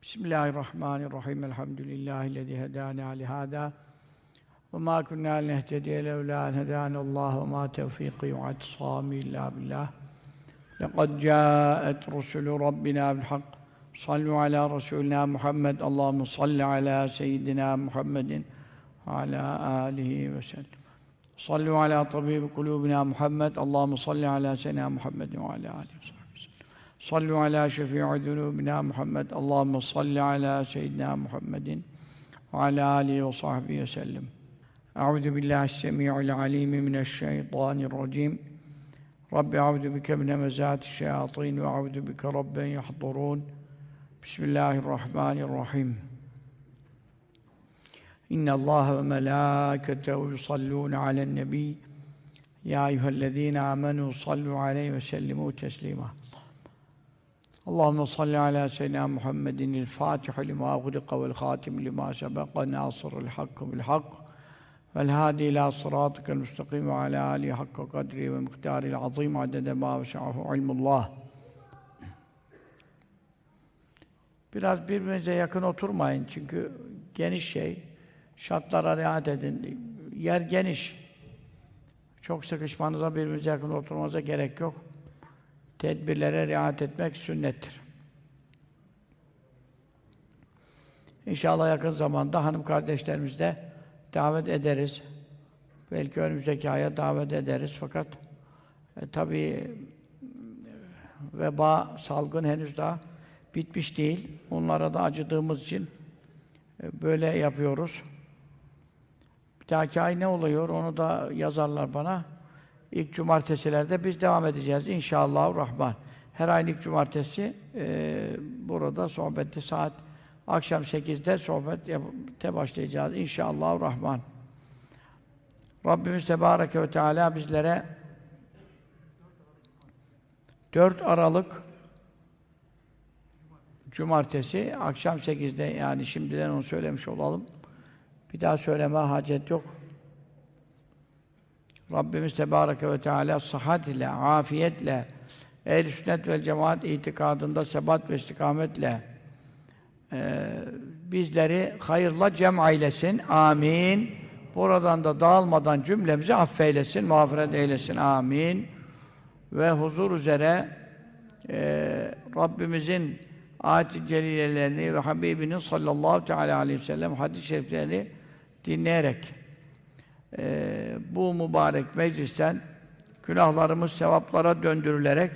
Bismillahirrahmanirrahim. Elhamdülillahillezî hedâna lihâdâ ve mâ kunnâ linehtediye levlâ en hedânallâhu ve mâ tevfîkî ve i'tisâmî illâ billah. Lekad câet rusulü Rabbina bil hak. Sallu alâ Resûlinâ Muhammed. Allâhumme salli alâ seyyidinâ Muhammedin ve alâ âlihi ve sellem. Sallu alâ tabîbi kulûbinâ Muhammed. Allâhumme salli alâ seyyidinâ Muhammedin ve alâ âlihi ve sellem. Sallu alâ şefî'i zunûbinâ Muhammed. Allâhumme salli alâ seyyidinâ Muhammedin ve alâ âlihi ve sahbihi ve sellem. Euzu billahi's-semî'il alîm mineşşeytânirracîm. Rabbi euzu bike min hemezâti'ş-şeyâtîn ve euzu bike rabben yahdurûn. Bismillahirrahmanirrahim. İnnallâhe ve melâiketehu yusallûne ale'n-nebî. Ya eyyühellezîne âmenû sallû aleyhi ve sellimû teslîmâ. Allahümme salli alâ seyyidina Muhammedin el-Fâtihi limâ uğliqa vel-Khâtim limâ sebeqa nâsiril hakkı bil-hakk vel-hâdî ilâ sırâtikel müstakîm ve alâ âlihi hakka kadri ve miqdâril azîm adede mâ vese'ahu ilmullah. Biraz birbirinize yakın oturmayın çünkü geniş şartlara riayet edin. Yer geniş. Çok sıkışmanıza, birbirinize yakın oturmanıza gerek yok. Tedbirlere riayet etmek sünnettir. İnşallah yakın zamanda hanım kardeşlerimizi de davet ederiz. Belki önümüzdeki aya davet ederiz fakat tabii veba, salgın henüz daha bitmiş değil. Onlara da acıdığımız için böyle yapıyoruz. Bir dahaki ay ne oluyor onu da yazarlar bana. İlk cumartesilerde biz devam edeceğiz inşallahurrahman. Her ayın ilk cumartesi burada sohbette saat akşam 8'de sohbete başlayacağız inşallahurrahman. Rabbimiz Tebareke ve Teala bizlere 4 Aralık cumartesi akşam 8'de, yani şimdiden onu söylemiş olalım. Bir daha söyleme hacet yok. Rabbimiz Tebareke ve Teala sıhhat ile, afiyetle, ehl-i sünnet vel cemaat itikadında sebat ve istikametle bizleri hayırla cem eylesin. Amin. Buradan da dağılmadan cümlemizi affeylesin, mağfiret eylesin. Amin. Ve huzur üzere Rabbimizin ayet-i celilelerini ve Habibinin sallallahu teala aleyhi ve sellem hadis-i şeriflerini dinleyerek bu mübarek meclisten günahlarımız sevaplara döndürülerek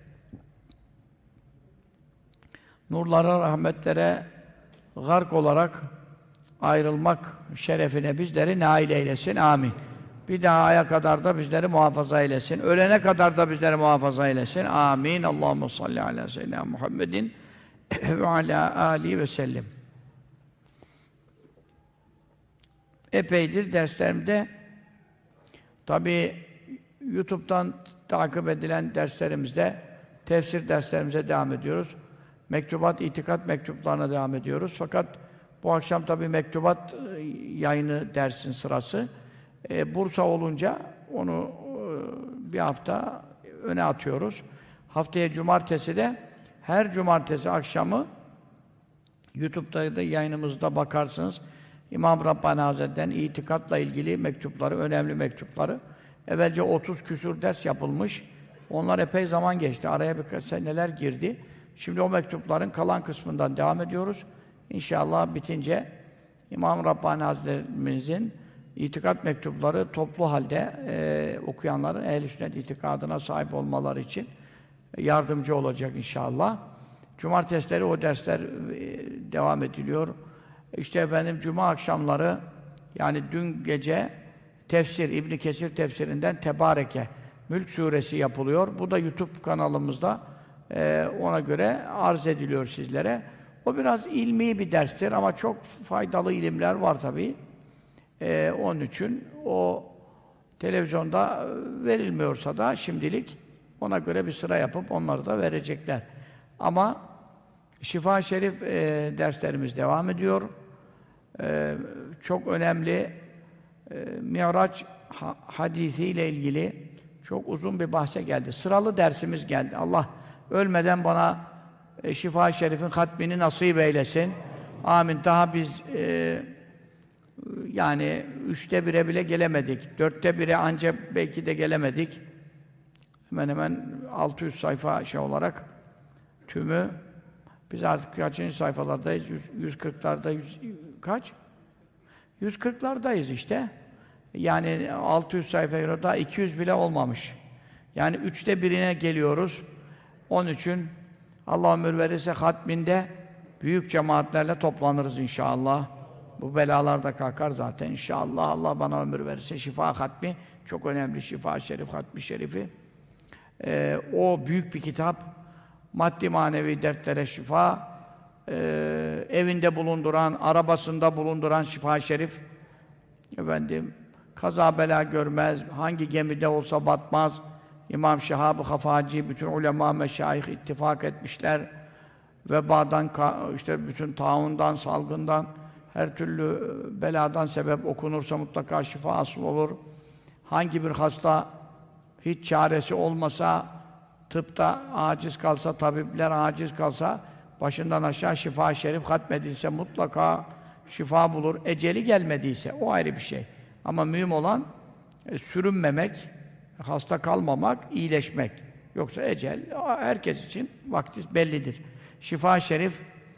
nurlara, rahmetlere gark olarak ayrılmak şerefine bizleri nail eylesin. Amin. Bir daha aya kadar da bizleri muhafaza eylesin. Ölene kadar da bizleri muhafaza eylesin. Amin. Allahumme salli ala seyyidina Muhammedin ve ala âlihi ve sellem. Epeydir derslerimde, tabii YouTube'dan takip edilen derslerimizde, tefsir derslerimize devam ediyoruz. Mektubat, itikat mektuplarına devam ediyoruz. Fakat bu akşam tabii mektubat yayını dersin sırası. Bursa olunca onu bir hafta öne atıyoruz. Haftaya cumartesi de her cumartesi akşamı YouTube'da da yayınımızda bakarsınız. İmam Rabbani Hazretleri'nin itikatla ilgili mektupları, önemli mektupları. Evvelce 30 küsur ders yapılmış. Onlar epey zaman geçti. Araya birkaç seneler girdi. Şimdi o mektupların kalan kısmından devam ediyoruz. İnşallah bitince İmam Rabbani Hazretlerimizin itikat mektupları toplu halde okuyanların ehl-i sünnet itikadına sahip olmaları için yardımcı olacak inşallah. Cumartesileri o dersler devam ediliyor. İşte efendim cuma akşamları, yani dün gece tefsir, İbn Kesir tefsirinden Tebareke, Mülk suresi yapılıyor. Bu da YouTube kanalımızda ona göre arz ediliyor sizlere. O biraz ilmi bir derstir ama çok faydalı ilimler var tabii. Onun için o televizyonda verilmiyorsa da şimdilik ona göre bir sıra yapıp onları da verecekler. Ama Şifa-i Şerif derslerimiz devam ediyor. Çok önemli Mi'raç hadisiyle ilgili çok uzun bir bahse geldi. Sıralı dersimiz geldi. Allah ölmeden bana Şifa-i Şerif'in hatmini nasip eylesin. Amin. Daha biz yani 1/3'e bile gelemedik. 1/4'e ancak belki de gelemedik. Hemen hemen 600 sayfa olarak tümü. Biz artık kaçıncı sayfalardayız? 140'larda kaç? 140'lardayız işte. Yani 600 sayfaya göre daha 200 bile olmamış. Yani 1/3'e geliyoruz. Onun için Allah ömür verirse hatminde büyük cemaatlerle toplanırız inşallah. Bu belalar da kalkar zaten inşallah. Allah bana ömür verirse şifa hatmi çok önemli. Şifa-i Şerif, hatmi şerifi. O büyük bir kitap. Maddi manevi dertlere şifa. Evinde bulunduran, arabasında bulunduran şifa-i şerif. Efendim, kaza bela görmez, hangi gemide olsa batmaz. İmam Şihab-ı Hafaci, bütün ulema, meşayih ittifak etmişler. Vebadan, işte bütün taundan, salgından, her türlü beladan sebep okunursa mutlaka şifa hasıl olur. Hangi bir hasta hiç çaresi olmasa, tıpta aciz kalsa, tabipler aciz kalsa, başından aşağı şifa-i şerif hatmedilse mutlaka şifa bulur. Eceli gelmediyse o ayrı bir şey. Ama mühim olan sürünmemek, hasta kalmamak, iyileşmek. Yoksa ecel herkes için vakti bellidir. Şifa-i Şerif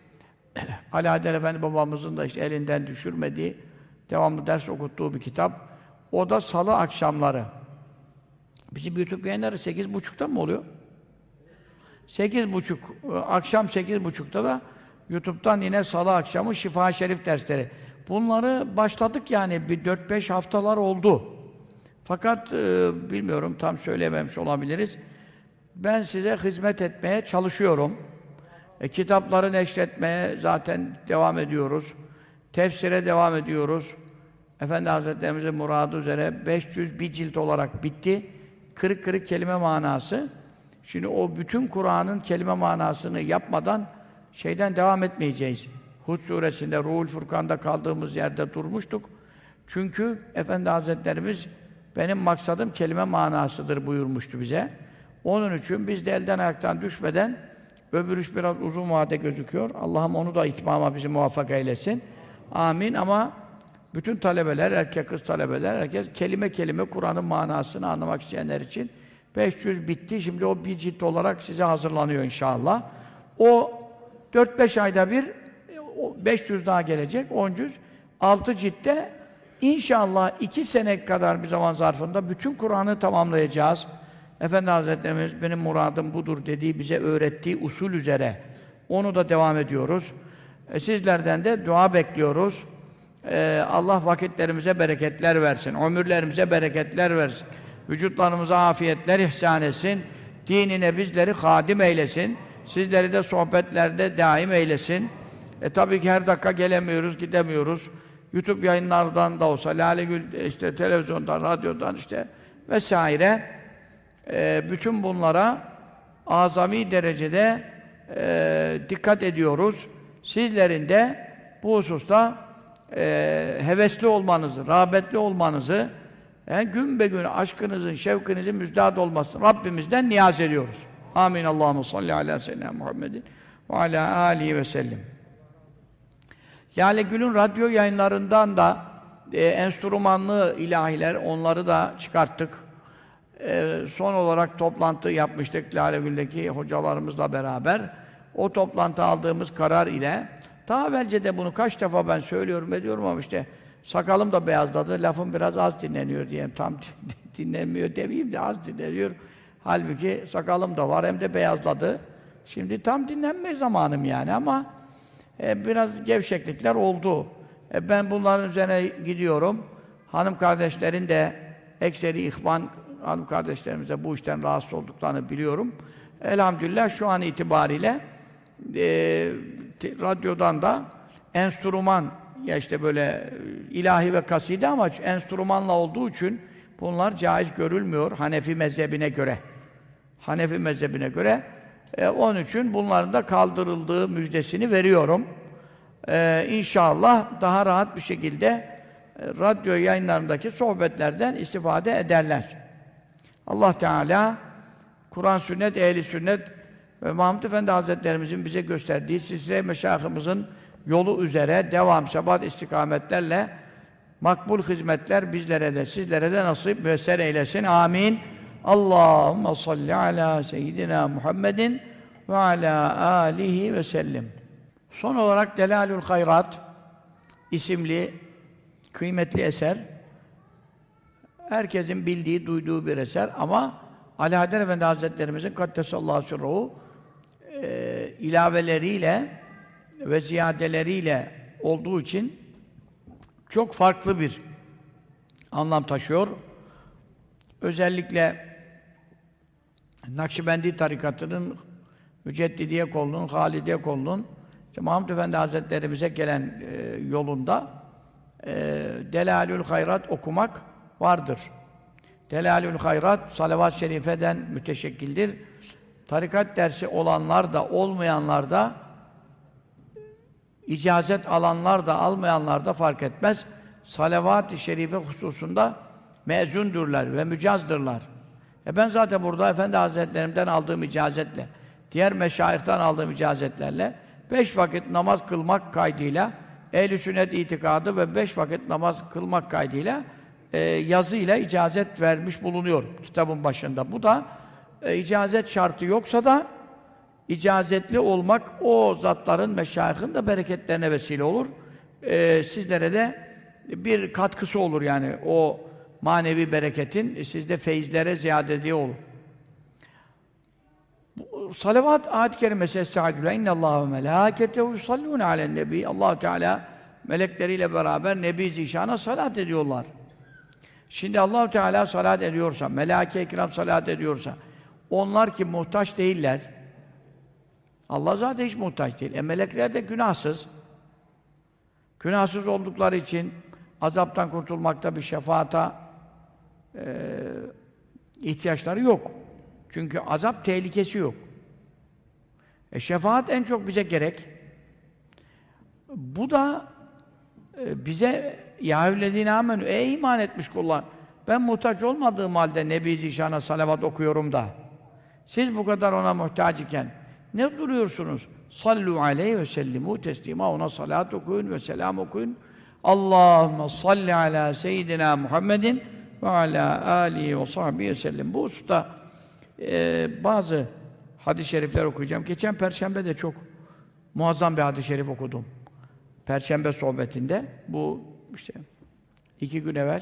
Ali Haydar Efendi babamızın da işte elinden düşürmediği, devamlı ders okuttuğu bir kitap. O da salı akşamları. Bizim YouTube yayınları 8.30'da mı oluyor? 8.30, akşam 8.30'da da YouTube'dan yine salı akşamı Şifa-i Şerif dersleri. Bunları başladık yani bir 4-5 haftalar oldu. Fakat bilmiyorum, tam söylememiş olabiliriz. Ben size hizmet etmeye çalışıyorum. Kitapları neşretmeye zaten devam ediyoruz. Tefsire devam ediyoruz. Efendi Hazretlerimizin muradı üzere 501 cilt olarak bitti. Kırık kelime manası. Şimdi o bütün Kur'an'ın kelime manasını yapmadan şeyden devam etmeyeceğiz. Hud suresinde, Ruhul Furkan'da kaldığımız yerde durmuştuk. Çünkü Efendi Hazretlerimiz benim maksadım kelime manasıdır buyurmuştu bize. Onun için biz de elden ayaktan düşmeden, öbür iş biraz uzun vade gözüküyor. Allah'ım onu da itmama bizi muvaffak eylesin. Amin. Ama bütün talebeler, erkek kız talebeler, herkes kelime kelime Kur'an'ın manasını anlamak isteyenler için 500 bitti. Şimdi o bir cilt olarak size hazırlanıyor inşallah. O 4-5 ayda bir 500 daha gelecek, 10 cüz. 6 ciltte inşallah 2 sene kadar bir zaman zarfında bütün Kur'an'ı tamamlayacağız. Efendi Hazretlerimiz benim muradım budur dediği, bize öğrettiği usul üzere onu da devam ediyoruz. Sizlerden de dua bekliyoruz. Allah vakitlerimize bereketler versin, ömürlerimize bereketler versin, vücutlarımıza afiyetler ihsan etsin, dinine bizleri hadim eylesin, sizleri de sohbetlerde daim eylesin. Tabii ki her dakika gelemiyoruz, gidemiyoruz. YouTube yayınlardan da olsa, Lale Gül işte televizyondan, radyodan işte vesaire. Bütün bunlara azami derecede dikkat ediyoruz. Sizlerin de bu hususta hevesli olmanızı, rağbetli olmanızı, gün be gün aşkınızın, şevkinizin müjdat olmasını Rabbimizden niyaz ediyoruz. Amin. Allahumme salli ala seyyidina Muhammedin ve ala alihi ve sellem. Lale Gül'ün radyo yayınlarından da enstrümanlı ilahiler, onları da çıkarttık. Son olarak toplantı yapmıştık Lale Gül'deki hocalarımızla beraber. O toplantı aldığımız karar ile, daha evvelce de bunu kaç defa ben söylüyorum ediyorum ama işte sakalım da beyazladı, lafım biraz az dinleniyor diyeyim, tam dinlenmiyor demeyeyim de az dinleniyor. Halbuki sakalım da var, hem de beyazladı. Şimdi tam dinlenme zamanım yani ama biraz gevşeklikler oldu. Ben bunların üzerine gidiyorum. Hanım kardeşlerin de ekseri ihvan hanım kardeşlerimize bu işten rahatsız olduklarını biliyorum. Elhamdülillah şu an itibariyle radyodan da enstrüman, ya işte böyle ilahi ve kaside ama enstrümanla olduğu için bunlar caiz görülmüyor Hanefi mezhebine göre. Hanefi mezhebine göre. Onun için bunların da kaldırıldığı müjdesini veriyorum. İnşallah daha rahat bir şekilde radyo yayınlarındaki sohbetlerden istifade ederler. Allah Teala Kur'an, sünnet, ehli sünnet ve Mahmud Efendi Hazretlerimizin bize gösterdiği silsile meşayihimizin yolu üzere devam, sebat, istikametlerle makbul hizmetler bizlere de sizlere de nasip müyesser eylesin. Amin. Allahumme salli ala seyyidina Muhammedin ve ala alihi ve sellim. Son olarak Delalül Hayrat isimli kıymetli eser. Herkesin bildiği, duyduğu bir eser ama Ali Haydar Efendi Hazretlerimizin Kaddesallahu sirruhu ilaveleriyle ve ziyadeleriyle olduğu için çok farklı bir anlam taşıyor. Özellikle Nakşibendi tarikatının Müceddidiye kolunun, Halidiye kolunun işte Mahmud Efendi Hazretlerimize gelen yolunda Delalül Hayrat okumak vardır. Delalül Hayrat salavat-ı şerifeden müteşekkildir. Tarikat dersi olanlar da olmayanlar da icazet alanlar da almayanlar da fark etmez. Salavat-ı şerife hususunda mezundurlar ve mücazdırlar. Ben zaten burada Efendi Hazretlerimden aldığım icazetle, diğer meşayihten aldığım icazetlerle 5 vakit namaz kılmak kaydıyla ehl-i sünnet itikadı ve 5 vakit namaz kılmak kaydıyla yazıyla icazet vermiş bulunuyor kitabın başında. Bu da icazet şartı yoksa da icazetli olmak o zatların, meşayihin de bereketlerine vesile olur. Sizlere de bir katkısı olur yani o manevi bereketin sizde feyizlere ziyadeliği olur. Salavat ayet-i kerimesi estağfirullah. İnnallâhe ve melâketehu yusallûne alen nebi. Allah Teala melekleriyle beraber Nebi Zişan'a salat ediyorlar. Şimdi Allah Teala salat ediyorsa, melâke-i kiram salat ediyorsa, onlar ki muhtaç değiller. Allah zaten hiç muhtaç değil. Melekler de günahsız. Günahsız oldukları için azaptan kurtulmakta bir şefaata ihtiyaçları yok. Çünkü azap tehlikesi yok. Şefaat en çok bize gerek. Bu da bize ya evlediğine amenü, ey iman etmiş kullar, ben muhtaç olmadığım halde Nebi Zişan'a salavat okuyorum da siz bu kadar ona muhtaç iken ne duruyorsunuz? Sallu aleyhi ve sellimu teslima, ona salat okuyun ve selam okuyun. Allahümme salli ala seyyidina Muhammedin ve ala alihi ve sahbihi sellem. Bu hususta bazı hadis-i şerifler okuyacağım. Geçen Perşembe de çok muazzam bir hadis-i şerif okudum. Perşembe sohbetinde, bu işte 2 gün evvel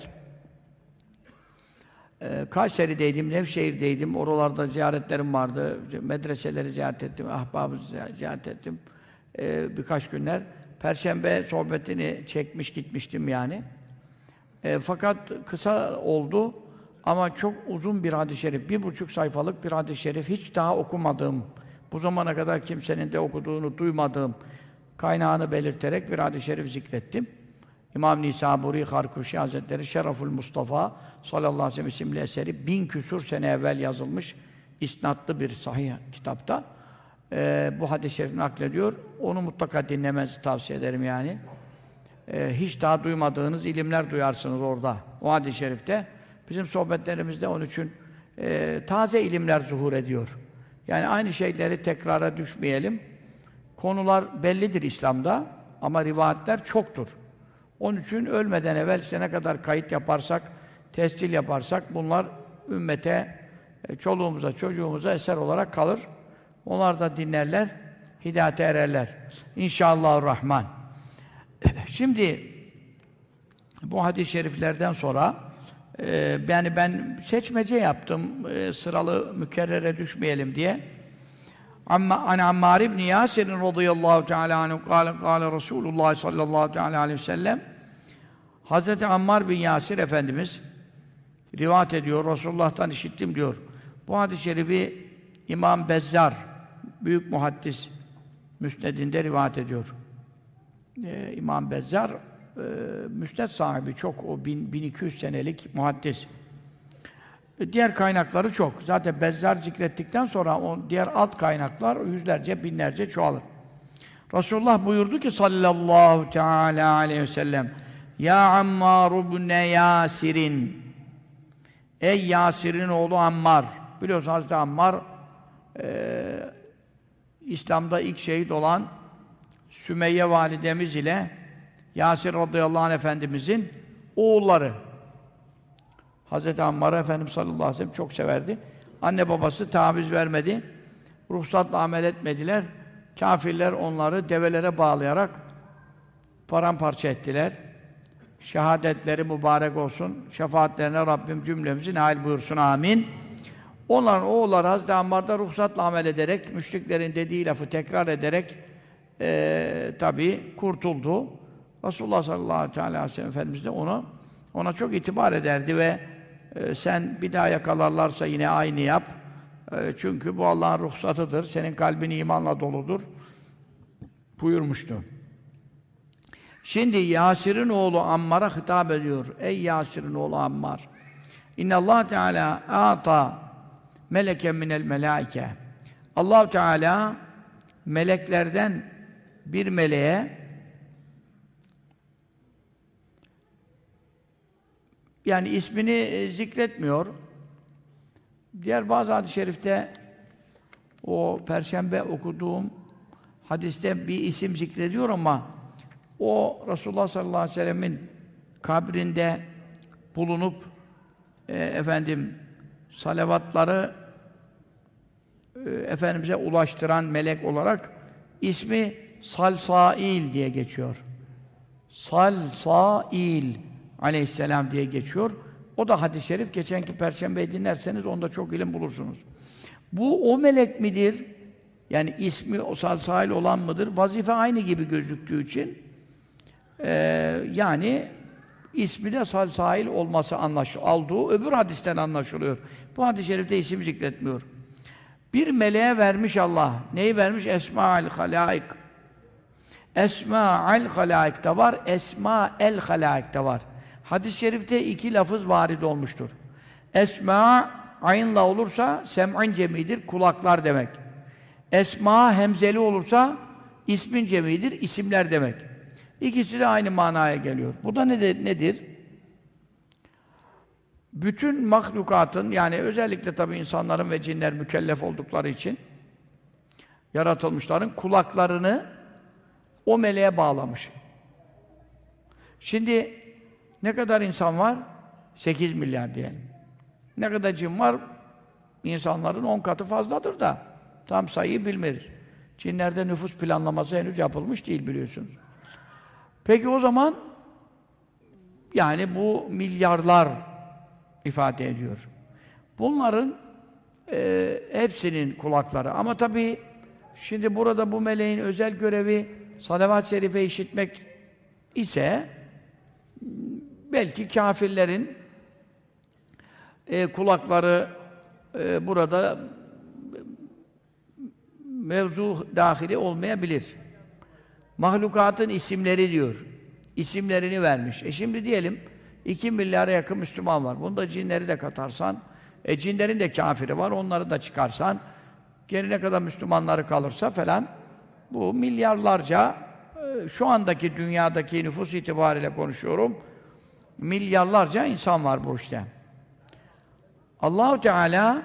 Kayseri'deydim, Nevşehir'deydim, oralarda ziyaretlerim vardı, medreseleri ziyaret ettim, ahbabı ziyaret ettim birkaç günler. Perşembe sohbetini çekmiş gitmiştim yani. Fakat kısa oldu ama çok uzun bir hadis-i şerif, 1,5 sayfalık bir hadis-i şerif, hiç daha okumadığım, bu zamana kadar kimsenin de okuduğunu duymadığım kaynağını belirterek bir hadis-i şerif zikrettim. İmam Nisaburi Harkuşi Hazretleri Şereful Mustafa sallallahu aleyhi ve sellem isimli eseri 1000 küsur sene evvel yazılmış isnatlı bir sahih kitapta bu hadis-i şerifi naklediyor. Onu mutlaka dinlemenizi tavsiye ederim yani. Hiç daha duymadığınız ilimler duyarsınız orada. O hadis-i şerifte. Bizim sohbetlerimizde onun için taze ilimler zuhur ediyor. Yani aynı şeyleri tekrara düşmeyelim. Konular bellidir İslam'da ama rivayetler çoktur. Onun için ölmeden evvel işte ne kadar kayıt yaparsak, tescil yaparsak bunlar ümmete, çoluğumuza, çocuğumuza eser olarak kalır. Onlar da dinlerler, hidayete ererler. İnşallahurrahman. Şimdi bu hadis-i şeriflerden sonra yani ben seçmece yaptım, sıralı mükerrere düşmeyelim diye. An Ammar ibn Yasir radıyallahu teala anhu kâle Resulullah sallallahu teala aleyhi ve sellem, Hazreti Ammar bin Yasir Efendimiz rivayet ediyor, Resulullah'tan işittim diyor. Bu hadis-i şerifi İmam Bezzar, büyük muhaddis Müsned'inde rivayet ediyor. İmam Bezzar, Müsned sahibi, çok, o 1200 senelik muhaddis. Diğer kaynakları çok. Zaten Bezzar zikrettikten sonra o diğer alt kaynaklar yüzlerce, binlerce çoğalır. Resulullah buyurdu ki sallallahu teala aleyhi ve sellem, ya Ammar ibn Yasir'in, ey Yasir'in oğlu Ammar. Biliyorsunuz Hazreti Ammar İslam'da ilk şehit olan Sümeyye validemiz ile Yasir radıyallahu anh efendimizin oğulları. Hazreti Ammar'ı Efendimiz sallallahu aleyhi ve sellem çok severdi. Anne babası taviz vermedi. Ruhsatla amel etmediler. Kâfirler onları develere bağlayarak paramparça ettiler. Şehadetleri mübarek olsun. Şefaatlerine Rabbim cümlemizi nail buyursun. Amin. Onların oğulları Hazreti Ammar'da ruhsatla amel ederek, müşriklerin dediği lafı tekrar ederek tabii kurtuldu. Resulullah sallallahu aleyhi ve sellem Efendimiz de ona çok itibar ederdi ve sen bir daha yakalarlarsa yine aynı yap. Çünkü bu Allah'ın ruhsatıdır. Senin kalbin imanla doludur. Buyurmuştu. Şimdi Yasir'in oğlu Ammar'a hitap ediyor. Ey Yasir'in oğlu Ammar! İnnallâh Teâlâ âta meleken minel melâike. Allah Teala meleklerden bir meleğe, yani ismini zikretmiyor. Diğer bazı hadis-i şerifte o Perşembe okuduğum hadiste bir isim zikrediyor ama o Resulullah sallallahu aleyhi ve sellemin kabrinde bulunup salavatları Efendimiz'e ulaştıran melek olarak ismi Salsail diye geçiyor. Salsail aleyhisselam diye geçiyor. O da hadis-i şerif. Geçenki Perşembe'yi dinlerseniz onda çok ilim bulursunuz. Bu o melek midir? Yani ismi o Salsail olan mıdır? Vazife aynı gibi gözüktüğü için yani ismi de Salsail olması aldığı öbür hadisten anlaşılıyor. Bu hadis-i şerifte isim zikretmiyor. Bir meleğe vermiş Allah. Neyi vermiş? Esma'el halaik. Esma'el halaik de var, Esma'el halaik de var. Hadis-i şerifte iki lafız varid olmuştur. Esma aynla olursa sem'in cemidir, kulaklar demek. Esma hemzeli olursa ismin cemidir, isimler demek. İkisi de aynı manaya geliyor. Bu da nedir? Bütün mahlukatın, yani özellikle tabii insanların ve cinler mükellef oldukları için yaratılmışların kulaklarını o meleğe bağlamış. Şimdi ne kadar insan var? 8 milyar diyelim. Ne kadar cin var? İnsanların 10 katı fazladır da. Tam sayıyı bilmeyiz. Cinlerde nüfus planlaması henüz yapılmış değil biliyorsunuz. Peki o zaman yani bu milyarlar ifade ediyor. Bunların hepsinin kulakları. Ama tabii şimdi burada bu meleğin özel görevi salavat-ı şerife işitmek ise belki kâfirlerin kulakları burada mevzu dahili olmayabilir. Mahlukatın isimleri diyor. İsimlerini vermiş. Şimdi diyelim 2 milyara yakın Müslüman var. Bunda cinleri de katarsan, cinlerin de kâfiri var, onları da çıkarsan, gerine kadar Müslümanları kalırsa falan, bu milyarlarca, şu andaki dünyadaki nüfus itibariyle konuşuyorum, milyarlarca insan var bu işte. Allah-u Teala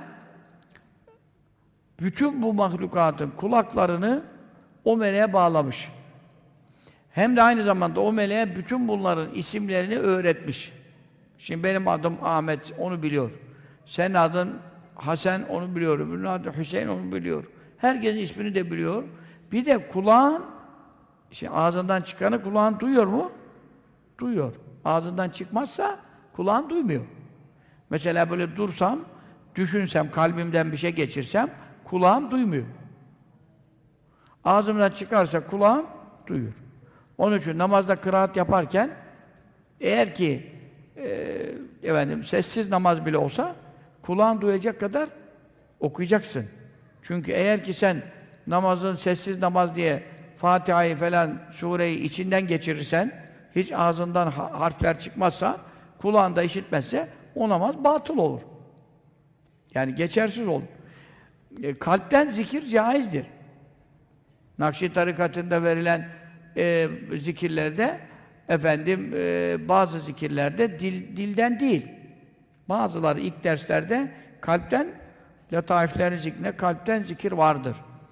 bütün bu mahlukatın kulaklarını o meleğe bağlamış. Hem de aynı zamanda o meleğe bütün bunların isimlerini öğretmiş. Şimdi benim adım Ahmet, onu biliyor. Senin adın Hasan, onu biliyor. Öbürünün adı Hüseyin, onu biliyor. Herkesin ismini de biliyor. Bir de kulağın, şimdi ağzından çıkanı kulağın duyuyor mu? Duyuyor. Ağzından çıkmazsa kulağın duymuyor. Mesela böyle dursam, düşünsem, kalbimden bir şey geçirsem, kulağım duymuyor. Ağzımdan çıkarsa kulağım duyuyor. Onun için namazda kıraat yaparken eğer ki sessiz namaz bile olsa kulağın duyacak kadar okuyacaksın. Çünkü eğer ki sen namazın sessiz namaz diye Fatiha'yı falan sureyi içinden geçirirsen hiç ağzından harfler çıkmazsa kulağında işitmezse o namaz batıl olur. Yani geçersiz olur. Kalpten zikir caizdir. Nakşi tarikatında verilen zikirlerde bazı zikirlerde dilden değil. Bazıları ilk derslerde kalpten letaiflerin zikrine kalpten zikir vardır.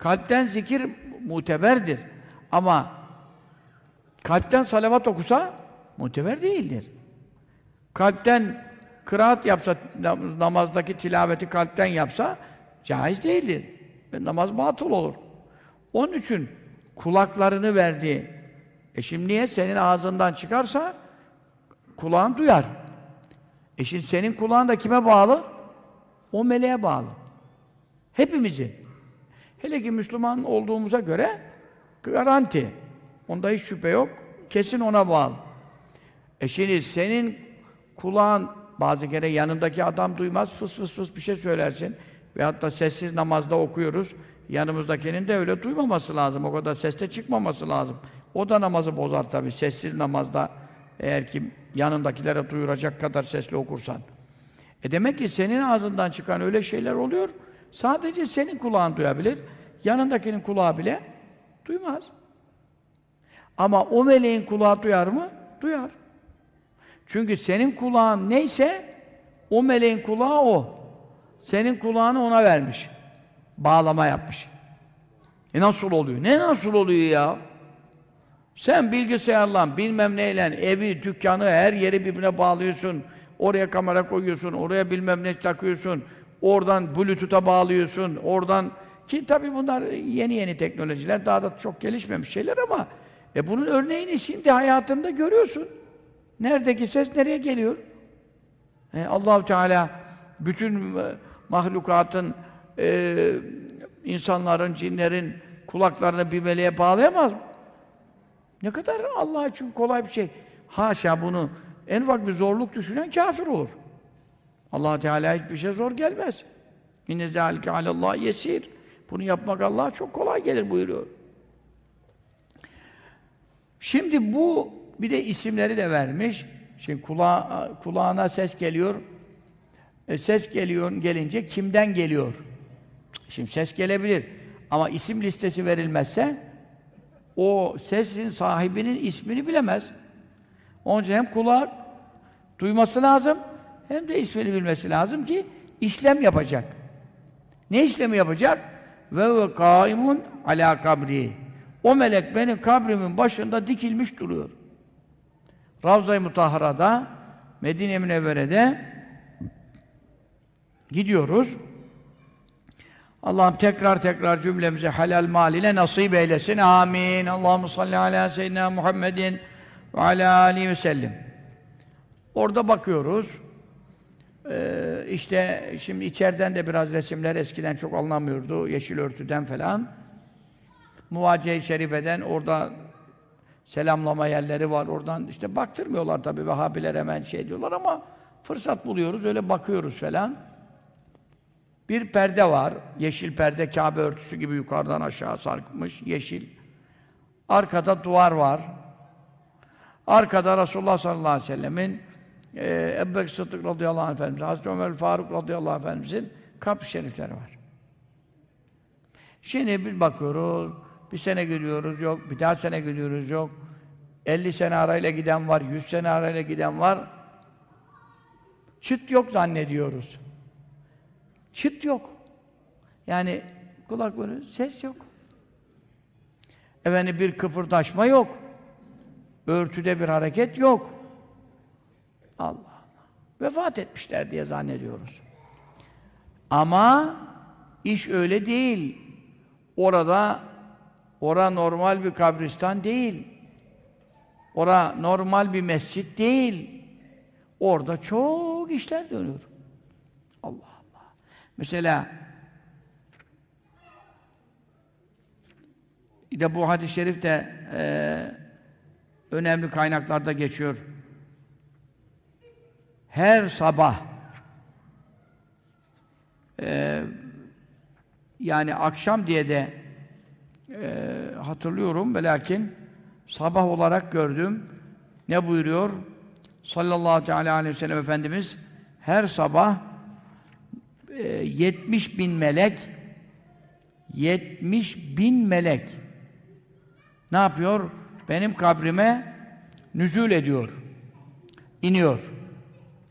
Kalpten zikir muteberdir. Ama kalpten salavat okusa muteber değildir. Kalpten kıraat yapsa, namazdaki tilaveti kalpten yapsa caiz değildir. Namaz batıl olur. Onun için kulaklarını verdi. Şimdi niye? Senin ağzından çıkarsa kulağın duyar. Şimdi senin kulağın da kime bağlı? O meleğe bağlı. Hepimizin. Hele ki Müslüman olduğumuza göre garanti. Onda hiç şüphe yok. Kesin ona bağlı. Şimdi senin kulağın bazı kere yanındaki adam duymaz, fıs fıs fıs bir şey söylersin. Veyahut da sessiz namazda okuyoruz. Yanımızdakinin de öyle duymaması lazım. O kadar seste çıkmaması lazım. O da namazı bozar tabii. Sessiz namazda eğer ki yanındakilere duyuracak kadar sesli okursan. Demek ki senin ağzından çıkan öyle şeyler oluyor. Sadece senin kulağın duyabilir. Yanındakinin kulağı bile duymaz. Ama o meleğin kulağı duyar mı? Duyar. Çünkü senin kulağın neyse o meleğin kulağı o. Senin kulağını ona vermiş. Bağlama yapmış. Nasıl oluyor? Ne nasıl oluyor ya? Sen bilgisayarla, bilmem neyle, evi, dükkanı, her yeri birbirine bağlıyorsun. Oraya kamera koyuyorsun, oraya bilmem ne takıyorsun. Oradan Bluetooth'a bağlıyorsun. Oradan ki tabii bunlar yeni yeni teknolojiler, daha da çok gelişmemiş şeyler ama bunun örneğini şimdi hayatında görüyorsun. Neredeki ses nereye geliyor? Allah-u Teala bütün mahlukatın, insanların, cinlerin kulaklarını bir meleğe bağlayamaz mı? Ne kadar Allah için kolay bir şey. Haşa bunu en ufak bir zorluk düşünen kafir olur. Allah Teala hiçbir şey zor gelmez. İnne zâlike alallâh yesîr. Bunu yapmak Allah'a çok kolay gelir buyuruyor. Şimdi bu bir de isimleri de vermiş. Şimdi kulağına ses geliyor. Ses geliyor gelince kimden geliyor? Şimdi ses gelebilir. Ama isim listesi verilmezse o sesin sahibinin ismini bilemez. Onun için hem kulak duyması lazım hem de ismini bilmesi lazım ki işlem yapacak. Ne işlemi yapacak? Ve kâimun alâ kabri. O melek benim kabrimin başında dikilmiş duruyor. Ravza-i Mutahhara'da, Medine-i Münevvere'de gidiyoruz. Allah'ım tekrar cümlemize helal mal ile nasip eylesin. Amin. Allahumme salli ala seyyidina Muhammedin ve ala alihi ve sellem. Orada bakıyoruz. İşte şimdi içeriden de biraz resimler eskiden çok alınamıyordu. Yeşil örtüden falan. Muvaciye-i Şerife'den orada selamlama yerleri var. Oradan işte baktırmıyorlar tabii. Vehhabiler hemen şey diyorlar ama fırsat buluyoruz. Öyle bakıyoruz falan. Bir perde var. Yeşil perde, Kâbe örtüsü gibi yukarıdan aşağı sarkmış. Yeşil. Arkada duvar var. Arkada Resulullah sallallahu aleyhi ve sellem'in Ebu Bekir Sıddık radıyallahu anh Efendimiz, Hazreti Ömer Faruk radıyallahu anh Efendimiz'in kapı şerifleri var. Şimdi bir bakıyoruz, bir sene gidiyoruz, yok. Bir daha sene gidiyoruz, yok. 50 sene arayla giden var, 100 sene arayla giden var. Çıt yok zannediyoruz. Çıt yok. Yani kulak böyle, ses yok. Efendim bir kıpırdaşma yok. Örtüde bir hareket yok. Allah Allah. Vefat etmişler diye zannediyoruz. Ama iş öyle değil. Ora normal bir kabristan değil. Ora normal bir mescit değil. Orada çok işler dönüyor. Allah Allah. Mesela de bu hadis-i şerif de önemli kaynaklarda geçiyor. Her sabah yani akşam diye de hatırlıyorum ve lakin sabah olarak gördüm. Ne buyuruyor? Sallallahu aleyhi ve sellem Efendimiz her sabah 70.000 melek 70.000 melek ne yapıyor? Benim kabrime nüzul ediyor. İniyor.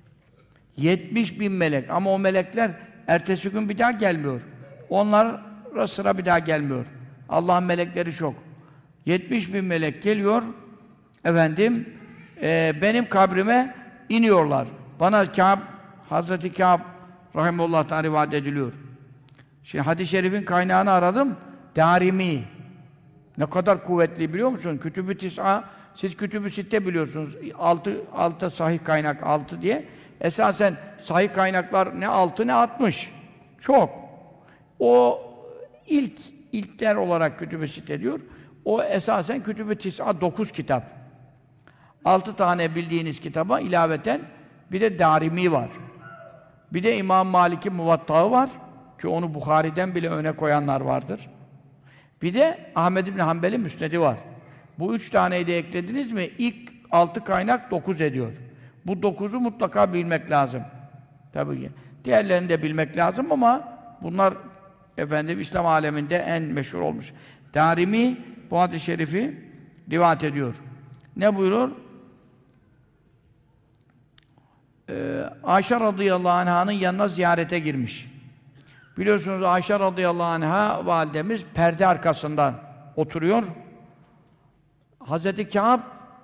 70.000 melek. Ama o melekler ertesi gün bir daha gelmiyor. Onlar sıra bir daha gelmiyor. Allah'ın melekleri çok. 70.000 melek geliyor, efendim, benim kabrime iniyorlar. Bana Kâb, Hazreti Kâb rahimullah'tan rivayet ediliyor. Şimdi hadis-i şerifin kaynağını aradım. Darimi. Ne kadar kuvvetli biliyor musun? Kütüb-ü Tis'a, siz Kütüb-ü Sitte biliyorsunuz. 6 sahih kaynak, 6 diye. Esasen sahih kaynaklar ne 6 ne 60. Çok. O ilkler olarak Kütüb-ü Sitte diyor. O esasen Kütüb-ü Tis'a 9 kitap. 6 tane bildiğiniz kitaba ilaveten bir de Darimi var. Bir de İmam Malik'in Muvatta'ı var ki onu Buhari'den bile öne koyanlar vardır. Bir de Ahmed İbn Hanbel'in Müsned'i var. Bu 3 taneyi de eklediniz mi ilk 6 kaynak 9 ediyor. Bu 9'u mutlaka bilmek lazım. Tabii ki. Diğerlerini de bilmek lazım ama bunlar efendim İslam aleminde en meşhur olmuş. Darimi bu hadis-i şerifi rivayet ediyor. Ne buyurur? Ayşe radıyallahu anh'ın yanına ziyarete girmiş. Biliyorsunuz Ayşe radıyallahu anh'a validemiz perde arkasından oturuyor. Hazreti Kâb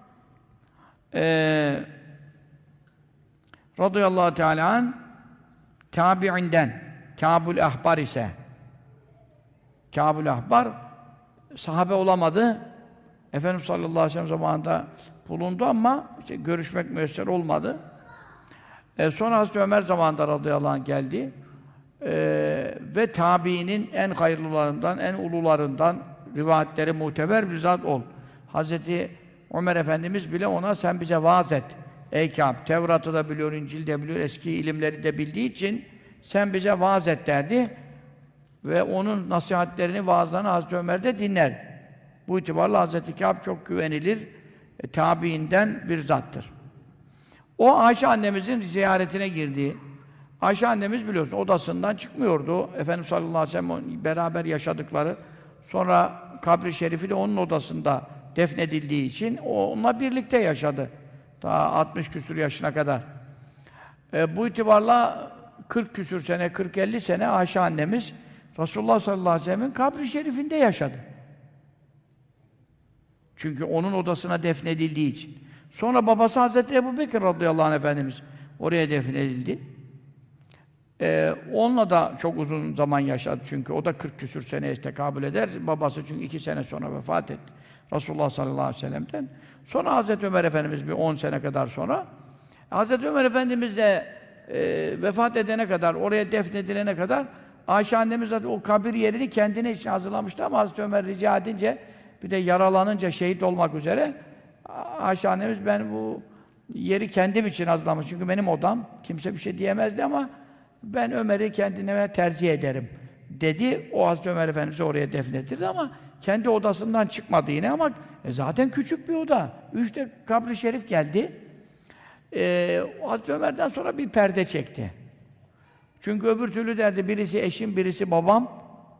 radıyallahu teâlâ anh tabi'inden Kâbul Ahbar ise Kâbul Ahbar sahabe olamadı. Efendimiz sallallahu aleyhi ve sellem zamanında bulundu ama işte görüşmek müyesser olmadı. Sonra Hazreti Ömer zamanında radıyallahu anh geldi. Ve tabiinin en hayırlılarından, en ulularından rivayetleri muteber bir zat ol. Hazreti Ömer Efendimiz bile ona sen bize vaaz et. Ey Kâb, Tevrat'ı da biliyor, İncil'i de biliyor, eski ilimleri de bildiği için sen bize vaaz et derdi. Ve onun nasihatlerini, vaazlarını Hazreti Ömer de dinler. Bu itibarla Hazreti Kâb çok güvenilir, tabiinden bir zattır. O Ayşe annemizin ziyaretine girdi. Ayşe annemiz biliyorsun odasından çıkmıyordu. Efendimiz sallallahu aleyhi ve sellem beraber yaşadıkları. Sonra kabri şerifi de onun odasında defnedildiği için onunla birlikte yaşadı. Daha 60 küsur yaşına kadar. Bu itibarla 40 küsur sene, 40-50 sene Ayşe annemiz Resulullah sallallahu aleyhi ve sellem'in kabri şerifinde yaşadı. Çünkü onun odasına defnedildiği için. Sonra babası Hazreti Ebubekir radıyallahu anh Efendimiz oraya defnedildi. Onunla da çok uzun zaman yaşadı çünkü o da 40 küsür seneye tekabül eder. Babası çünkü 2 sene sonra vefat etti. Resulullah sallallahu aleyhi ve sellem'den. Sonra Hazreti Ömer Efendimiz bir 10 sene kadar sonra Hazreti Ömer Efendimiz de vefat edene kadar, oraya defnedilene kadar Ayşe annemiz zaten o kabir yerini kendine için hazırlamıştı ama Hazreti Ömer rica edince bir de yaralanınca şehit olmak üzere Ayşe annemiz ben bu yeri kendim için hazırlamış. Çünkü benim odam. Kimse bir şey diyemezdi ama ben Ömer'i kendime tercih ederim dedi. O Hazreti Ömer Efendimiz'i oraya defnettirdi ama kendi odasından çıkmadı yine ama zaten küçük bir oda. 3 de kabri şerif geldi. Hazreti Ömer'den sonra bir perde çekti. Çünkü öbür türlü derdi birisi eşim, birisi babam.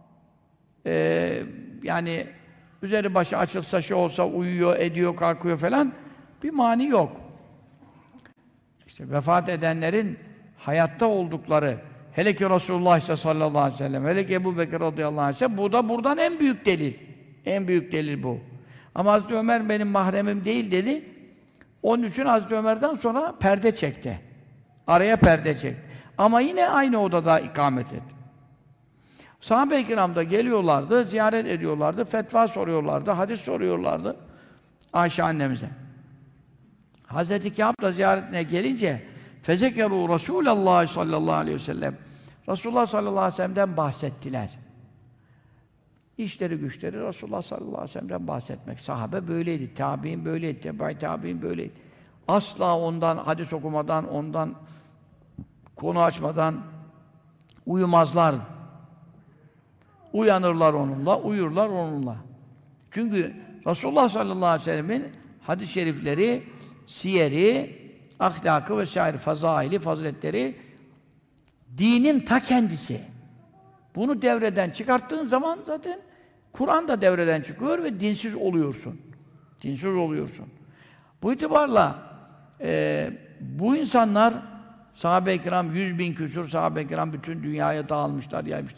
Yani üzeri başı açılsa şey olsa uyuyor, ediyor, kalkıyor falan bir mani yok. İşte vefat edenlerin hayatta oldukları, hele ki Resulullah sallallahu aleyhi ve sellem, hele ki Ebubekir radıyallahu anh ise bu da buradan en büyük delil. En büyük delil bu. Ama Hazreti Ömer benim mahremim değil dedi. Onun için Hazreti Ömer'den sonra perde çekti. Araya perde çekti. Ama yine aynı odada ikamet etti. Sahabe-i kiram da geliyorlardı, ziyaret ediyorlardı, fetva soruyorlardı, hadis soruyorlardı Ayşe annemize. Hazreti Kâb da ziyaretine gelince fezekerû Resûlallâhi sallallahu aleyhi ve sellem Resulullah sallallahu aleyhi ve sellem'den bahsettiler. İşleri güçleri Resulullah sallallahu aleyhi ve sellem'den bahsetmek. Sahabe böyleydi, tabi'in böyleydi, tebe-i tabi'in böyleydi. Asla ondan hadis okumadan, ondan konu açmadan uyumazlardı. Uyanırlar onunla, uyurlar onunla. Çünkü Resulullah sallallahu aleyhi ve sellemin hadis-i şerifleri, siyeri, ahlakı vesaire, fazaili, faziletleri dinin ta kendisi. Bunu devreden çıkarttığın zaman zaten Kur'an da devreden çıkıyor ve dinsiz oluyorsun. Dinsiz oluyorsun. Bu itibarla bu insanlar sahabe-i kiram 100.000 küsur sahabe-i kiram bütün dünyaya dağılmışlar, yaymışlar.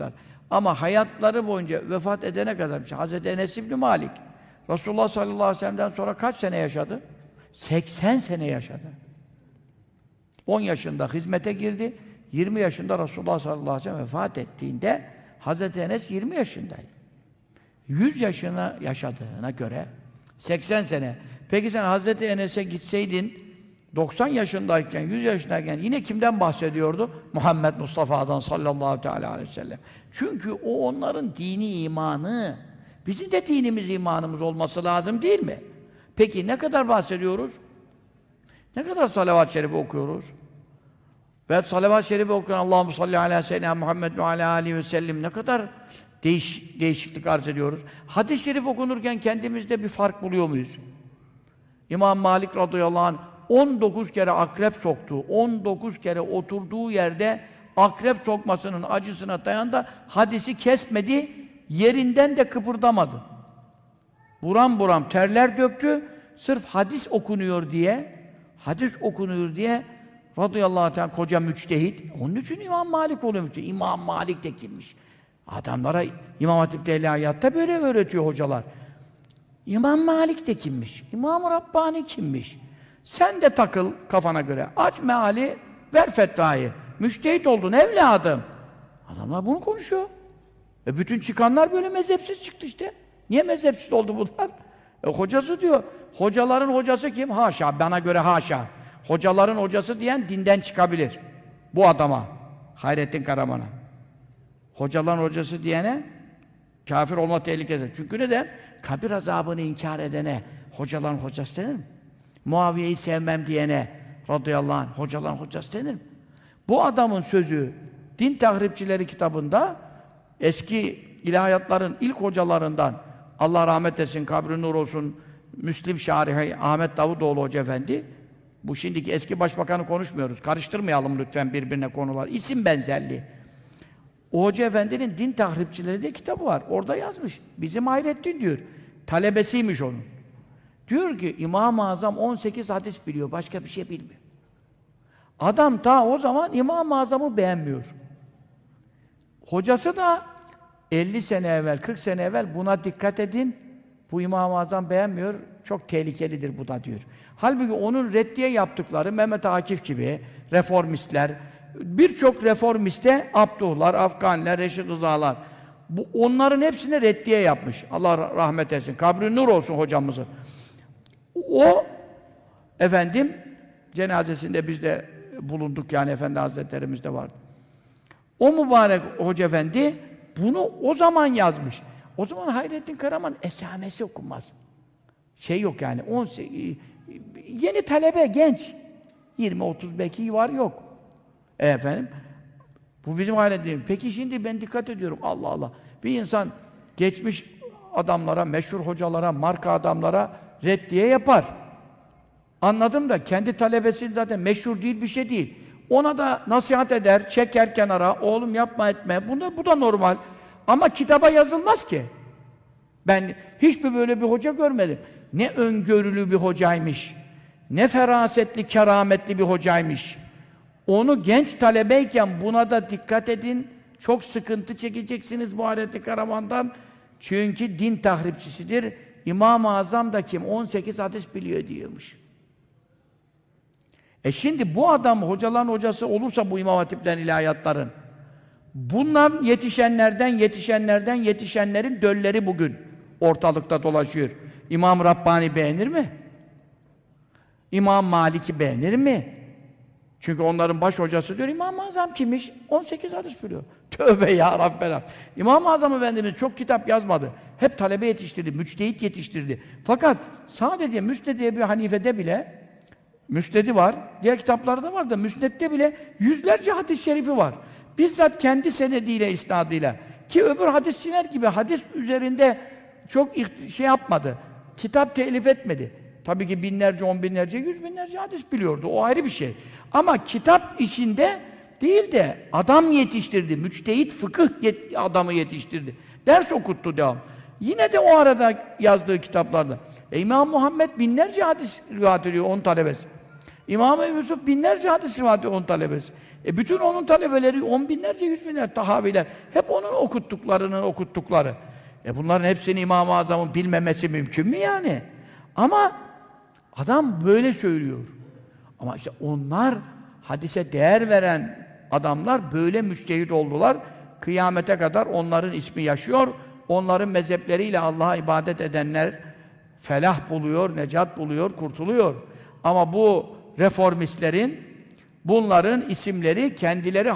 Ama hayatları boyunca vefat edene kadar, Hazreti Enes İbni Malik, Resulullah sallallahu aleyhi ve sellem'den sonra kaç sene yaşadı? 80 sene yaşadı. 10 yaşında hizmete girdi, 20 yaşında Resulullah sallallahu aleyhi ve sellem vefat ettiğinde Hazreti Enes 20 yaşındaydı. 100 yaşına yaşadığına göre 80 sene. Peki sen Hazreti Enes'e gitseydin 90 yaşındayken, 100 yaşındayken yine kimden bahsediyordu? Muhammed Mustafa'dan sallallahu aleyhi ve sellem. Çünkü o onların dini imanı. Bizim de dinimiz, imanımız olması lazım değil mi? Peki ne kadar bahsediyoruz? Ne kadar salavat-ı şerife okuyoruz? Ve salavat-ı şerife okuyan Allahumme salli ala seyyidina Muhammed ve ala aleyhi ve sellem ne kadar değişiklik arz ediyoruz? Hadis-i şerif okunurken kendimizde bir fark buluyor muyuz? İmam Malik radıyallahu anh 19 kere akrep soktu. 19 kere oturduğu yerde akrep sokmasının acısına dayandı. Hadisi kesmedi, yerinden de kıpırdamadı. Buram buram terler döktü. Sırf hadis okunuyor diye radıyallahu anh koca müçtehit. Onun için İmam Malik oluyor müçtehit. İmam Malik de kimmiş? Adamlara İmam Hatip'te ilahiyatta böyle öğretiyor hocalar. İmam Malik de kimmiş? İmam-ı Rabbani kimmiş? Sen de takıl kafana göre. Aç meali, ver fetvayı. Müçtehit oldun evladım. Adamlar bunu konuşuyor. Bütün çıkanlar böyle mezhepsiz çıktı işte. Niye mezhepsiz oldu bunlar? Hocası diyor. Hocaların hocası kim? Haşa, bana göre haşa. Hocaların hocası diyen dinden çıkabilir. Bu adama. Hayrettin Karaman'a. Hocaların hocası diyene kafir olma tehlikesi. Çünkü neden? Kabir azabını inkar edene hocaların hocası denir mi? Muaviye'yi sevmem diyene radıyallahu anh hocaların hocası denir mi? Bu adamın sözü Din Tahripçileri kitabında eski ilahiyatların ilk hocalarından Allah rahmet etsin, kabri nur olsun, Müslim Şarihi Ahmet Davutoğlu Hoca Efendi, bu şimdiki eski başbakanı konuşmuyoruz. Karıştırmayalım lütfen birbirine konular. İsim benzerliği. O Hoca Efendi'nin Din Tahripçileri diye kitabı var. Orada yazmış. Bizim Hayrettin diyor. Talebesiymiş onun. Diyor ki İmam-ı Azam 18 hadis biliyor. Başka bir şey bilmiyor. Adam ta o zaman İmam-ı Azam'ı beğenmiyor. Hocası da 50 sene evvel, 40 sene evvel buna dikkat edin. Bu İmam-ı Azam beğenmiyor. Çok tehlikelidir bu da diyor. Halbuki onun reddiye yaptıkları Mehmet Akif gibi reformistler, birçok reformiste Abduhlar, Afganiler, Reşit Rızalar. Onların hepsine reddiye yapmış. Allah rahmet etsin. Kabri nur olsun hocamızın. O efendim cenazesinde biz de bulunduk yani Efendi Hazretlerimiz de vardı. O mübarek Hoca Efendi bunu o zaman yazmış. O zaman Hayrettin Karaman esamesi okunmaz. Şey yok yani. Yeni talebe, genç. 20-30 belki var yok. Efendim, bu bizim Hayrettin. Peki şimdi ben dikkat ediyorum. Allah Allah. Bir insan geçmiş adamlara, meşhur hocalara, marka adamlara reddiye yapar. Anladım da kendi talebesi zaten meşhur değil, bir şey değil. Ona da nasihat eder, çeker kenara, oğlum yapma etme. Bu da normal. Ama kitaba yazılmaz ki. Ben hiçbir böyle bir hoca görmedim. Ne öngörülü bir hocaymış. Ne ferasetli, kerametli bir hocaymış. Onu genç talebeyken buna da dikkat edin. Çok sıkıntı çekeceksiniz bu Hayrettin Karaman'dan. Çünkü din tahripçisidir. İmam-ı Azam da kim? 18 hadis biliyor diyormuş. Şimdi bu adam hocaların hocası olursa bu İmam Hatiplerin, ilahiyatların, bunlar yetişenlerin dölleri bugün ortalıkta dolaşıyor. İmam Rabbani beğenir mi? İmam Malik'i beğenir mi? Çünkü onların baş hocası diyor, İmam-ı Azam kimmiş? 18 hadis biliyor. Tövbe ya Rabbena! İmam-ı Azam Efendimiz çok kitap yazmadı. Hep talebe yetiştirdi, müçtehit yetiştirdi. Fakat sadece Müsned Ebu Hanife'de bile Müsned'i var, diğer kitaplarda var da Müsned'de bile yüzlerce hadis-i şerifi var. Bizzat kendi senediyle, isnadıyla. Ki öbür hadisçiler gibi hadis üzerinde çok şey yapmadı. Kitap telif etmedi. Tabii ki binlerce, 10 binlerce, 100 binlerce hadis biliyordu. O ayrı bir şey. Ama kitap işinde değil de adam yetiştirdi. Müçtehit fıkıh adamı yetiştirdi. Ders okuttu devam. Yine de o arada yazdığı kitaplarda. İmam Muhammed binlerce hadis rivayet ediyor, onun talebesi. İmam Ebu Yusuf binlerce hadis rivayet onun talebesi. Bütün onun talebeleri, 10 binlerce, 100 binlerce tahaviler. Hep onun okuttukları. Bunların hepsini İmam-ı Azam'ın bilmemesi mümkün mü yani? Ama adam böyle söylüyor. Ama işte onlar hadise değer veren adamlar böyle müçtehit oldular. Kıyamete kadar onların ismi yaşıyor. Onların mezhepleriyle Allah'a ibadet edenler felah buluyor, necat buluyor, kurtuluyor. Ama bu reformistlerin, bunların isimleri kendileri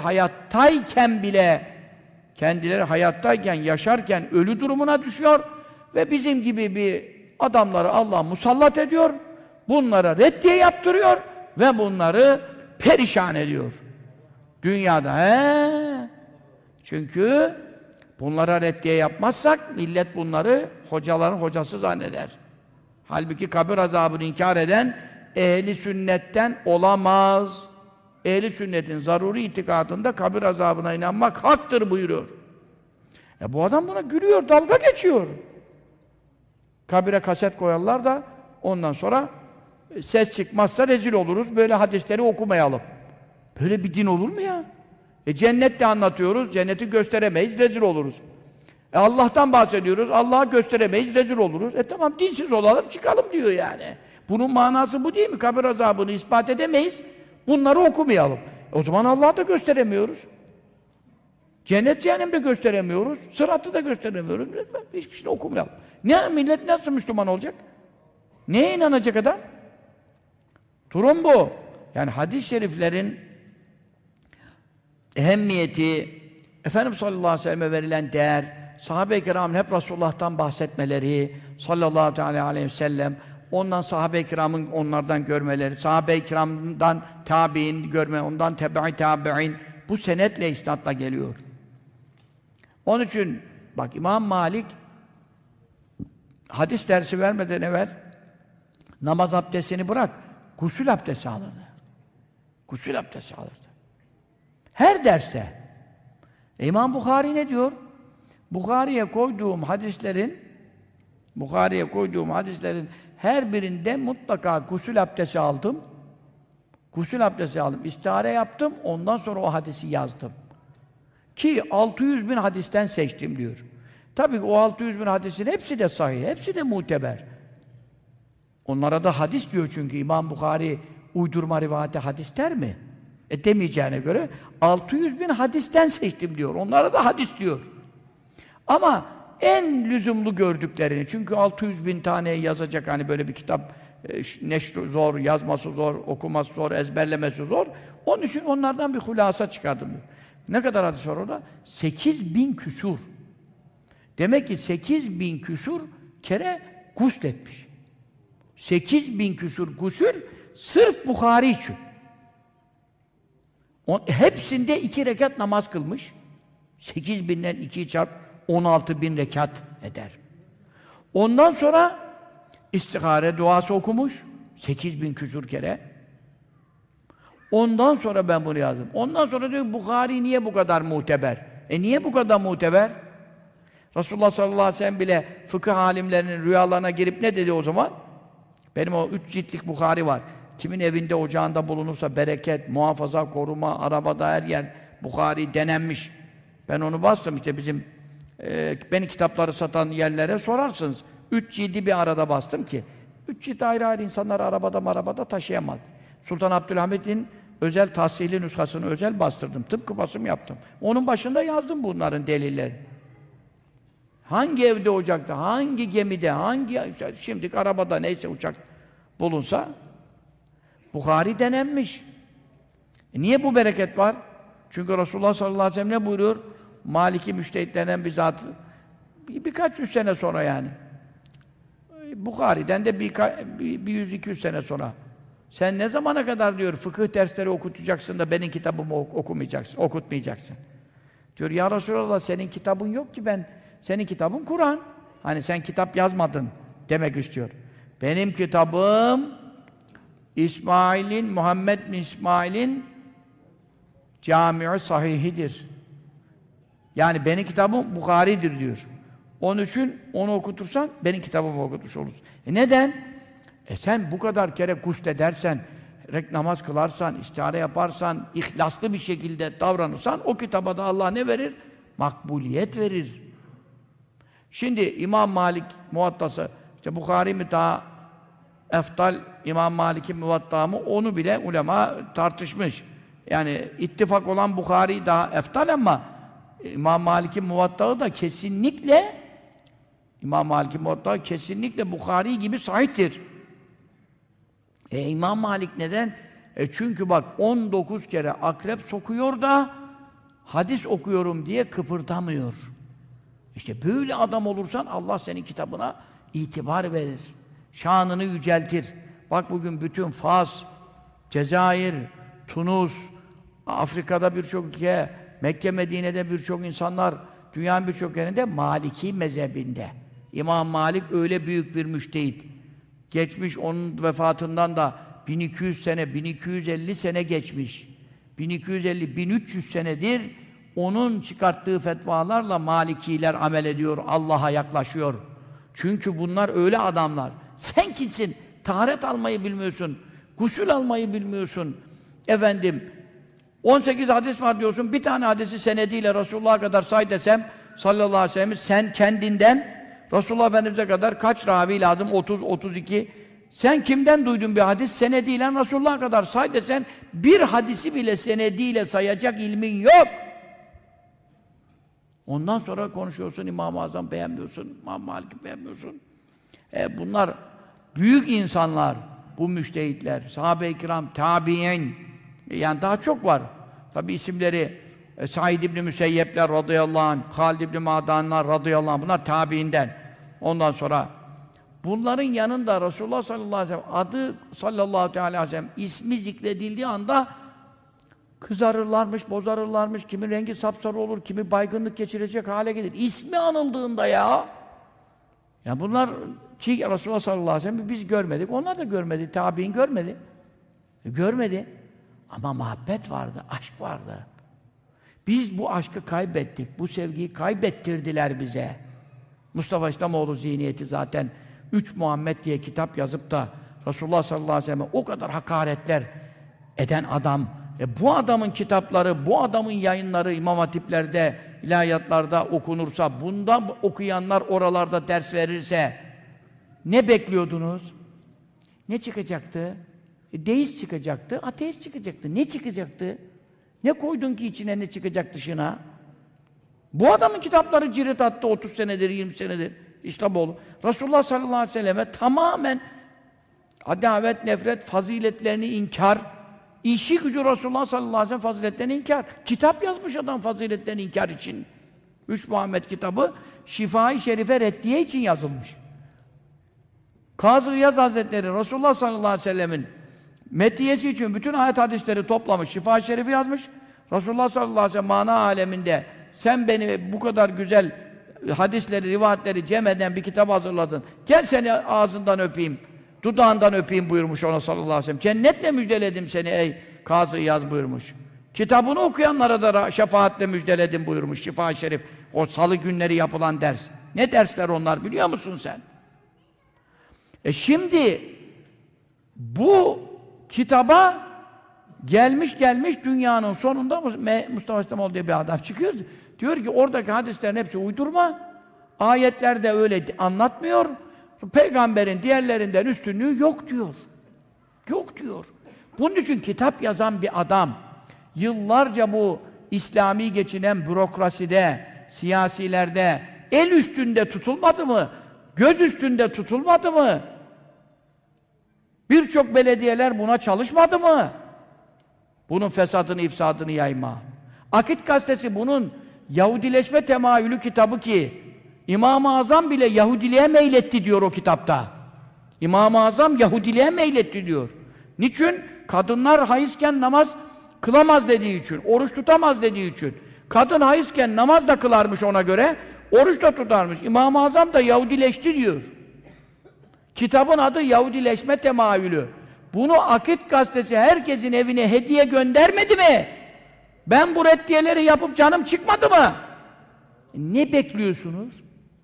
hayattayken, yaşarken ölü durumuna düşüyor ve bizim gibi bir adamları Allah musallat ediyor, bunlara reddiye yaptırıyor ve bunları perişan ediyor. Dünyada, Çünkü bunlara reddiye yapmazsak millet bunları hocaların hocası zanneder. Halbuki kabir azabını inkar eden ehli sünnetten olamaz. Ehli sünnetin zaruri itikadında kabir azabına inanmak haktır buyuruyor. Bu adam buna gülüyor, dalga geçiyor. Kabire kaset koyarlar da ondan sonra ses çıkmazsa rezil oluruz, böyle hadisleri okumayalım. Böyle bir din olur mu ya? Cennette anlatıyoruz, cenneti gösteremeyiz, rezil oluruz. Allah'tan bahsediyoruz, Allah'ı gösteremeyiz, rezil oluruz. Tamam, dinsiz olalım, çıkalım diyor yani. Bunun manası bu değil mi? Kabir azabını ispat edemeyiz, bunları okumayalım. O zaman Allah'ı da gösteremiyoruz. Cennet cehennemde gösteremiyoruz, sıratı da gösteremiyoruz. Hiçbir şey okumayalım. Ne millet nasıl Müslüman olacak? Neye inanacak adam? Durum bu. Yani hadis-i şeriflerin ehemmiyeti, Efendimiz sallallahu aleyhi ve selleme verilen değer, sahabe-i kiramın hep Resulullah'tan bahsetmeleri, sallallahu aleyhi ve sellem, ondan sahabe-i kiramın onlardan görmeleri, sahabe-i kiramdan tabi'in görme, ondan tebe-i tabi'in, bu senetle isnatla geliyor. Onun için bak İmam Malik hadis dersi vermeden evvel namaz abdestini bırak, gusül abdesti alırdı. Gusül abdesti alırdı. Her derste. İmam Bukhari ne diyor? Bukhari'ye koyduğum hadislerin her birinde mutlaka gusül abdesti aldım. Gusül abdesti aldım, istihare yaptım, ondan sonra o hadisi yazdım. Ki 600 bin hadisten seçtim diyor. Tabii o 600 bin hadisin hepsi de sahih, hepsi de muteber. Onlara da hadis diyor çünkü İmam Bukhari uydurma rivayete hadis der mi? Demeyeceğine göre 600 bin hadisten seçtim diyor. Onlara da hadis diyor. Ama en lüzumlu gördüklerini, çünkü 600 bin tane yazacak hani böyle bir kitap neşri zor, yazması zor, okuması zor, ezberlemesi zor. Onun için onlardan bir hulasa çıkardım diyor. Ne kadar hadis var orada? 8.000 küsur. Demek ki 8.000 küsur kere gusletmiş. 8.000 küsur gusül sırf Bukhari için. Hepsinde 2 rekat namaz kılmış. 8.000'den 2'yi çarp 16.000 rekat eder. Ondan sonra istihare duası okumuş. 8.000 küsur kere. Ondan sonra ben bunu yazdım. Ondan sonra diyor Bukhari niye bu kadar muteber? Niye bu kadar muteber? Resulullah sallallahu aleyhi ve sellem bile fıkıh alimlerinin rüyalarına girip ne dedi o zaman? Benim o 3 ciltlik Bukhari var. Kimin evinde, ocağında bulunursa bereket, muhafaza, koruma, arabada her yer Bukhari denenmiş. Ben onu bastım işte bizim beni kitapları satan yerlere sorarsınız. 3 cildi bir arada bastım ki 3 cilt ayrı ayrı insanlar arabada taşıyamaz. Sultan Abdülhamid'in özel tahsili nüshasını özel bastırdım. Tıpkı basım yaptım. Onun başında yazdım bunların delilleri. Hangi evde, ocakta, hangi gemide, şimdilik arabada neyse uçak bulunsa Bukhari denenmiş. Niye bu bereket var? Çünkü Resulullah sallallahu aleyhi ve sellem ne buyuruyor? Maliki müştehitlerden bir zat birkaç yüz sene sonra yani. Bukhari'den de bir 100-200 sene sonra. Sen ne zamana kadar diyor fıkıh dersleri okutacaksın da benim kitabımı okutmayacaksın. Diyor ya Resulallah senin kitabın yok ki senin kitabın Kur'an. Hani sen kitap yazmadın demek istiyor. Benim kitabım Muhammed bin İsmail'in Cami-i Sahihidir. Yani benim kitabım Bukhari'dir diyor. Onun için onu okutursan benim kitabımı okutmuş olursun. Neden? Sen bu kadar kere gusl edersen, namaz kılarsan, istihare yaparsan, ihlaslı bir şekilde davranırsan o kitaba da Allah ne verir? Makbuliyet verir. Şimdi İmam Malik Muvatta'sı, işte Bukhari mi daha eftal, İmam Malik'in Muvatta mı, onu bile ulema tartışmış. Yani ittifak olan Bukhari daha eftal ama İmam Malik'in Muvatta'ı da kesinlikle İmam Malik'in Muvatta'ı kesinlikle Bukhari gibi sahihtir. İmam Malik neden? Çünkü bak 19 kere akrep sokuyor da hadis okuyorum diye kıpırdamıyor. İşte böyle adam olursan Allah senin kitabına itibar verir. Şanını yüceltir. Bak bugün bütün Fas, Cezayir, Tunus, Afrika'da birçok ülke, Mekke, Medine'de birçok insanlar, dünyanın birçok yerinde Maliki mezhebinde. İmam Malik öyle büyük bir müştehit. Geçmiş onun vefatından da 1200 sene, 1250 sene geçmiş. 1250, 1300 senedir onun çıkarttığı fetvalarla Malikiler amel ediyor, Allah'a yaklaşıyor. Çünkü bunlar öyle adamlar. Sen kimsin? Taharet almayı bilmiyorsun, gusül almayı bilmiyorsun. Efendim, 18 hadis var diyorsun, bir tane hadisi senediyle Resulullah'a kadar say desem, sallallahu aleyhi ve sellem, sen kendinden Resulullah Efendimiz'e kadar kaç ravi lazım? 30, 32. Sen kimden duydun bir hadis? Senediyle Resulullah'a kadar say desen, bir hadisi bile senediyle sayacak ilmin yok. Ondan sonra konuşuyorsun, İmam-ı Azam beğenmiyorsun, İmam Malik'i beğenmiyorsun. Bunlar büyük insanlar, bu müştehitler, sahabe-i kiram, tabi'in, yani daha çok var. Tabi isimleri Said İbni Müseyyepler radıyallahu anh, Halid İbni Ma'danlar radıyallahu anh, bunlar tabiinden. Ondan sonra bunların yanında Resulullah sallallahu aleyhi ve sellem adı sallallahu aleyhi ve sellem ismi zikredildiği anda kızarırlarmış, bozarırlarmış, kimin rengi sapsarı olur, kimi baygınlık geçirecek hale gelir. İsmi anıldığında ya bunlar ki Resulullah sallallahu aleyhi ve sellem biz görmedik, onlar da görmedi, tabiin görmedi. Görmedi. Ama muhabbet vardı, aşk vardı. Biz bu aşkı kaybettik, bu sevgiyi kaybettirdiler bize. Mustafa İslamoğlu zihniyeti zaten 3 Muhammed diye kitap yazıp da Resulullah sallallahu aleyhi ve sellem o kadar hakaretler eden adam. Bu adamın kitapları, bu adamın yayınları İmam Hatipler'de, ilahiyatlarda okunursa, bundan okuyanlar oralarda ders verirse ne bekliyordunuz? Ne çıkacaktı? Deist çıkacaktı, ateist çıkacaktı. Ne çıkacaktı? Ne koydun ki içine, ne çıkacak dışına? Bu adamın kitapları cirit attı 30 senedir, 20 senedir İslamoğlu. Resulullah sallallahu aleyhi ve selleme tamamen adavet, nefret, faziletlerini inkar, işi gücü Resulullah sallallahu aleyhi ve sellem faziletlerini inkar. Kitap yazmış adam faziletlerini inkar için. 3 Muhammed kitabı Şifa-i Şerife reddiye için yazılmış. Kazı İyaz Hazretleri Resulullah sallallahu aleyhi ve sellemin metiyesi için bütün ayet hadisleri toplamış, Şifa-i Şerif'i yazmış. Resulullah sallallahu aleyhi ve sellem mana aleminde sen beni bu kadar güzel hadisleri, rivayetleri cem eden bir kitap hazırladın. Gel seni ağzından öpeyim, dudağından öpeyim buyurmuş ona sallallahu aleyhi ve sellem. Cennetle müjdeledim seni ey Kazı İyaz buyurmuş. Kitabını okuyanlara da şefaatle müjdeledim buyurmuş Şifa-i Şerif. O salı günleri yapılan ders. Ne dersler onlar biliyor musun sen? Şimdi bu kitaba gelmiş dünyanın sonunda Mustafa İslamoğlu diye bir adam çıkıyor. Diyor ki oradaki hadislerin hepsi uydurma. Ayetler de öyle anlatmıyor. Peygamberin diğerlerinden üstünlüğü yok diyor. Yok diyor. Bunun için kitap yazan bir adam yıllarca bu İslami geçinen bürokraside, siyasilerde el üstünde tutulmadı mı? Göz üstünde tutulmadı mı? Birçok belediyeler buna çalışmadı mı? Bunun fesadını, ifsadını yayma. Akit gazetesi bunun Yahudileşme temayülü kitabı ki İmam-ı Azam bile Yahudiliğe meyletti diyor o kitapta. İmam-ı Azam Yahudiliğe meyletti diyor. Niçin? Kadınlar hayızken namaz kılamaz dediği için, oruç tutamaz dediği için. Kadın hayızken namaz da kılarmış ona göre, oruç da tutarmış. İmam-ı Azam da Yahudileşti diyor. Kitabın adı Yahudileşme temayülü. Bunu Akit gazetesi herkesin evine hediye göndermedi mi? Ben bu reddiyeleri yapıp canım çıkmadı mı? Ne bekliyorsunuz?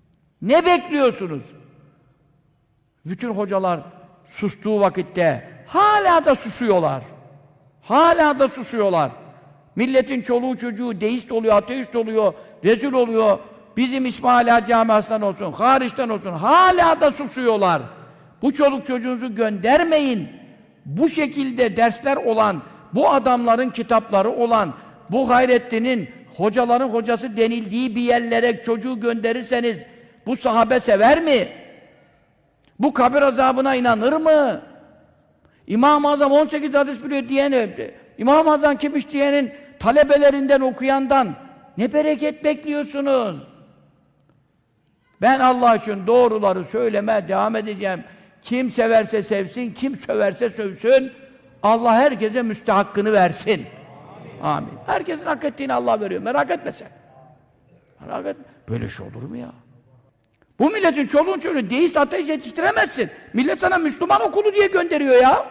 Ne bekliyorsunuz? Bütün hocalar sustuğu vakitte, hala da susuyorlar. Hala da susuyorlar. Milletin çoluğu çocuğu deist oluyor, ateist oluyor, rezil oluyor. Bizim İsmail Ağa Camiası'ndan olsun, hariçten olsun. Hala da susuyorlar. Bu çoluk çocuğunuzu göndermeyin. Bu şekilde dersler olan, bu adamların kitapları olan, bu Hayrettin'in hocaların hocası denildiği bir yerlere çocuğu gönderirseniz bu sahabe sever mi? Bu kabir azabına inanır mı? İmam-ı Azam 18 hadis biliyor diyen, İmam-ı Azam kimmiş diyenin talebelerinden, okuyandan ne bereket bekliyorsunuz? Ben Allah için doğruları söylemeye devam edeceğim. Kim severse sevsin, kim söverse sövsün. Allah herkese müstehakkını versin. Amin. Herkesin hak ettiğini Allah veriyor. Merak etme sen. Merak etme. Böyle şey olur mu ya? Bu milletin çoluğun çocuğu deist ateist yetiştiremezsin. Millet sana Müslüman okulu diye gönderiyor ya.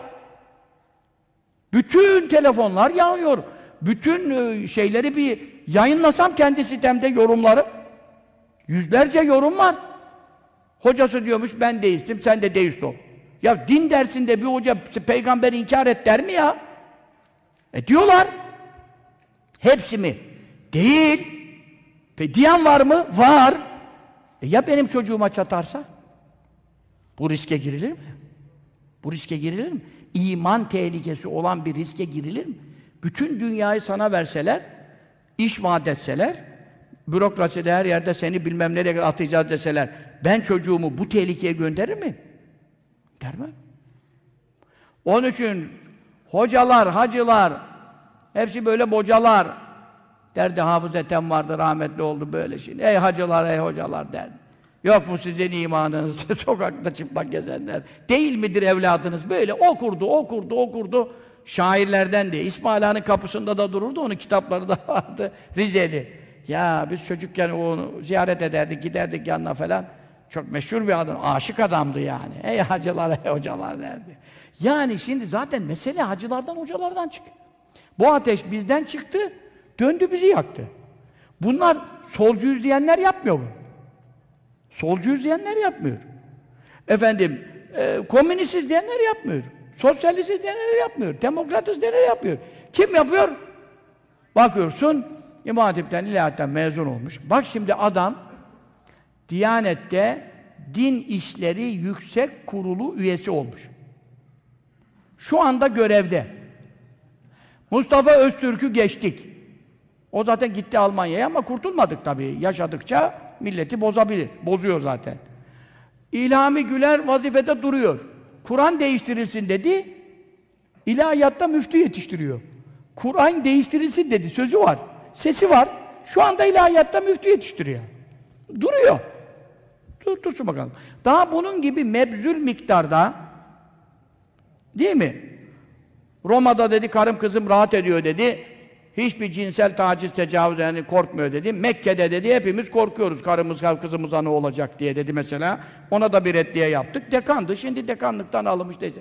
Bütün telefonlar yanıyor. Bütün şeyleri bir yayınlasam kendi sitemde yorumları. Yüzlerce yorum var. Hocası diyormuş ben deistim, sen de deist ol. Ya din dersinde bir hoca peygamberi inkar et der mi ya? Diyorlar. Hepsi mi? Değil. Diyen var mı? Var. Ya benim çocuğuma çatarsa? Bu riske girilir mi? Bu riske girilir mi? İman tehlikesi olan bir riske girilir mi? Bütün dünyayı sana verseler, iş vaat etseler, bürokraside her yerde seni bilmem nereye atacağız deseler, ben çocuğumu bu tehlikeye gönderir mi? Göndermem. Onun için hocalar, hacılar, hepsi böyle bocalar derdi. Hafız Ethem vardı, rahmetli oldu böyle şimdi. Ey hacılar, ey hocalar derdi. Yok bu sizin imanınız, sokakta çıplak gezenler. Değil midir evladınız? Böyle okurdu. Şairlerden de. İsmail Ağa'nın kapısında da dururdu, onun kitapları da vardı. Rizeli. Ya biz çocukken onu ziyaret ederdik, giderdik yanına falan. Çok meşhur bir adam, aşık adamdı yani. Ey hacılar, ey hocalar derdi. Yani şimdi zaten mesele hacılardan, hocalardan çıkıyor. Bu ateş bizden çıktı, döndü bizi yaktı. Bunlar solcuyuz diyenler yapmıyor mu? Solcuyuz diyenler yapmıyor. Efendim, komünistiz diyenler yapmıyor. Sosyalistiz diyenler yapmıyor. Demokratiz diyenler yapıyor. Kim yapıyor? Bakıyorsun, İmam Hatip'ten, İlahiyat'tan mezun olmuş. Bak şimdi adam, Diyanet'te Din İşleri Yüksek Kurulu üyesi olmuş. Şu anda görevde. Mustafa Öztürk'ü geçtik. O zaten gitti Almanya'ya ama kurtulmadık tabii. Yaşadıkça milleti bozabilir. Bozuyor zaten. İlhami Güler vazifede duruyor. Kur'an değiştirilsin dedi. İlahiyatta müftü yetiştiriyor. Kur'an değiştirilsin dedi. Sözü var. Sesi var. Şu anda ilahiyatta müftü yetiştiriyor. Duruyor. Dursun bakalım. Daha bunun gibi mebzül miktarda, değil mi? Roma'da dedi, karım kızım rahat ediyor dedi. Hiçbir cinsel taciz, tecavüz yani korkmuyor dedi. Mekke'de dedi, hepimiz korkuyoruz karımız, kızımıza ne olacak diye dedi mesela. Ona da bir reddiye yaptık. Dekandı, şimdi dekanlıktan alınmış dedi.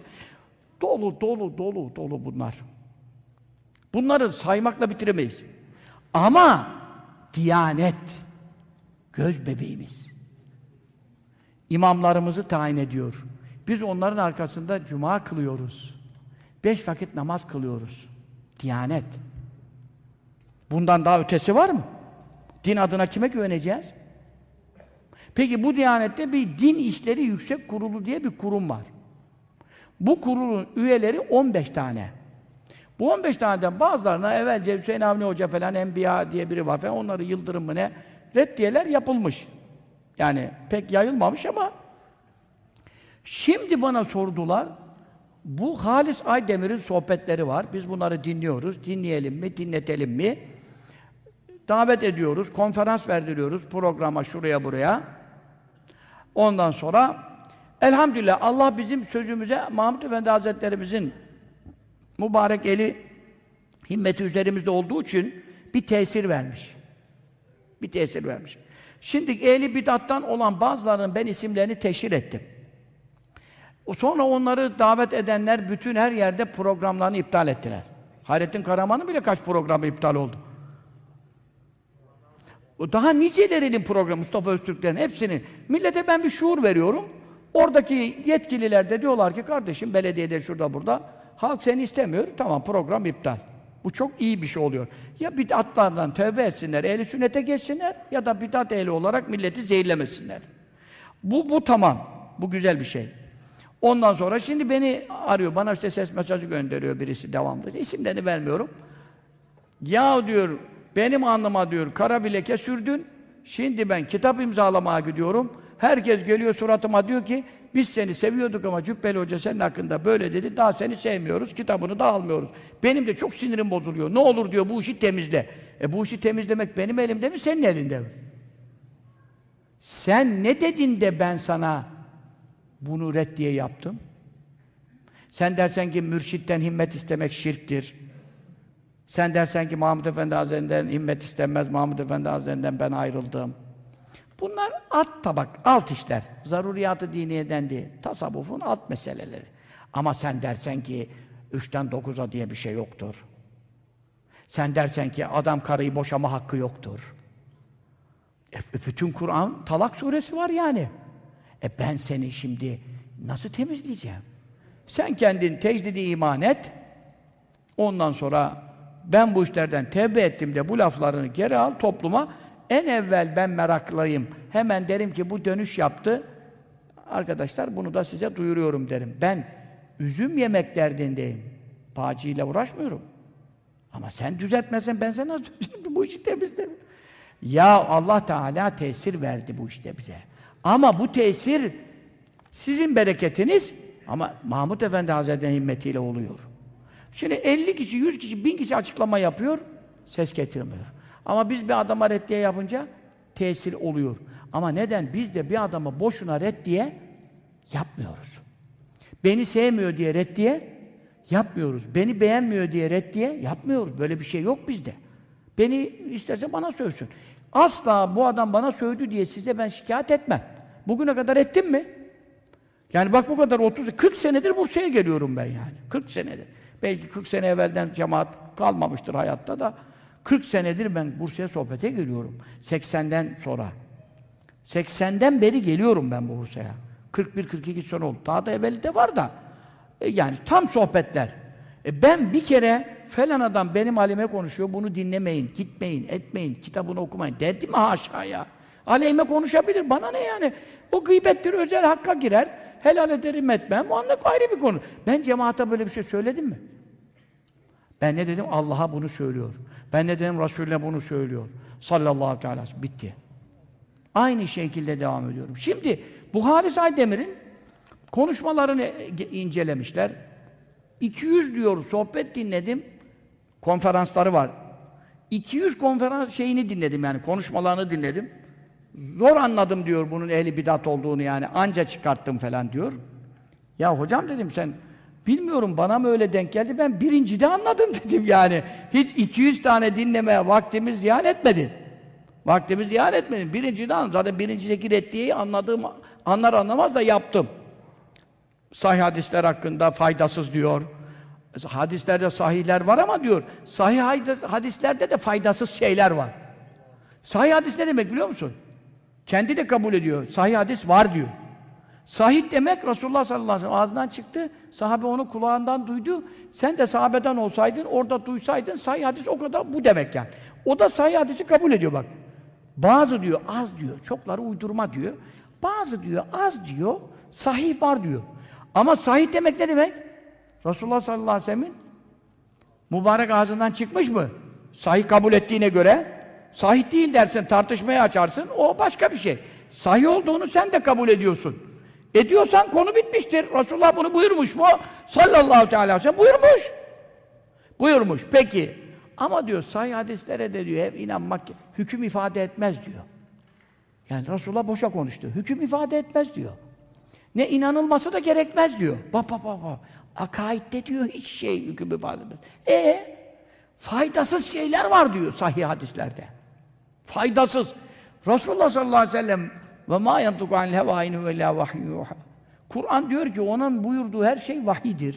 Dolu bunlar. Bunları saymakla bitiremeyiz. Ama Diyanet, göz bebeğimiz. İmamlarımızı tayin ediyor. Biz onların arkasında cuma kılıyoruz. 5 vakit namaz kılıyoruz. Diyanet. Bundan daha ötesi var mı? Din adına kime güveneceğiz? Peki bu Diyanet'te bir Din İşleri Yüksek Kurulu diye bir kurum var. Bu kurulun üyeleri 15 tane. Bu 15 taneden bazılarına evvelce Hüseyin Avni Hoca falan, Enbiya diye biri var falan, onları Yıldırım mı ne, reddiyeler yapılmış. Yani pek yayılmamış ama şimdi bana sordular, bu Halis Aydemir'in sohbetleri var, biz bunları dinliyoruz, dinleyelim mi, dinletelim mi? Davet ediyoruz, konferans verdiriyoruz programa, şuraya buraya. Ondan sonra elhamdülillah Allah bizim sözümüze Mahmud Efendi Hazretlerimizin mübarek eli, himmeti üzerimizde olduğu için bir tesir vermiş. Bir tesir vermiş. Şimdi ehli bid'attan olan bazılarının ben isimlerini teşhir ettim. Sonra onları davet edenler bütün her yerde programlarını iptal ettiler. Hayrettin Karaman'ın bile kaç programı iptal oldu. Daha nicelerinin programı, Mustafa Öztürklerin hepsinin. Millete ben bir şuur veriyorum. Oradaki yetkililer de diyorlar ki kardeşim belediyede şurada burada halk seni istemiyor. Tamam program iptal. Bu çok iyi bir şey oluyor. Ya bid'atlardan tövbe etsinler, ehli sünnete geçsinler ya da bid'at ehli olarak milleti zehirlemesinler. Bu tamam. Bu güzel bir şey. Ondan sonra şimdi beni arıyor. Bana işte ses mesajı gönderiyor birisi devamlı. İsimlerini vermiyorum. Ya diyor benim alnıma diyor kara bir leke sürdün. Şimdi ben kitap imzalamaya gidiyorum. Herkes geliyor suratıma diyor ki biz seni seviyorduk ama Cübbeli Hoca senin hakkında böyle dedi. Daha seni sevmiyoruz. Kitabını da almıyoruz. Benim de çok sinirim bozuluyor. Ne olur diyor bu işi temizle. Bu işi temizlemek benim elimde mi senin elinde mi? Sen ne dedin de ben sana bunu reddiye yaptım? Sen dersen ki mürşitten himmet istemek şirktir. Sen dersen ki Mahmud Efendi Hazretlerinden himmet istenmez, Mahmud Efendi Hazretlerinden ben ayrıldım. Bunlar alt tabak, alt işler. Zaruriyat-ı diniyeden değil. Tasavvufun alt meseleleri. Ama sen dersen ki 3'ten 9'a diye bir şey yoktur. Sen dersen ki adam karıyı boşama hakkı yoktur. Bütün Kur'an Talak suresi var yani. Ben seni şimdi nasıl temizleyeceğim? Sen kendin tecdidi iman et. Ondan sonra ben bu işlerden tevbe ettim de bu laflarını geri al topluma. En evvel ben meraklıyım. Hemen derim ki bu dönüş yaptı. Arkadaşlar bunu da size duyuruyorum derim. Ben üzüm yemek derdindeyim. Bağcıyla uğraşmıyorum. Ama sen düzeltmezsen ben sana bu işi temizlerim. Ya Allah Teala tesir verdi bu işte bize. Ama bu tesir sizin bereketiniz ama Mahmud Efendi Hazretleri'nin himmetiyle oluyor. Şimdi 50 kişi, 100 kişi, 1000 kişi açıklama yapıyor, ses getirmiyor. Ama biz bir adama reddiye yapınca tesir oluyor. Ama neden? Biz de bir adama boşuna reddiye yapmıyoruz. Beni sevmiyor diye reddiye yapmıyoruz. Beni beğenmiyor diye reddiye yapmıyoruz. Böyle bir şey yok bizde. Beni isterse bana sövsün. Asla bu adam bana sövdü diye size ben şikayet etmem. Bugüne kadar ettim mi? Yani bak bu kadar 40 senedir Bursa'ya geliyorum ben yani. 40 senedir. Belki 40 sene evvelden cemaat kalmamıştır hayatta da 40 senedir ben Bursa'ya sohbete geliyorum. 80'den sonra. 80'den beri geliyorum ben bu Bursa'ya. 41-42 sene oldu. Daha da evveli de var da. Yani tam sohbetler. Ben bir kere falan adam benim aleyhime konuşuyor, bunu dinlemeyin, gitmeyin, etmeyin, kitabını okumayın. Dedim mi haşa ya? Aleyhime konuşabilir, bana ne yani? O gıybettir, özel hakka girer. Helal ederim etmem, o anlık ayrı bir konu. Ben cemaate böyle bir şey söyledim mi? Ben ne dedim? Allah'a bunu söylüyor. Ben ne dedim? Resulüne bunu söylüyor. Sallallahu aleyhi ve sellem. Bitti. Aynı şekilde devam ediyorum. Şimdi bu Halis Aydemir'in konuşmalarını incelemişler. 200 diyor sohbet dinledim. Konferansları var. 200 konferans şeyini dinledim yani konuşmalarını dinledim. Zor anladım diyor bunun ehli bidat olduğunu yani anca çıkarttım falan diyor. Ya hocam dedim sen bilmiyorum bana mı öyle denk geldi ben birincide anladım dedim yani. Hiç 200 tane dinlemeye vaktimiz ziyan etmedi. Vaktimiz ziyan etmedi. Birincide anladım. Zaten birincideki reddiyeyi anladığım anlar anlamaz da yaptım. Sahih hadisler hakkında faydasız diyor. Hadislerde sahihler var ama diyor, sahih hadislerde de faydasız şeyler var. Sahih hadis ne demek biliyor musun? Kendi de kabul ediyor. Sahih hadis var diyor. Sahih demek Resulullah sallallahu aleyhi ve sellem ağzından çıktı. Sahabe onu kulağından duydu. Sen de sahabeden olsaydın, orada duysaydın sahih hadis o kadar bu demek yani. O da sahih hadisi kabul ediyor bak. Bazı diyor az diyor. Çokları uydurma diyor. Bazı diyor az diyor. Sahih var diyor. Ama sahih demek ne demek? Resulullah sallallahu aleyhi ve sellem'in mübarek ağzından çıkmış mı? Sahih kabul ettiğine göre sahih değil dersin, tartışmaya açarsın, o başka bir şey. Sahih olduğunu sen de kabul ediyorsun. Ediyorsan konu bitmiştir. Resulullah bunu buyurmuş mu? Sallallahu aleyhi ve sellem buyurmuş. Buyurmuş. Peki. Ama diyor sahih hadislere de diyor hep inanmak hüküm ifade etmez diyor. Yani Resulullah boşa konuştu. Hüküm ifade etmez diyor. Ne inanılması da gerekmez diyor. Bak. Akaidde diyor hiç şey hüküm ifade etmez. Faydasız şeyler var diyor sahih hadislerde. Faydasız. Resulullah sallallahu aleyhi ve sellem ve mâ yantuku anil hevâ in huve illâ vahiyyun. Kur'an diyor ki onun buyurduğu her şey vahidir.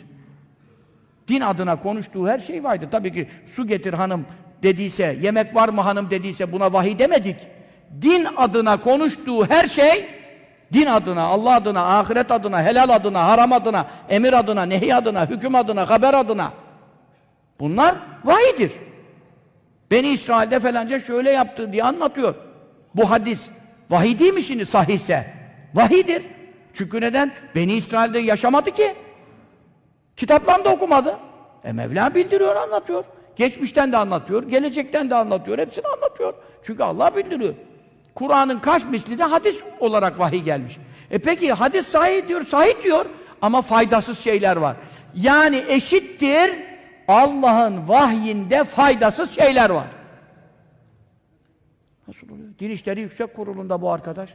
Din adına konuştuğu her şey vahidir. Tabii ki su getir hanım dediyse, yemek var mı hanım dediyse buna vahiy demedik. Din adına konuştuğu her şey Din adına, Allah adına, ahiret adına, helal adına, haram adına, emir adına, nehi adına, hüküm adına, haber adına. Bunlar vahiydir. Beni İsrail'de falanca şöyle yaptı diye anlatıyor. Bu hadis vahiy değil mi şimdi sahihse? Vahiydir. Çünkü neden? Beni İsrail'de yaşamadı ki. Kitaplarını da okumadı. Mevla bildiriyor, anlatıyor. Geçmişten de anlatıyor, gelecekten de anlatıyor, hepsini anlatıyor. Çünkü Allah bildiriyor. Kur'an'ın kaç misli de hadis olarak vahiy gelmiş. Peki hadis sahih diyor, sahih diyor ama faydasız şeyler var. Yani eşittir Allah'ın vahyinde faydasız şeyler var. Nasıl oluyor? Din İşleri Yüksek Kurulu'nda bu arkadaş.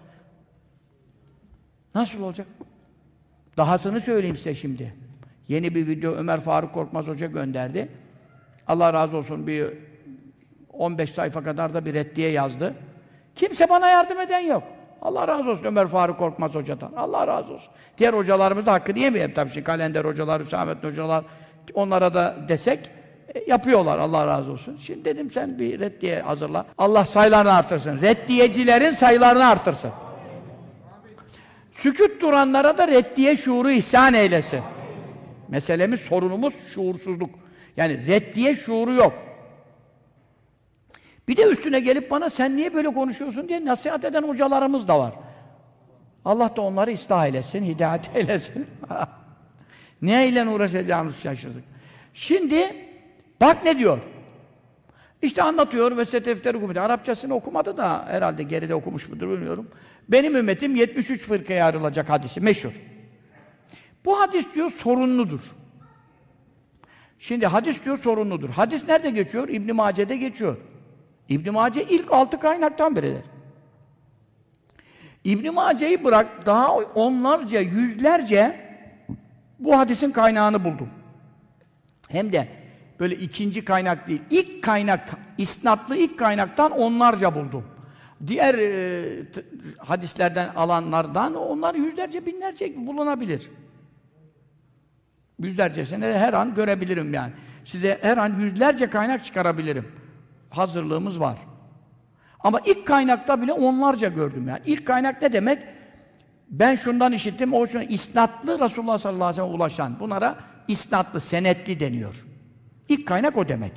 Nasıl olacak? Dahasını söyleyeyim size şimdi. Yeni bir video Ömer Faruk Korkmaz Hoca gönderdi. Allah razı olsun, bir 15 sayfa kadar da bir reddiye yazdı. Kimse bana yardım eden yok. Allah razı olsun Ömer Faruk Korkmaz Hoca'dan. Allah razı olsun. Diğer hocalarımız da hakkını yemeyelim tabii. Şimdi Kalender hocalar, Hüsamettin hocalar, onlara da desek yapıyorlar. Allah razı olsun. Şimdi dedim sen bir reddiye hazırla. Allah sayılarını artırsın. Reddiyecilerin sayılarını artırsın. Sükût duranlara da reddiye şuuru ihsan eylesin. Meselemiz, sorunumuz şuursuzluk. Yani reddiye şuuru yok. Bir de üstüne gelip bana sen niye böyle konuşuyorsun diye nasihat eden hocalarımız da var. Allah da onları ıslah eylesin, hidayet eylesin. Ne ile uğraşacağımızı şaşırdık. Şimdi bak ne diyor? İşte anlatıyor ve setefter hükümeti. Arapçasını okumadı da herhalde geride okumuş mudur bilmiyorum. Benim ümmetim 73 fırkaya ayrılacak hadisi meşhur. Bu hadis diyor sorunludur. Şimdi hadis diyor sorunludur. Hadis nerede geçiyor? İbn-i Mace'de geçiyor. İbn-i Mace ilk 6 kaynaktan biridir. İbn-i Mace'yi bırak daha onlarca, yüzlerce bu hadisin kaynağını buldum. Hem de böyle ikinci kaynak değil, ilk kaynak, isnatlı ilk kaynaktan onlarca buldum. Diğer hadislerden alanlardan onlar yüzlerce, binlerce bulunabilir. Yüzlercesini her an görebilirim yani. Size her an yüzlerce kaynak çıkarabilirim. Hazırlığımız var. Ama ilk kaynakta bile onlarca gördüm yani. İlk kaynak ne demek? Ben şundan işittim, o şundan isnatlı Resulullah sallallahu aleyhi ve sellem'e ulaşan. Bunlara isnatlı, senetli deniyor. İlk kaynak o demek.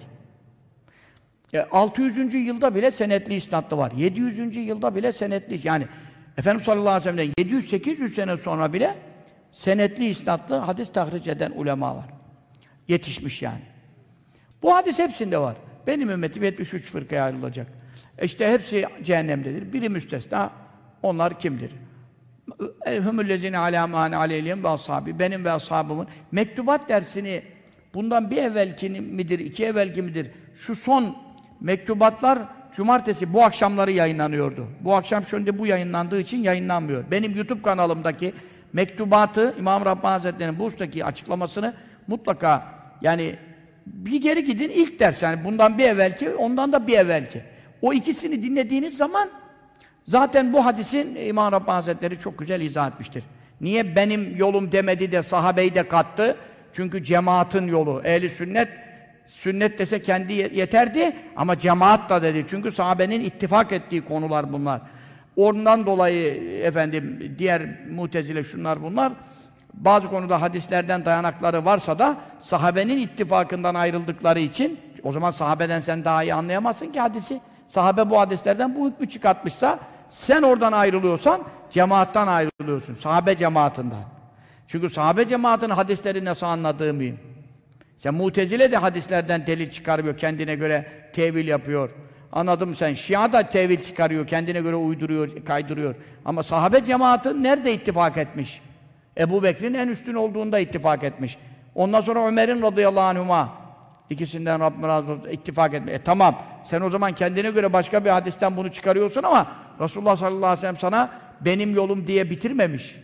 600. yılda bile senetli isnatlı var. 700. yılda bile senetli. Yani Efendimiz sallallahu aleyhi ve sellem'den 700-800 sene sonra bile senetli isnatlı hadis tahric eden ulema var. Yetişmiş yani. Bu hadis hepsinde var. Benim ümmetim 73 fırkaya ayrılacak. İşte hepsi cehennemdedir. Biri müstesna. Onlar kimdir? Hümüllezine alâ mâne aleyhim ve ashabi. Benim ve ashabımın mektubat dersini bundan bir evvelki midir, iki evvelki midir? Şu son mektubatlar cumartesi bu akşamları yayınlanıyordu. Bu akşam şimdi bu yayınlandığı için yayınlanmıyor. Benim YouTube kanalımdaki mektubatı İmam Rabbani Hazretleri'nin bu ustaki açıklamasını mutlaka yani bir geri gidin ilk ders yani bundan bir evvelki, ondan da bir evvelki. O ikisini dinlediğiniz zaman zaten bu hadisin İmam Rabbani Hazretleri çok güzel izah etmiştir. Niye benim yolum demedi de sahabeyi de kattı? Çünkü cemaatin yolu. Ehli sünnet, sünnet dese kendi yeterdi ama cemaat da dedi. Çünkü sahabenin ittifak ettiği konular bunlar. Ondan dolayı efendim diğer Mutezile şunlar bunlar bazı konuda hadislerden dayanakları varsa da sahabenin ittifakından ayrıldıkları için o zaman sahabeden sen daha iyi anlayamazsın ki hadisi. Sahabe bu hadislerden bu hükmü çıkartmışsa sen oradan ayrılıyorsan cemaattan ayrılıyorsun. Sahabe cemaatinden. Çünkü sahabe cemaatinin hadisleri nasıl anladığı mühim. Sen Mutezile de hadislerden delil çıkarıyor, kendine göre tevil yapıyor. Anladın mı sen? Şia da tevil çıkarıyor, kendine göre uyduruyor, kaydırıyor. Ama sahabe cemaati nerede ittifak etmiş? Ebu Bekir'in en üstün olduğunda ittifak etmiş. Ondan sonra Ömer'in radıyallahu anhuma ikisinden Rabbim razı olsun ittifak etmiş. Tamam, sen o zaman kendine göre başka bir hadisten bunu çıkarıyorsun ama Resulullah sallallahu aleyhi ve sellem sana benim yolum diye bitirmemiş.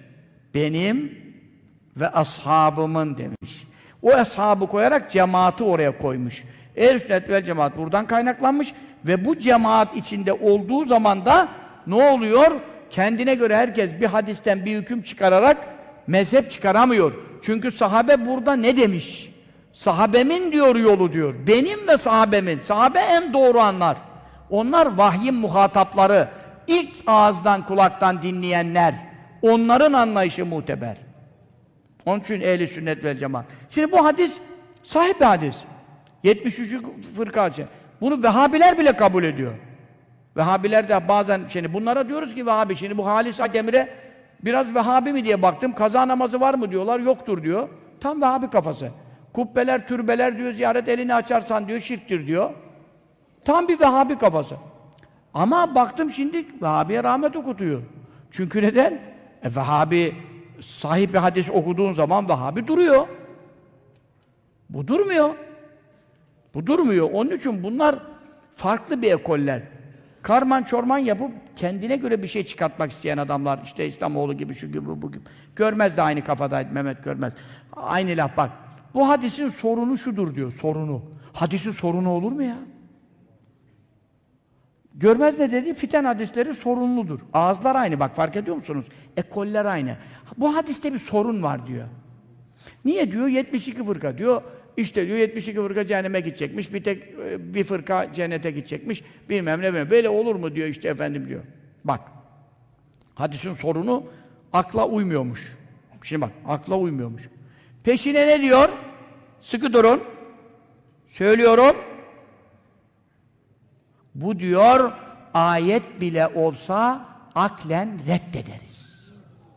Benim ve ashabımın demiş. O ashabı koyarak cemaati oraya koymuş. Ehl-i sünnet vel cemaat buradan kaynaklanmış ve bu cemaat içinde olduğu zaman da ne oluyor? Kendine göre herkes bir hadisten bir hüküm çıkararak mezhep çıkaramıyor. Çünkü sahabe burada ne demiş? Sahabemin diyor yolu diyor. Benim ve sahabemin. Sahabe en doğru anlar. Onlar vahyin muhatapları. İlk ağızdan kulaktan dinleyenler. Onların anlayışı muteber. Onun için ehl-i sünnet vel cemaat. Şimdi bu hadis sahih bir hadis. 73. fırka. Bunu Vehhabiler bile kabul ediyor. Vehhabiler de bazen şimdi bunlara diyoruz ki Vehhabi, şimdi bu Halis Demir'e biraz Vehhabi mi diye baktım. Kaza namazı var mı diyorlar, yoktur diyor. Tam Vehhabi kafası. Kubbeler, türbeler diyor, ziyaret elini açarsan diyor, şirktir diyor. Tam bir Vehhabi kafası. Ama baktım şimdi Vehhabi'ye rahmet okutuyor. Çünkü neden? Vehhabi sahih bir hadis okuduğun zaman Vehhabi duruyor. Bu durmuyor. Bu durmuyor. Onun için bunlar farklı bir ekoller. Karman çorman yapıp kendine göre bir şey çıkartmak isteyen adamlar. İşte İslamoğlu gibi, şu gibi, bu gibi. Görmez de aynı kafadaydı Mehmet Görmez. Aynı laf bak. Bu hadisin sorunu şudur diyor, sorunu. Hadisin sorunu olur mu ya? Görmez de dedi, fiten hadisleri sorunludur. Ağızlar aynı bak, fark ediyor musunuz? Ekoller aynı. Bu hadiste bir sorun var diyor. Niye diyor? 72 fırka diyor. İşte diyor 72 fırka cehenneme gidecekmiş, bir tek bir fırka cennete gidecekmiş, bilmem ne. Böyle olur mu diyor işte efendim diyor. Bak, hadisin sorunu akla uymuyormuş. Şimdi bak, akla uymuyormuş. Peşine ne diyor? Sıkı durun. Söylüyorum. Bu diyor, ayet bile olsa aklen reddederiz.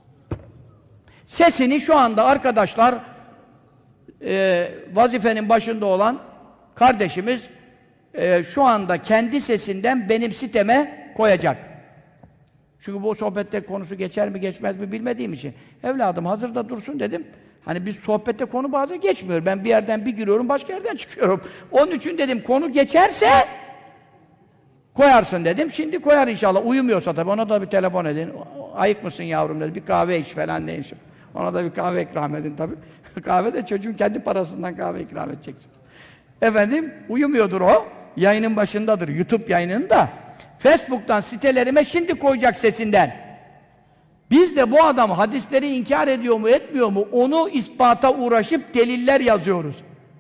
Sesini şu anda arkadaşlar vazifenin başında olan kardeşimiz şu anda kendi sesinden benim siteme koyacak. Çünkü bu sohbette konusu geçer mi geçmez mi bilmediğim için. Evladım hazırda dursun dedim. Hani biz sohbette konu bazen geçmiyor. Ben bir yerden bir giriyorum, başka yerden çıkıyorum. Onun için dedim konu geçerse koyarsın dedim. Şimdi koyar inşallah. Uyumuyorsa tabii ona da bir telefon edin. Ayık mısın yavrum dedi. Bir kahve iç falan deyin. Ona da bir kahve ikram edin tabii. Kahve de çocuğun kendi parasından kahve ikram edeceksin. Efendim, uyumuyordur o. Yayının başındadır, YouTube yayınında. Facebook'tan sitelerime şimdi koyacak sesinden. Biz de bu adam hadisleri inkar ediyor mu, etmiyor mu? Onu ispata uğraşıp deliller yazıyoruz.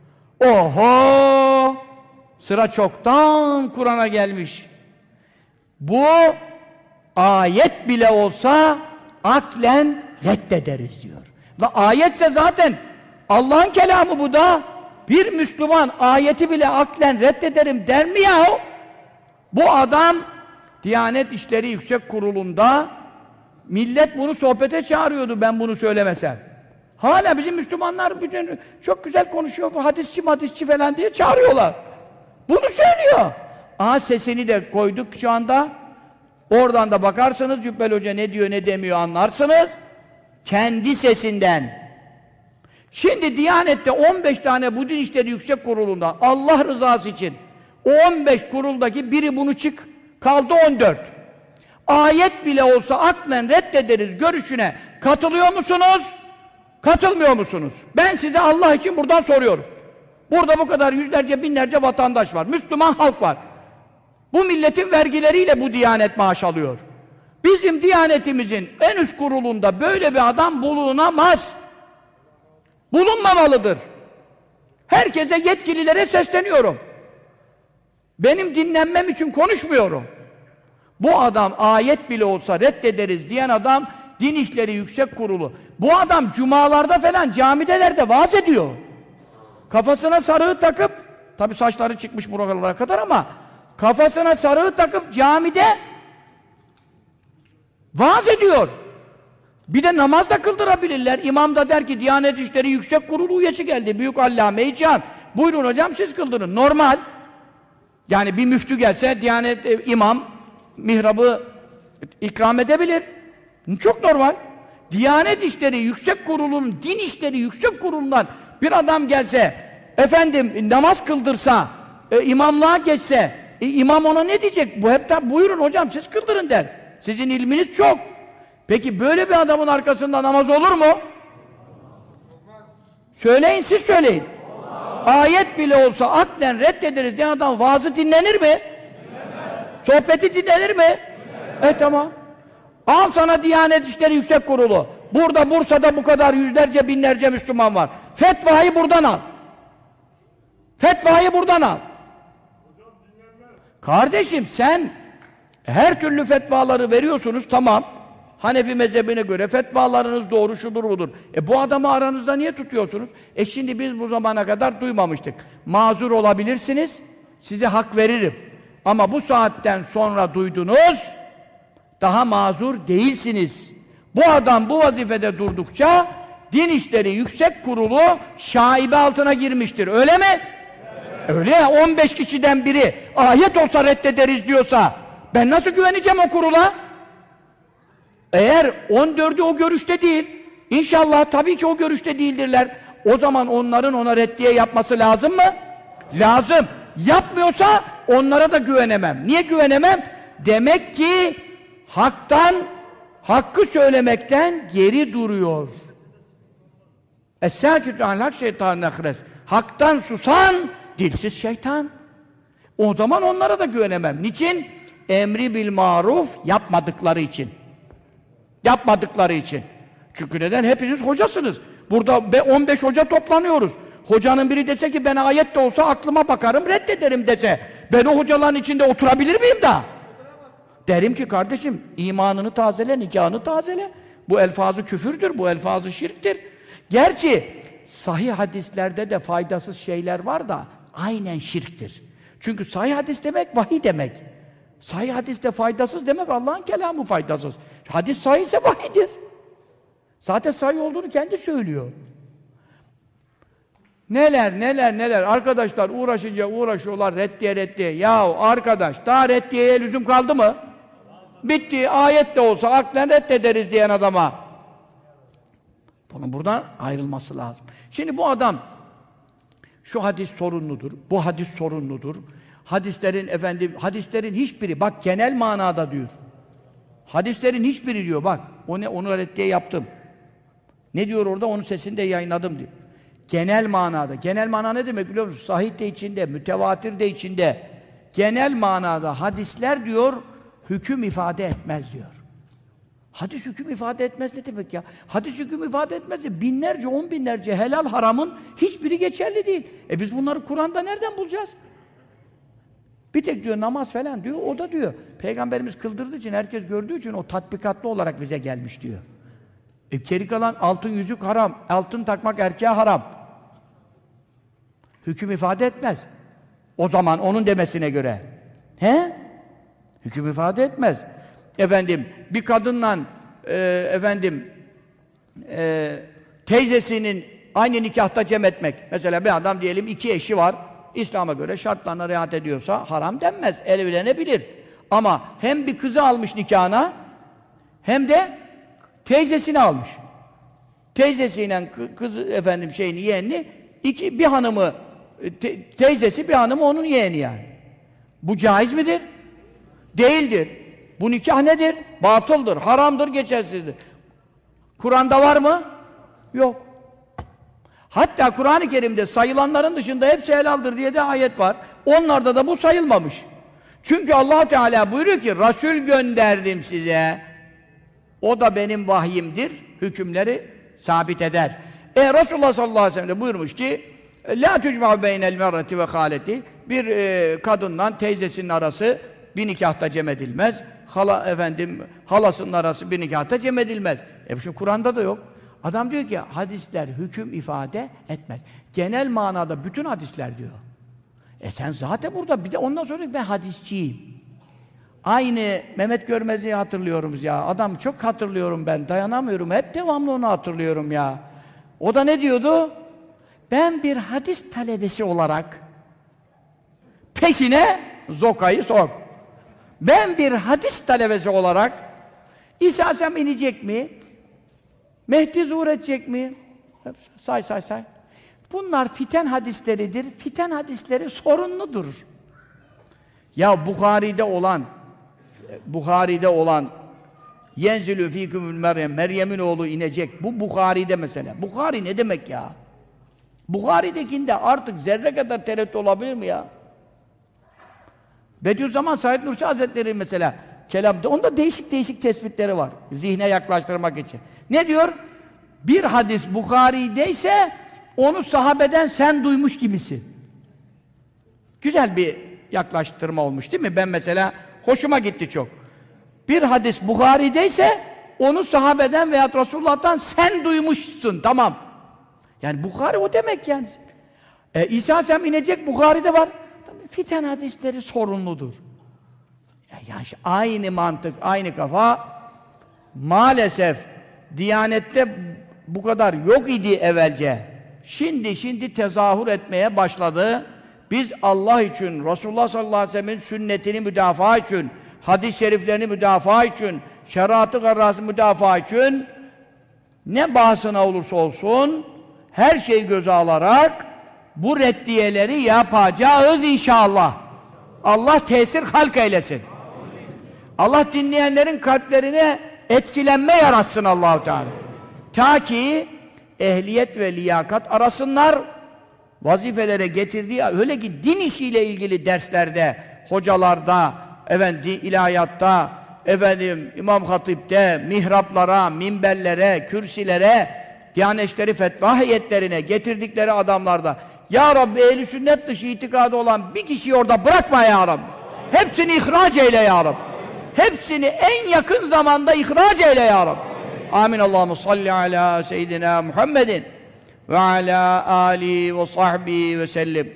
Oho! Sıra çoktan Kur'an'a gelmiş. Bu ayet bile olsa aklen reddederiz diyor. Ve ayetse zaten Allah'ın kelamı bu da. Bir Müslüman ayeti bile aklen reddederim der mi ya? Bu adam Diyanet İşleri Yüksek Kurulu'nda millet bunu sohbete çağırıyordu ben bunu söylemesem. Hala bizim Müslümanlar bütün çok güzel konuşuyor, hadisçi falan diye çağırıyorlar. Bunu söylüyor. Sesini de koyduk şu anda. Oradan da bakarsınız Cübbeli Hoca ne diyor ne demiyor anlarsınız. Kendi sesinden. Şimdi Diyanet'te 15 tane bu din işleri yüksek kurulunda Allah rızası için o 15 kuruldaki biri bunu kaldı 14. Ayet bile olsa aklen reddederiz görüşüne katılıyor musunuz? Katılmıyor musunuz? Ben size Allah için buradan soruyorum. Burada bu kadar yüzlerce binlerce vatandaş var. Müslüman halk var. Bu milletin vergileriyle bu Diyanet maaş alıyor. Bizim Diyanetimizin en üst kurulunda böyle bir adam bulunamaz. Bulunmamalıdır. Herkese, yetkililere sesleniyorum. Benim dinlenmem için konuşmuyorum. Bu adam ayet bile olsa reddederiz diyen adam Din İşleri Yüksek Kurulu. Bu adam cumalarda falan camidelerde vaaz ediyor. Kafasına sarığı takıp, tabi saçları çıkmış buralara kadar ama kafasına sarığı takıp camide vaaz ediyor. Bir de namaz da kıldırabilirler. İmam da der ki Diyanet İşleri Yüksek Kurulu üyesi geldi. Büyük Allame-i Cihan. Buyurun hocam siz kıldırın. Normal. Yani bir müftü gelse Diyanet imam mihrabı ikram edebilir. Çok normal. Diyanet İşleri Yüksek Kurulu'nun Din İşleri Yüksek Kurulu'ndan bir adam gelse, efendim namaz kıldırsa, imamlığa geçse, imam ona ne diyecek? Bu hep de buyurun hocam siz kıldırın der. Sizin ilminiz çok. Peki böyle bir adamın arkasında namaz olur mu? Söyleyin siz söyleyin. Ayet bile olsa aklen reddederiz diyen adam vaazı dinlenir mi? Dinlemez. Sohbeti dinlenir mi? Tamam. Al sana Diyanet İşleri Yüksek Kurulu. Burada Bursa'da bu kadar yüzlerce binlerce Müslüman var. Fetvayı buradan al. Fetvayı buradan al. Kardeşim sen her türlü fetvaları veriyorsunuz tamam. Hanefi mezhebine göre fetvalarınız doğru, şudur budur. Bu adamı aranızda niye tutuyorsunuz? Şimdi biz bu zamana kadar duymamıştık. Mazur olabilirsiniz, size hak veririm. Ama bu saatten sonra duydunuz, daha mazur değilsiniz. Bu adam bu vazifede durdukça Din İşleri Yüksek Kurulu şaibe altına girmiştir. Öyle mi? Öyle ya, 15 kişiden biri ayet olsa reddederiz diyorsa ben nasıl güveneceğim o kurula? Eğer 14'ü o görüşte değil, inşallah tabii ki o görüşte değildirler. O zaman onların ona reddiye yapması lazım mı? Lazım. Yapmıyorsa onlara da güvenemem. Niye güvenemem? Demek ki hakkı söylemekten geri duruyor. Es-sâkitü anil şeytan nehres. Haktan susan dilsiz şeytan. O zaman onlara da güvenemem. Niçin? Emri bil maruf yapmadıkları için. Yapmadıkları için. Çünkü neden? Hepiniz hocasınız. Burada 15 hoca toplanıyoruz. Hocanın biri dese ki ben ayet de olsa aklıma bakarım, reddederim dese, ben o hocaların içinde oturabilir miyim da? Derim ki kardeşim, imanını tazele, nikahını tazele. Bu elfazı küfürdür, bu elfazı şirktir. Gerçi sahih hadislerde de faydasız şeyler var da aynen şirktir. Çünkü sahih hadis demek vahiy demek. Sahih hadiste faydasız demek Allah'ın kelamı faydasız. Hadis sahih ise vahiydir. Zaten sahih olduğunu kendi söylüyor. Neler arkadaşlar uğraşıyorlar reddiye. Yahu arkadaş daha reddiyeye lüzum kaldı mı? Bitti, ayet de olsa aklen reddederiz diyen adama. Bunun buradan ayrılması lazım. Şimdi bu adam şu hadis sorunludur, bu hadis sorunludur. Hadislerin hiçbiri bak genel manada diyor. Hadislerin hiçbiri diyor bak. Onu reddiye yaptım. Ne diyor orada? Onun sesini de yayınladım diyor. Genel manada. Genel mana ne demek biliyor musun? Sahih de içinde, mütevatir de içinde. Genel manada hadisler diyor, hüküm ifade etmez diyor. Hadis hüküm ifade etmez ne demek ya? Hadis hüküm ifade etmezse binlerce, 10 binlerce helal haramın hiçbiri geçerli değil. Biz bunları Kur'an'da nereden bulacağız? Bir tek diyor namaz falan diyor, o da diyor. Peygamberimiz kıldırdığı için, herkes gördüğü için o tatbikatlı olarak bize gelmiş diyor. Geri kalan altın yüzük haram, altın takmak erkeğe haram. Hüküm ifade etmez. O zaman onun demesine göre. Hüküm ifade etmez. Bir kadınla teyzesinin aynı nikahta cem etmek. Mesela bir adam diyelim 2 eşi var. İslam'a göre şartlarına riayet ediyorsa haram denmez. Evlenebilir. Ama hem bir kızı almış nikahına hem de teyzesini almış. Teyzesiyle kızı yeğenini bir hanımı teyzesi bir hanımı onun yeğeni yani. Bu caiz midir? Değildir. Bu nikah nedir? Batıldır, haramdır, geçersizdir. Kur'an'da var mı? Yok. Hatta Kur'an-ı Kerim'de sayılanların dışında hepsi helaldir diye de ayet var. Onlarda da bu sayılmamış. Çünkü Allah Teala buyuruyor ki Resul gönderdim size. O da benim vahyimdir. Hükümleri sabit eder. Resulullah sallallahu aleyhi ve sellem de buyurmuş ki la tucma beynel merreti ve haleti, bir kadınla teyzesinin arası bir nikahta cem edilmez. Halasının arası bir nikahta cem edilmez. Şimdi Kur'an'da da yok. Adam diyor ki hadisler hüküm ifade etmez. Genel manada bütün hadisler diyor. Sen zaten burada bir de ondan sonra diyor, ben hadisçiyim. Aynı Mehmet Görmez'i hatırlıyorum ya. Adam çok hatırlıyorum ben. Dayanamıyorum. Hep devamlı onu hatırlıyorum ya. O da ne diyordu? Ben bir hadis talebesi olarak peşine zokayı sok. Ben bir hadis talebesi olarak İsa Aleyhisselam inecek mi? Mehdi zuhur edecek mi? Say. Bunlar fiten hadisleridir. Fiten hadisleri sorunludur. Ya Bukhari'de olan yenzilü fîkümül Meryem'in oğlu inecek. Bu Bukhari'de mesela. Bukhari ne demek ya? Bukhari'dekinde artık zerre kadar tereddüt olabilir mi ya? Bediüzzaman Said Nursi Hazretleri mesela kelamda, onda değişik tespitleri var. Zihne yaklaştırmak için. Ne diyor? Bir hadis Bukhari'deyse onu sahabeden sen duymuş gibisin. Güzel bir yaklaştırma olmuş değil mi? Ben mesela hoşuma gitti çok. Bir hadis Bukhari'deyse onu sahabeden veya Resulullah'tan sen duymuşsun, tamam. Yani Bukhari o demek yani. İsa Aleyhisselam inecek, Bukhari'de var. Fiten hadisleri sorunludur. Yani aynı mantık, aynı kafa. Maalesef Diyanette bu kadar yok idi evvelce. Şimdi tezahür etmeye başladı. Biz Allah için, Resulullah sallallahu aleyhi ve sellem'in sünnetini müdafaa için, hadis-i şeriflerini müdafaa için, şeriatı garrası müdafaa için ne bahsına olursa olsun her şeyi göze alarak bu reddiyeleri yapacağız inşallah. Allah tesir halk eylesin. Allah dinleyenlerin kalplerine etkilenme yaratsın Allah-u Teala. Ta ki ehliyet ve liyakat arasınlar, vazifelere getirdiği, öyle ki din işiyle ilgili derslerde, hocalarda, ilahiyatta, İmam Hatip'te, mihraplara, minberlere, kürsilere, Diyanet İşleri fetva heyetlerine getirdikleri adamlarda, Ya Rabbi ehl-i sünnet dışı itikadı olan bir kişiyi orada bırakma Ya Rabbi. Hepsini ihraç eyle Ya Rabbi. Hepsini en yakın zamanda ihraç eyle Ya Rabbi. Amin. Allahumme salli ala seyyidina Muhammedin ve ala ali ve sahbihi ve sellim.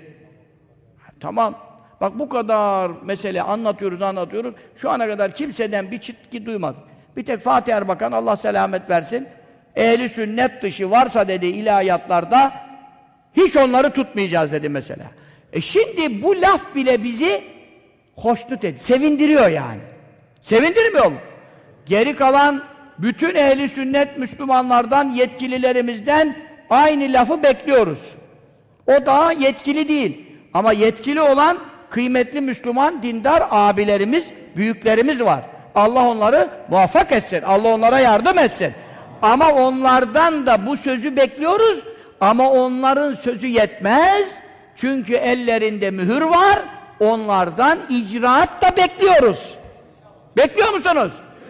Tamam. Bak bu kadar mesele anlatıyoruz. Şu ana kadar kimseden bir çitki duymadık. Bir tek Fatih Erbakan, Allah selamet versin, ehli sünnet dışı varsa dedi ilahiyatlarda hiç onları tutmayacağız dedi mesela. Şimdi bu laf bile bizi hoşnut ediyor, sevindiriyor yani. Sevindirmiyor mu? Geri kalan bütün ehli sünnet Müslümanlardan, yetkililerimizden aynı lafı bekliyoruz. O daha yetkili değil. Ama yetkili olan kıymetli Müslüman, dindar abilerimiz, büyüklerimiz var. Allah onları muvaffak etsin. Allah onlara yardım etsin. Ama onlardan da bu sözü bekliyoruz. Ama onların sözü yetmez. Çünkü ellerinde mühür var. Onlardan icraat da bekliyoruz. Bekliyor musunuz?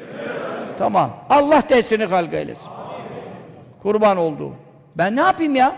Tamam. Allah tesirini halk eylesin. Kurban olduğum. Ben ne yapayım ya?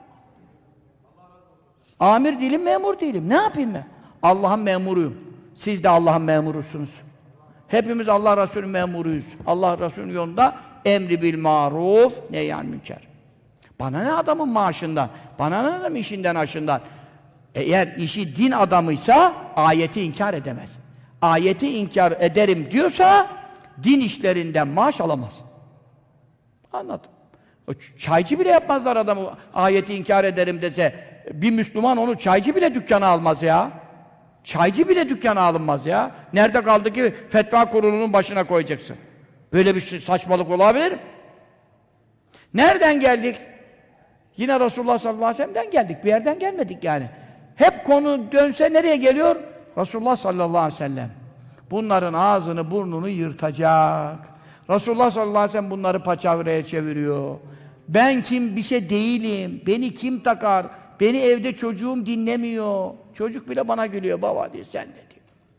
Amir değilim, memur değilim. Ne yapayım ben? Allah'ın memuruyum. Siz de Allah'ın memurusunuz. Hepimiz Allah Resulü'nün memuruyuz. Allah Resulü'nün yolunda emri bil maruf, nehyan münker. Bana ne adamın maaşından? Bana ne adamın işinden aşından? Eğer işi din adamıysa ayeti inkar edemez. Ayeti inkar ederim diyorsa din işlerinden maaş alamaz. Anladım. Çaycı bile yapmazlar adamı, ayeti inkar ederim dese. Bir Müslüman onu çaycı bile dükkana almaz ya. Çaycı bile dükkana alınmaz ya. Nerede kaldı ki fetva kurulunun başına koyacaksın? Böyle bir saçmalık olabilir mi? Nereden geldik? Yine Resulullah sallallahu aleyhi ve sellem'den geldik. Bir yerden gelmedik yani. Hep konu dönse nereye geliyor? Resulullah sallallahu aleyhi ve sellem. Bunların ağzını, burnunu yırtacak. Resulullah sallallahu aleyhi ve sellem bunları paçavraya çeviriyor. Ben kim, bir şey değilim. Beni kim takar? Beni evde çocuğum dinlemiyor. Çocuk bile bana gülüyor. Baba diyor, sen de diyor.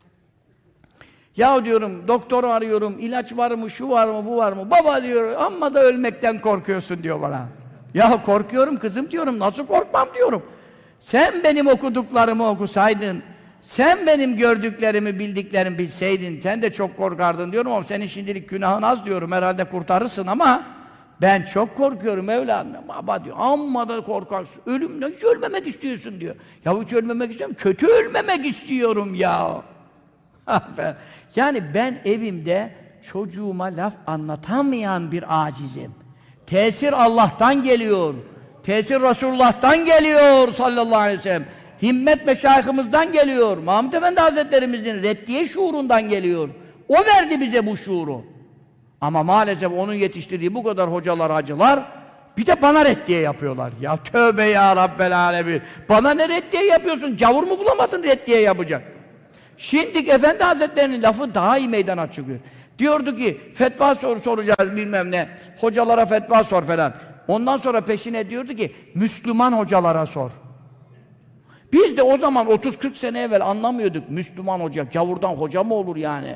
Ya diyorum, doktoru arıyorum, ilaç var mı, şu var mı, bu var mı? Baba diyor, amma da ölmekten korkuyorsun diyor bana. Ya korkuyorum kızım diyorum, nasıl korkmam diyorum. Sen benim okuduklarımı okusaydın, sen benim gördüklerimi, bildiklerimi bilseydin, sen de çok korkardın diyorum ama senin şimdilik günahın az diyorum, herhalde kurtarırsın ama ben çok korkuyorum evladım. Baba diyor, amma da korkarsın, ölümden hiç ölmemek istiyorsun diyor. Ya hiç ölmemek istiyorum, kötü ölmemek istiyorum ya. Yani ben evimde çocuğuma laf anlatamayan bir acizim. Tesir Allah'tan geliyor. Tesir Resulullah'tan geliyor sallallahu aleyhi ve sellem. Himmet meşayihimizden geliyor. Mahmud Efendi Hazretlerimizin reddiye şuurundan geliyor. O verdi bize bu şuuru. Ama maalesef onun yetiştirdiği bu kadar hocalar, hacılar bir de bana reddiye yapıyorlar. Ya tövbe ya Rabbel alemin. Bana ne reddiye yapıyorsun? Gavur mu bulamadın reddiye yapacak? Şimdi Efendi Hazretleri'nin lafı daha iyi meydana çıkıyor. Diyordu ki fetva soracağız bilmem ne. Hocalara fetva sor falan. Ondan sonra peşine diyordu ki Müslüman hocalara sor. Biz de o zaman 30-40 sene evvel anlamıyorduk. Müslüman hoca, gavurdan hoca mı olur yani?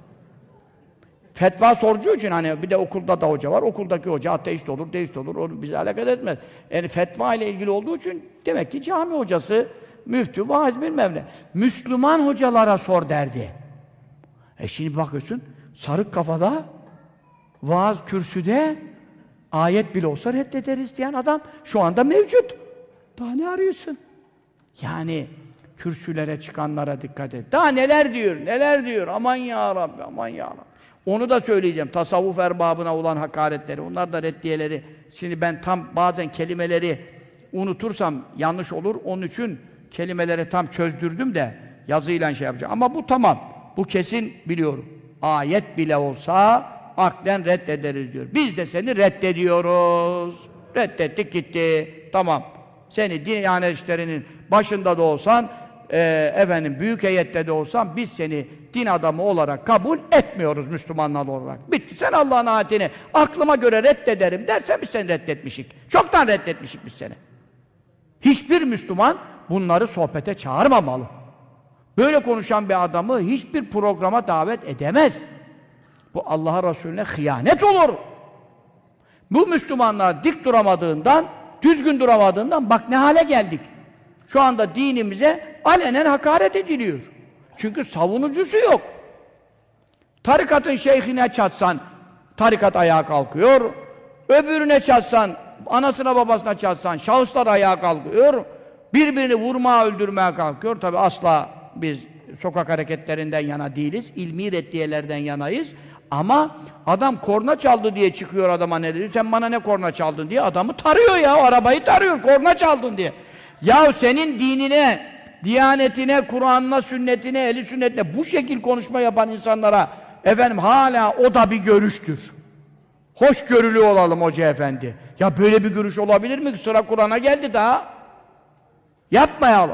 Fetva sorucu için hani bir de okulda da hoca var. Okuldaki hoca ateist olur, deist olur. Onu bize alakadar etmez. Yani fetva ile ilgili olduğu için demek ki cami hocası, müftü, vaaz bilmem ne. Müslüman hocalara sor derdi. Şimdi bakıyorsun sarık kafada Vaaz kürsüde ayet bile olsa reddederiz diyen adam şu anda mevcut. Daha ne arıyorsun? Yani kürsülere çıkanlara dikkat et. Daha neler diyor, neler diyor. Aman ya Rabbi, aman ya Rabbi. Onu da söyleyeceğim. Tasavvuf erbabına olan hakaretleri, onlar da reddiyeleri. Şimdi ben tam bazen kelimeleri unutursam yanlış olur. Onun için kelimeleri tam çözdürdüm de yazıyla şey yapacağım. Ama bu tamam. Bu kesin biliyorum. Ayet bile olsa aklen reddederiz diyor. Biz de seni reddediyoruz. Reddettik gitti. Tamam. Seni Diyanet İşleri'nin başında da olsan, büyük heyette de olsan biz seni din adamı olarak kabul etmiyoruz Müslümanlar olarak. Bitti. Sen Allah'ın ayetini aklıma göre reddederim dersen biz seni reddetmişik. Çoktan reddetmişik biz seni. Hiçbir Müslüman bunları sohbete çağırmamalı. Böyle konuşan bir adamı hiçbir programa davet edemez. Bu Allah'a Resulüne hıyanet olur. Bu Müslümanlar dik duramadığından, düzgün duramadığından bak ne hale geldik. Şu anda dinimize alenen hakaret ediliyor. Çünkü savunucusu yok. Tarikatın şeyhine çatsan, tarikat ayağa kalkıyor. Öbürüne çatsan, anasına babasına çatsan, şahıslar ayağa kalkıyor. Birbirini vurmaya, öldürmeye kalkıyor. Tabi asla biz sokak hareketlerinden yana değiliz. İlmi reddiyelerden yanayız. Ama adam korna çaldı diye çıkıyor adama ne dedi? Sen bana ne korna çaldın diye adamı tarıyor ya. O arabayı tarıyor, korna çaldın diye. Ya senin dinine, diyanetine, Kur'an'ına, sünnetine, ehli sünnetine bu şekil konuşma yapan insanlara hala o da bir görüştür. Hoşgörülü olalım hoca efendi. Ya böyle bir görüş olabilir mi? Sıra Kur'an'a geldi daha. Yapmayalım.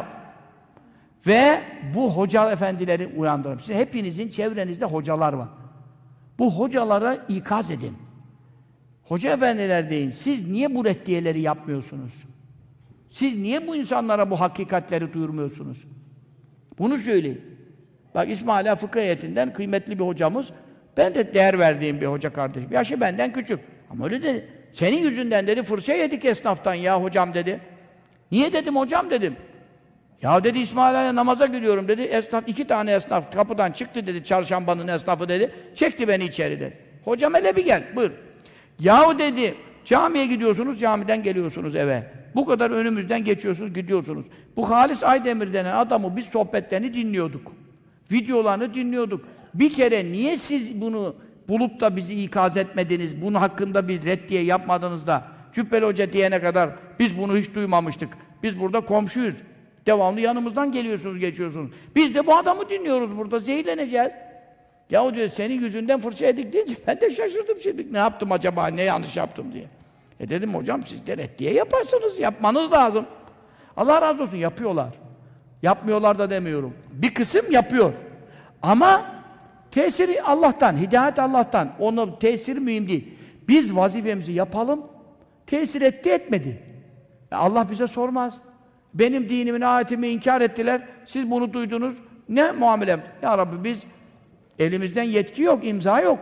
Ve bu hoca efendileri uyandırın. Sizin hepinizin çevrenizde hocalar var. Bu hocalara ikaz edin. Hoca efendiler deyin, siz niye bu reddiyeleri yapmıyorsunuz? Siz niye bu insanlara bu hakikatleri duyurmuyorsunuz? Bunu söyleyin. Bak İsmaila Fıkıh Heyeti'nden kıymetli bir hocamız, ben de değer verdiğim bir hoca kardeşim. Yaşı benden küçük. Ama öyle dedi. Senin yüzünden dedi, fırça yedik esnaftan ya hocam dedi. Niye dedim hocam dedim. Ya dedi İsmaila'ya namaza giriyorum dedi. Esnaf, 2 tane esnaf kapıdan çıktı dedi, çarşambanın esnafı dedi. Çekti beni içeri dedi. Hocam hele bir gel, buyur. Yahu dedi, camiye gidiyorsunuz, camiden geliyorsunuz eve. Bu kadar önümüzden geçiyorsunuz, gidiyorsunuz. Bu Halis Aydemir denen adamı biz sohbetlerini dinliyorduk. Videolarını dinliyorduk. Bir kere niye siz bunu bulup da bizi ikaz etmediniz, bunun hakkında bir reddiye yapmadınız da Cübbeli Hoca diyene kadar biz bunu hiç duymamıştık. Biz burada komşuyuz. Devamlı yanımızdan geliyorsunuz, geçiyorsunuz. Biz de bu adamı dinliyoruz burada, zehirleneceğiz. Yahu diyor, senin yüzünden fırça yedik deyince ben de şaşırdım şimdi. Ne yaptım acaba, ne yanlış yaptım diye. Dedim hocam siz de reddiye yaparsınız, yapmanız lazım. Allah razı olsun, yapıyorlar. Yapmıyorlar da demiyorum. Bir kısım yapıyor. Ama tesiri Allah'tan, hidayet Allah'tan. Onun tesiri mühim değil. Biz vazifemizi yapalım, tesir etti etmedi. Allah bize sormaz. Benim dinimin, ayetimi inkar ettiler, siz bunu duydunuz, ne muamele? Ya Rabbi biz, elimizden yetki yok, imza yok.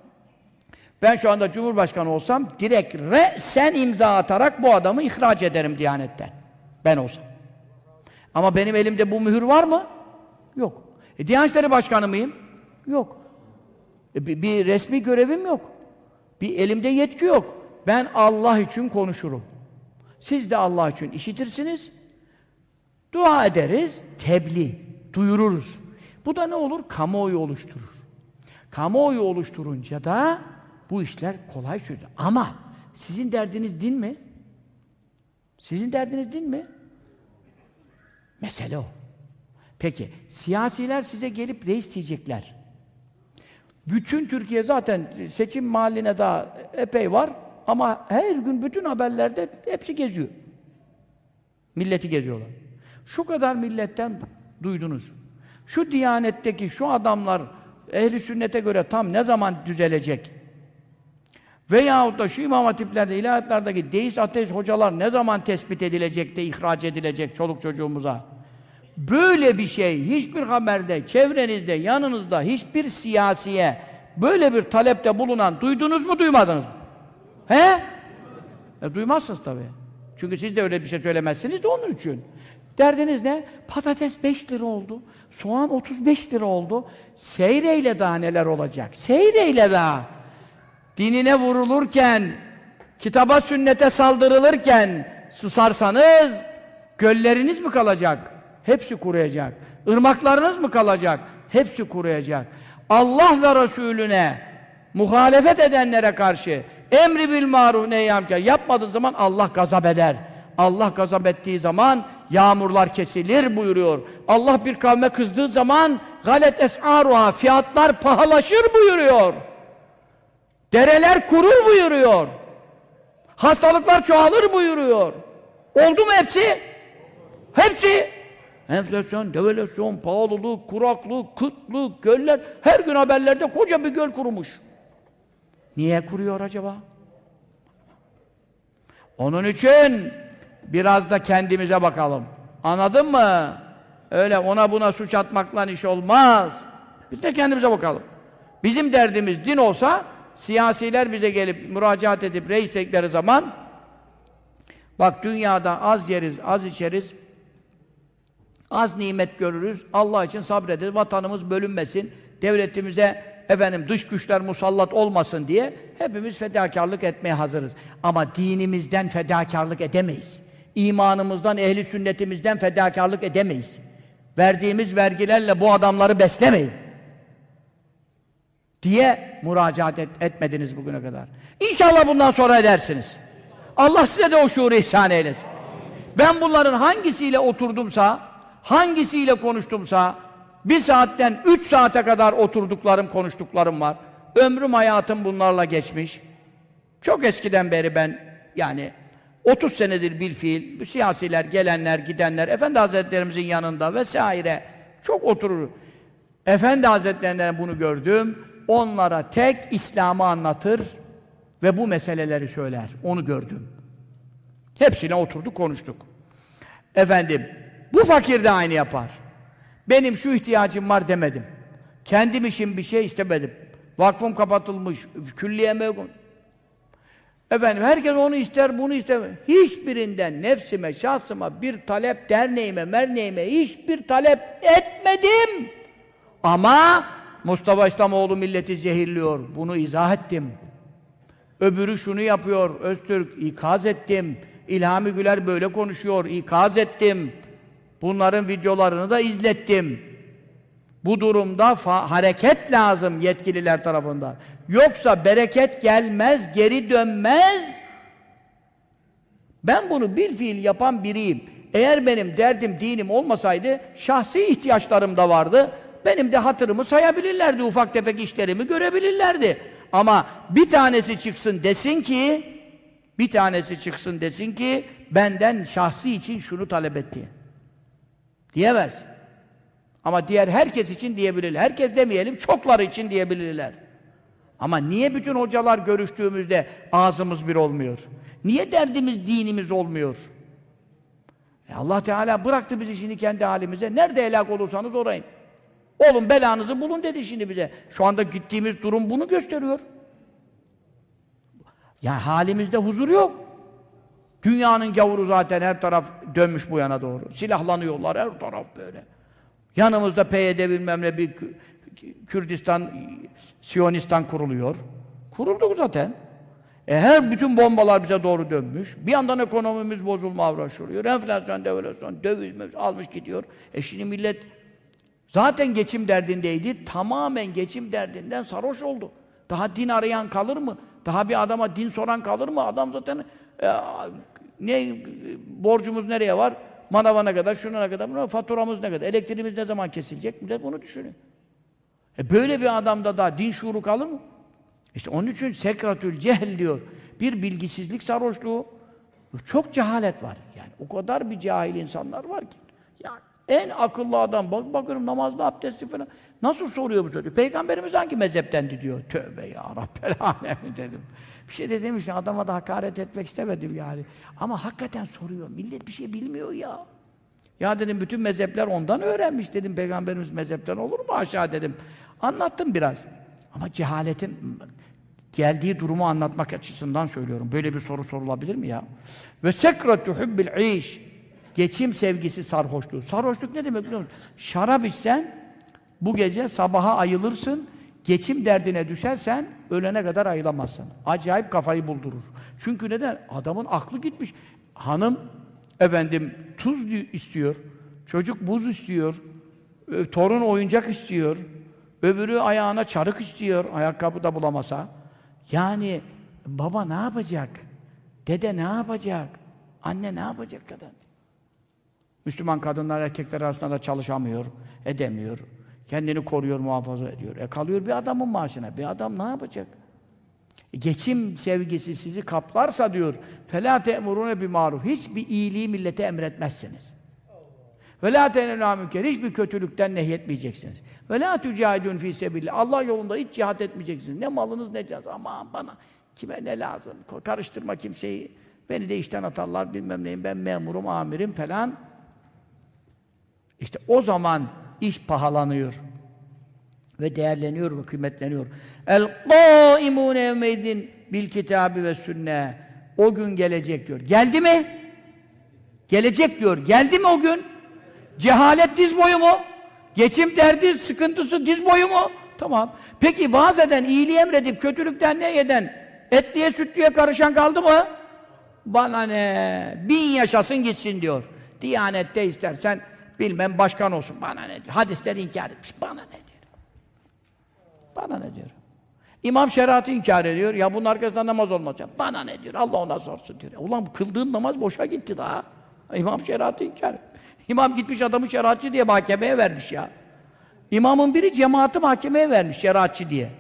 Ben şu anda Cumhurbaşkanı olsam, direkt sen imza atarak bu adamı ihraç ederim Diyanet'ten. Ben olsam. Ama benim elimde bu mühür var mı? Yok. Diyanet İşleri Başkanı mıyım? Yok. Bir resmi görevim yok. Bir elimde yetki yok. Ben Allah için konuşurum. Siz de Allah için işitirsiniz. Dua ederiz, tebliğ, duyururuz. Bu da ne olur? Kamuoyu oluşturur. Kamuoyu oluşturunca da bu işler kolay çözülür. Ama sizin derdiniz din mi? Sizin derdiniz din mi? Mesele o. Peki, siyasiler size gelip reis diyecekler. Bütün Türkiye zaten seçim mahalline daha epey var ama her gün bütün haberlerde hepsi geziyor. Milleti geziyorlar. Şu kadar milletten duydunuz. Şu Diyanet'teki şu adamlar ehli sünnete göre tam ne zaman düzelecek? Veyahut da şu İmam Hatiplerde, ilahiyatlardaki deist ateist hocalar ne zaman tespit edilecek de ihraç edilecek çoluk çocuğumuza? Böyle bir şey hiçbir haberde, çevrenizde, yanınızda hiçbir siyasiye böyle bir talepte bulunan duydunuz mu, duymadınız mı? He? Duymazsınız tabii. Çünkü siz de öyle bir şey söylemezsiniz de onun için. Derdiniz ne? Patates 5 lira oldu, soğan 35 lira oldu. Seyreyle daha neler olacak? Seyreyle daha. dinine vurulurken, kitaba sünnete saldırılırken susarsanız, gölleriniz mi kalacak? Hepsi kuruyacak. Irmaklarınız mı kalacak? Hepsi kuruyacak. Allah ve Resulüne muhalefet edenlere karşı emri bil maruf nehyâ yapmadığı zaman Allah gazap eder. Allah gazap ettiği zaman yağmurlar kesilir buyuruyor. Allah bir kavme kızdığı zaman galet es'aruha, fiyatlar pahalaşır buyuruyor. Dereler kurur buyuruyor. Hastalıklar çoğalır buyuruyor. Oldu mu hepsi? Hepsi. Enflasyon, devalüasyon, pahalılık, kuraklık, kıtlık, göller, her gün haberlerde koca bir göl kurumuş. Niye kuruyor acaba? Onun için biraz da kendimize bakalım. Anladın mı? Öyle ona buna suç atmakla iş olmaz. Biz de kendimize bakalım. Bizim derdimiz din olsa, siyasiler bize gelip müracaat edip reis dedikleri zaman bak dünyada az yeriz, az içeriz, az nimet görürüz, Allah için sabrederiz, vatanımız bölünmesin, devletimize dış güçler musallat olmasın diye hepimiz fedakarlık etmeye hazırız. Ama dinimizden fedakarlık edemeyiz. İmanımızdan, ehli sünnetimizden fedakarlık edemeyiz. Verdiğimiz vergilerle bu adamları beslemeyin diye müracaat etmediniz bugüne kadar. İnşallah bundan sonra edersiniz. Allah size de o şuuru ihsan eylesin. Ben bunların hangisiyle oturdumsa, hangisiyle konuştumsa, 1 saatten 3 saate kadar oturduklarım, konuştuklarım var. Ömrüm, hayatım bunlarla geçmiş. Çok eskiden beri ben, yani 30 senedir bilfiil, siyasiler, gelenler, gidenler, Efendi Hazretlerimizin yanında vesaire çok oturur. Efendi Hazretlerinden bunu gördüm. Onlara tek İslam'ı anlatır ve bu meseleleri söyler. Onu gördüm. Hepsine oturduk, konuştuk. Bu fakir de aynı yapar. Benim şu ihtiyacım var demedim. Kendim için bir şey istemedim. Vakfım kapatılmış, külliyeme yok. Herkes onu ister, bunu ister. Hiçbirinden nefsime, şahsıma bir talep, derneğime, merneğime hiçbir talep etmedim. Ama Mustafa İslamoğlu milleti zehirliyor. Bunu izah ettim. Öbürü şunu yapıyor, Öztürk, ikaz ettim. İlhami Güler böyle konuşuyor, ikaz ettim. Bunların videolarını da izlettim. Bu durumda hareket lazım yetkililer tarafından. Yoksa bereket gelmez, geri dönmez. Ben bunu bilfiil yapan biriyim. Eğer benim derdim, dinim olmasaydı, şahsi ihtiyaçlarım da vardı. Benim de hatırımı sayabilirlerdi, ufak tefek işlerimi görebilirlerdi. Ama bir tanesi çıksın desin ki, benden şahsi için şunu talep etti. Diyemez. Ama diğer herkes için diyebilirler. Herkes demeyelim, çokları için diyebilirler. Ama niye bütün hocalar görüştüğümüzde ağzımız bir olmuyor? Niye derdimiz, dinimiz olmuyor? Allah Teala bıraktı bizi şimdi kendi halimize. Nerede helak olursanız orayın. Olun belanızı bulun dedi şimdi bize. Şu anda gittiğimiz durum bunu gösteriyor. Ya halimizde huzur yok. Dünyanın gavuru zaten her taraf dönmüş bu yana doğru. Silahlanıyorlar her taraf böyle. Yanımızda PYD bilmem ne bir Kürdistan, Siyonistan kuruluyor. Kurulduk zaten. Her bütün bombalar bize doğru dönmüş. Bir yandan ekonomimiz bozulmaya başlıyor. Enflasyon, devalüasyon, döviz almış gidiyor. Şimdi millet zaten geçim derdindeydi. Tamamen geçim derdinden sarhoş oldu. Daha din arayan kalır mı? Daha bir adama din soran kalır mı? Adam zaten borcumuz nereye var? Manava ne kadar, şuna ne kadar, faturamız ne kadar, elektriğimiz ne zaman kesilecek? Millet bunu düşünüyor. Böyle bir adamda da din şuuru kalır mı? İşte onun için sekratül cehl diyor. Bir bilgisizlik sarhoşluğu, çok cehalet var. Yani o kadar bir cahil insanlar var ki. Yani en akıllı adam, bakıyorum namazda, abdestli falan. Nasıl soruyor bu çocuk? Peygamberimiz hangi mezheptendi diyor. Tövbe ya Rabbel alemin dedim. Bir şey de demiş, adama da hakaret etmek istemedim yani. Ama hakikaten soruyor. Millet bir şey bilmiyor ya. Ya dedim, bütün mezhepler ondan öğrenmiş dedim. Peygamberimiz mezhepten olur mu aşağı dedim. Anlattım biraz. Ama cehaletin geldiği durumu anlatmak açısından söylüyorum. Böyle bir soru sorulabilir mi ya? Ve sekretu hubbil iş. Geçim sevgisi sarhoşluğu. Sarhoşluk ne demek biliyor musun? Şarap içsen bu gece sabaha ayılırsın. geçim derdine düşersen ölene kadar ayılamazsın. Acayip kafayı buldurur. Çünkü neden? Adamın aklı gitmiş. Hanım efendim tuz istiyor. Çocuk buz istiyor. Torun oyuncak istiyor. Öbürü ayağına çarık istiyor. Ayakkabı da bulamasa. Yani baba ne yapacak? Dede ne yapacak? Anne ne yapacak kadın? Müslüman kadınlar erkekler arasında da çalışamıyor, edemiyor. Kendini koruyor, muhafaza ediyor. Kalıyor bir adamın maaşına. Bir adam ne yapacak? Geçim sevgisi sizi kaplarsa diyor, فَلَا تَأْمُرُونَ بِمَعْرُفٍ hiçbir iyiliği millete emretmezsiniz. وَلَا تَنَلَا مُنْكَرٍ hiçbir kötülükten nehyetmeyeceksiniz. وَلَا تُجَاهِدُونَ فِي سَبِيلِ Allah yolunda hiç cihat etmeyeceksiniz. Ne malınız ne canınız. Aman bana kime ne lazım? Karıştırma kimseyi. Beni de işten atarlar bilmem neyim. Ben memurum, amirim falan. İşte o zaman iş pahalanıyor. Ve değerleniyor ve kıymetleniyor. El-qâimûne yevmeydin bil-kitâbi ve sünne. O gün gelecek diyor. Geldi mi? Gelecek diyor. Geldi mi o gün? Cehalet diz boyu mu? Geçim derdi, sıkıntısı diz boyu mu? Tamam. Peki vaaz eden, iyiliği emredip kötülükten nehyeden, etliye sütlüye karışan kaldı mı? Bana ne? 1000 yaşasın gitsin diyor. Diyanette istersen bilmem başkan olsun. Bana ne diyor? Hadisleri inkar etmiş. Bana ne diyor? Bana ne diyor? İmam şeriatı inkar ediyor. Ya bunun arkasında namaz olmaz. Bana ne diyor? Allah ona sorsun diyor. Ulan kıldığın namaz boşa gitti daha. İmam şeriatı inkar ediyor. İmam gitmiş adamı şeriatçı diye mahkemeye vermiş ya. İmamın biri cemaati mahkemeye vermiş şeriatçı diye.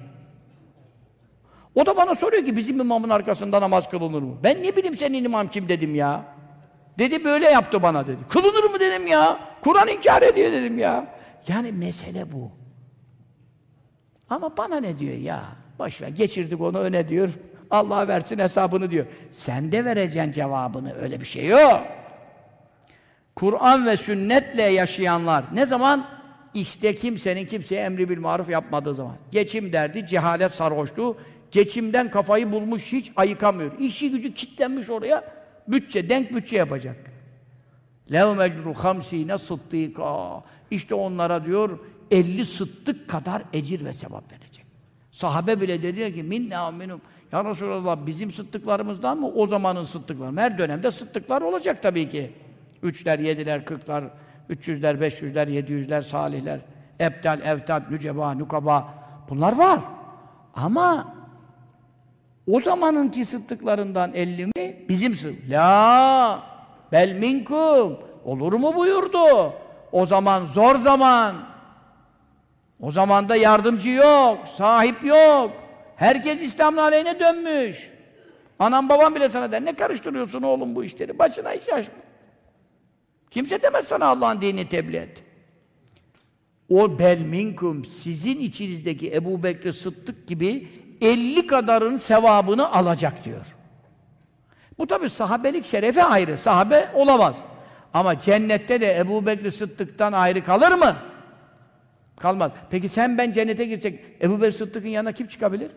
O da bana soruyor ki bizim imamın arkasında namaz kılınır mı? Ben ne bileyim senin imam kim dedim ya. Dedi böyle yaptı bana dedi. Kılınır mı dedim ya. Kur'an inkar ediyor dedim ya. Yani mesele bu. Ama bana ne diyor ya? Boş ver geçirdik onu öne diyor. Allah versin hesabını diyor. Sen de vereceksin cevabını. Öyle bir şey yok. Kur'an ve sünnetle yaşayanlar ne zaman? İşte kimsenin kimseye emri bil maruf yapmadığı zaman. Geçim derdi, cehalet sarhoşluğu, geçimden kafayı bulmuş hiç ayıkamıyor. İşi gücü kilitlenmiş oraya, bütçe, denk bütçe yapacak. لَوْ مَجْرُ خَمْس۪ينَ صِدِّقًا İşte onlara diyor 50 sıddık kadar ecir ve sevap verecek. Sahabe bile dediler ki minna minum. Ya Resulallah bizim sıddıklarımızdan mı o zamanın sıddıkları? Her dönemde sıddıklar olacak tabii ki. 3'ler, 7'ler, 40'lar, 300'ler, 500'ler, 700'ler, salihler, ebdal, evtad, nüceba, nukaba bunlar var. Ama o zamanınki sıddıklarından 50 mi? Bizim sıddık. La bel minkum. Olur mu buyurdu. O zaman zor zaman. O zamanda yardımcı yok, sahip yok. Herkes İslam'ın aleyhine dönmüş. Anam babam bile sana der, ne karıştırıyorsun oğlum bu işleri? Başına iş açma. Kimse demez sana Allah'ın dinini tebliğ et. O bel minkum, sizin içinizdeki Ebu Bekir Sıddık gibi 50 kadarın sevabını alacak diyor. Bu tabi sahabelik şerefi ayrı, sahabe olamaz. Ama cennette de Ebu Bekir Sıddık'tan ayrı kalır mı? Kalmaz. Peki sen ben cennete girsek, Ebu Bekir Sıddık'ın yanına kim çıkabilir?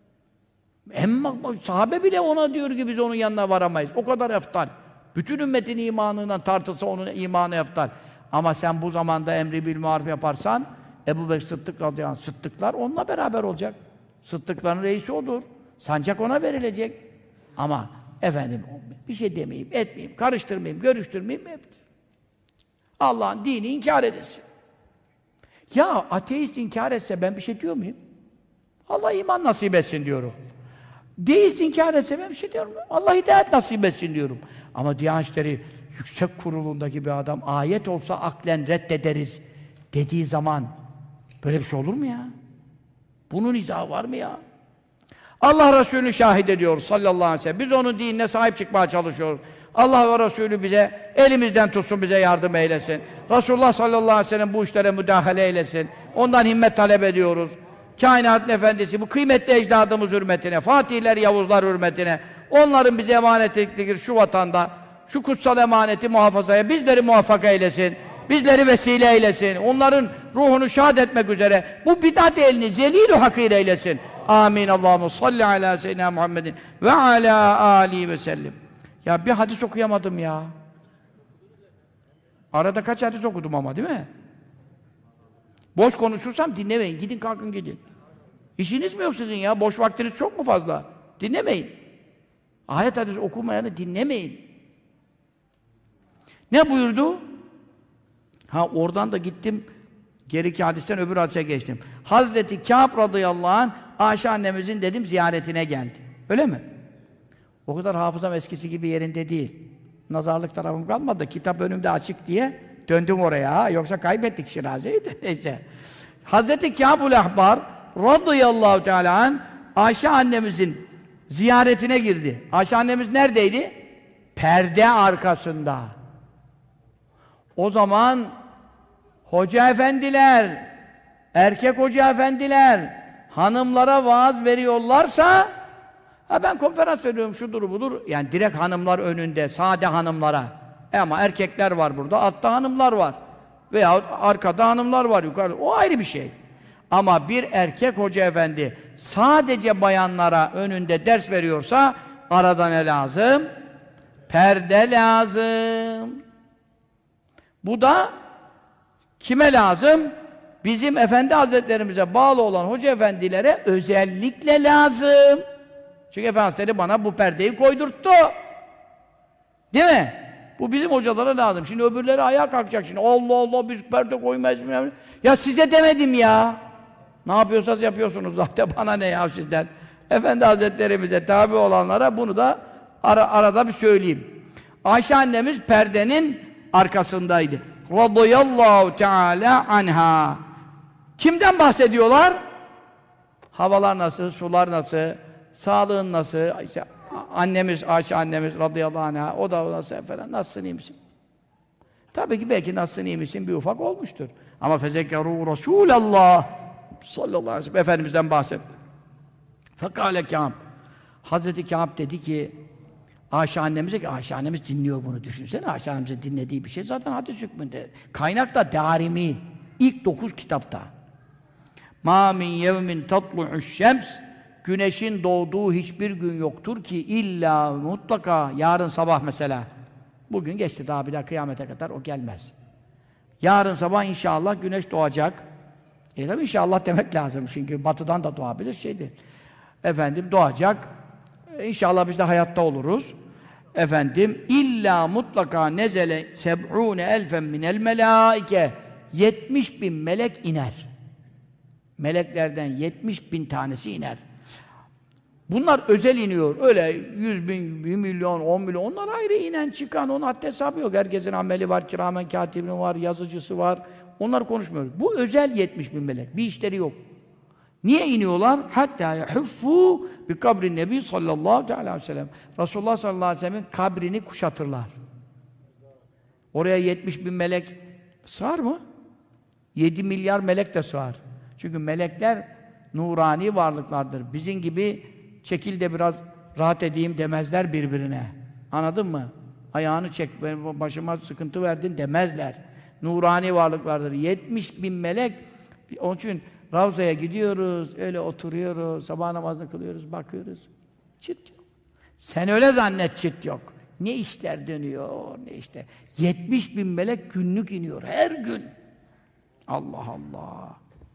Sahabe bile ona diyor ki biz onun yanına varamayız. O kadar eftal. Bütün ümmetin imanından tartılsa onun imanı eftal. Ama sen bu zamanda emri bil maruf yaparsan, Ebu Bekir Sıddık radıyallahu anh, Sıddıklar onunla beraber olacak. Sıddıkların reisi odur. Sancak ona verilecek. Ama efendim bir şey demeyeyim, etmeyeyim, karıştırmayayım, görüştürmeyeyim. Allah'ın dini inkar edilsin. Ya ateist inkar etse ben bir şey diyor muyum? Allah iman nasip etsin diyorum. Deist inkar etse ben bir şey diyorum. Allah hidayet nasip etsin diyorum. Ama Diyanet İşleri Yüksek Kurulu'ndaki bir adam ayet olsa aklen reddederiz dediği zaman böyle bir şey olur mu ya? Bunun izahı var mı ya? Allah Resulü şahit ediyor sallallahu aleyhi ve sellem. Biz onun dinine sahip çıkmaya çalışıyoruz. Allah ve Resulü bize elimizden tutsun, bize yardım eylesin. Resulullah sallallahu aleyhi ve sellem bu işlere müdahale eylesin. Ondan himmet talep ediyoruz. Kainatın efendisi, bu kıymetli ecdadımız hürmetine, Fatihler, Yavuzlar hürmetine, onların bize emanet ettikleri şu vatanda, şu kutsal emaneti muhafazaya bizleri muvaffak eylesin. Bizleri vesile eylesin. Onların ruhunu şad etmek üzere bu bid'at elini zelil-u hakir eylesin. Amin. Allahumme salli ala seyyidina Muhammedin ve ala alihi ve sellem. Ya bir hadis okuyamadım ya. Arada kaç hadis okudum ama değil mi? Boş konuşursam dinlemeyin. Gidin kalkın gidin. İşiniz mi yok sizin ya? Boş vaktiniz çok mu fazla? Dinlemeyin. Ayet hadis okumayanı dinlemeyin. Ne buyurdu? Oradan da gittim, geriki hadisten öbür hadise geçtim. Hazreti Kâb radıyallahu anh, Ayşe annemizin dedim ziyaretine geldi. Öyle mi? O kadar hafızam eskisi gibi yerinde değil. Nazarlık tarafım kalmadı. Kitap önümde açık diye döndüm oraya. Yoksa kaybettik Şiraze'yi de neyse. Hazreti Kâbul Ahbar radıyallahu teâlâ anh, Ayşe annemizin ziyaretine girdi. Ayşe annemiz neredeydi? Perde arkasında. O zaman hoca efendiler, erkek hoca efendiler hanımlara vaaz veriyorlarsa ben konferans veriyorum, şudur budur. Yani direkt hanımlar önünde, sade hanımlara. Ama erkekler var burada, altta hanımlar var. Veya arkada hanımlar var, yukarıda. O ayrı bir şey. Ama bir erkek hoca efendi sadece bayanlara önünde ders veriyorsa arada ne lazım? Perde lazım. Bu da kime lazım? Bizim Efendi Hazretlerimize bağlı olan hoca efendilere özellikle lazım. Çünkü Efendi Hazretleri bana bu perdeyi koydurttu. Değil mi? Bu bizim hocalara lazım. Şimdi öbürleri ayağa kalkacak şimdi. Allah Allah biz perde koymayız mı? Ya size demedim ya. Ne yapıyorsanız yapıyorsunuz zaten. Bana ne ya sizden? Efendi Hazretlerimize tabi olanlara bunu da arada bir söyleyeyim. Ayşe annemiz perdenin arkasındaydı. Radıyallahu teâlâ anhâ. Kimden bahsediyorlar? Havalar nasıl, sular nasıl, sağlığın nasıl? İşte annemiz, Ayşe annemiz radıyallahu anh'a, o da nasıl efendim, nasılsın, iyi misin? Tabii ki belki nasılsın, iyi misin bir ufak olmuştur. Ama fezekkerû Resûlallah sallallahu aleyhi ve sellem Efendimiz'den bahset. Fekâle Kâb. Hazreti Kâb dedi ki Ayşe annemize ki Ayşe annemiz dinliyor bunu, düşünsene. Ayşe annemizin dinlediği bir şey zaten hadis hükmünde. Kaynak da Dârimi. İlk 9 kitapta. Mâ min yevmin tatlu'u'ş şems. Güneşin doğduğu hiçbir gün yoktur ki illa mutlaka yarın sabah mesela. Bugün geçti, daha bir daha kıyamete kadar o gelmez. Yarın sabah inşallah güneş doğacak. Tabi inşallah demek lazım çünkü batıdan da doğabilir şeydir. Efendim doğacak. İnşallah biz de hayatta oluruz. Efendim illa mutlaka nezele 70.000 minel melâike 70.000 melek iner. Meleklerden 70.000 tanesi iner. Bunlar özel iniyor. Öyle 100.000, 1 milyon, 10 milyon onlar ayrı inen çıkan, onun haddi hesabı yok. Herkesin ameli var, kiramen katibinin var, yazıcısı var. Onları konuşmuyoruz. Bu özel 70.000 melek. Bir işleri yok. Niye iniyorlar? Hatta yahuffu bi kabrin nebi sallallahu aleyhi ve sellem. Resulullah sallallahu aleyhi ve sellem'in kabrini kuşatırlar. Oraya 70.000 melek sığar mı? 7 milyar melek de sığar. Çünkü melekler nurani varlıklardır. Bizim gibi çekil de biraz rahat edeyim demezler birbirine. Anladın mı? Ayağını çek, benim başıma sıkıntı verdin demezler. Nurani varlıklardır. 70.000 melek. Onun için Ravza'ya gidiyoruz, öyle oturuyoruz, sabah namazını kılıyoruz, bakıyoruz. Çıt yok. Sen öyle zannet, çıt yok. Ne işler dönüyor, ne işte. 70.000 melek günlük iniyor, her gün. Allah Allah.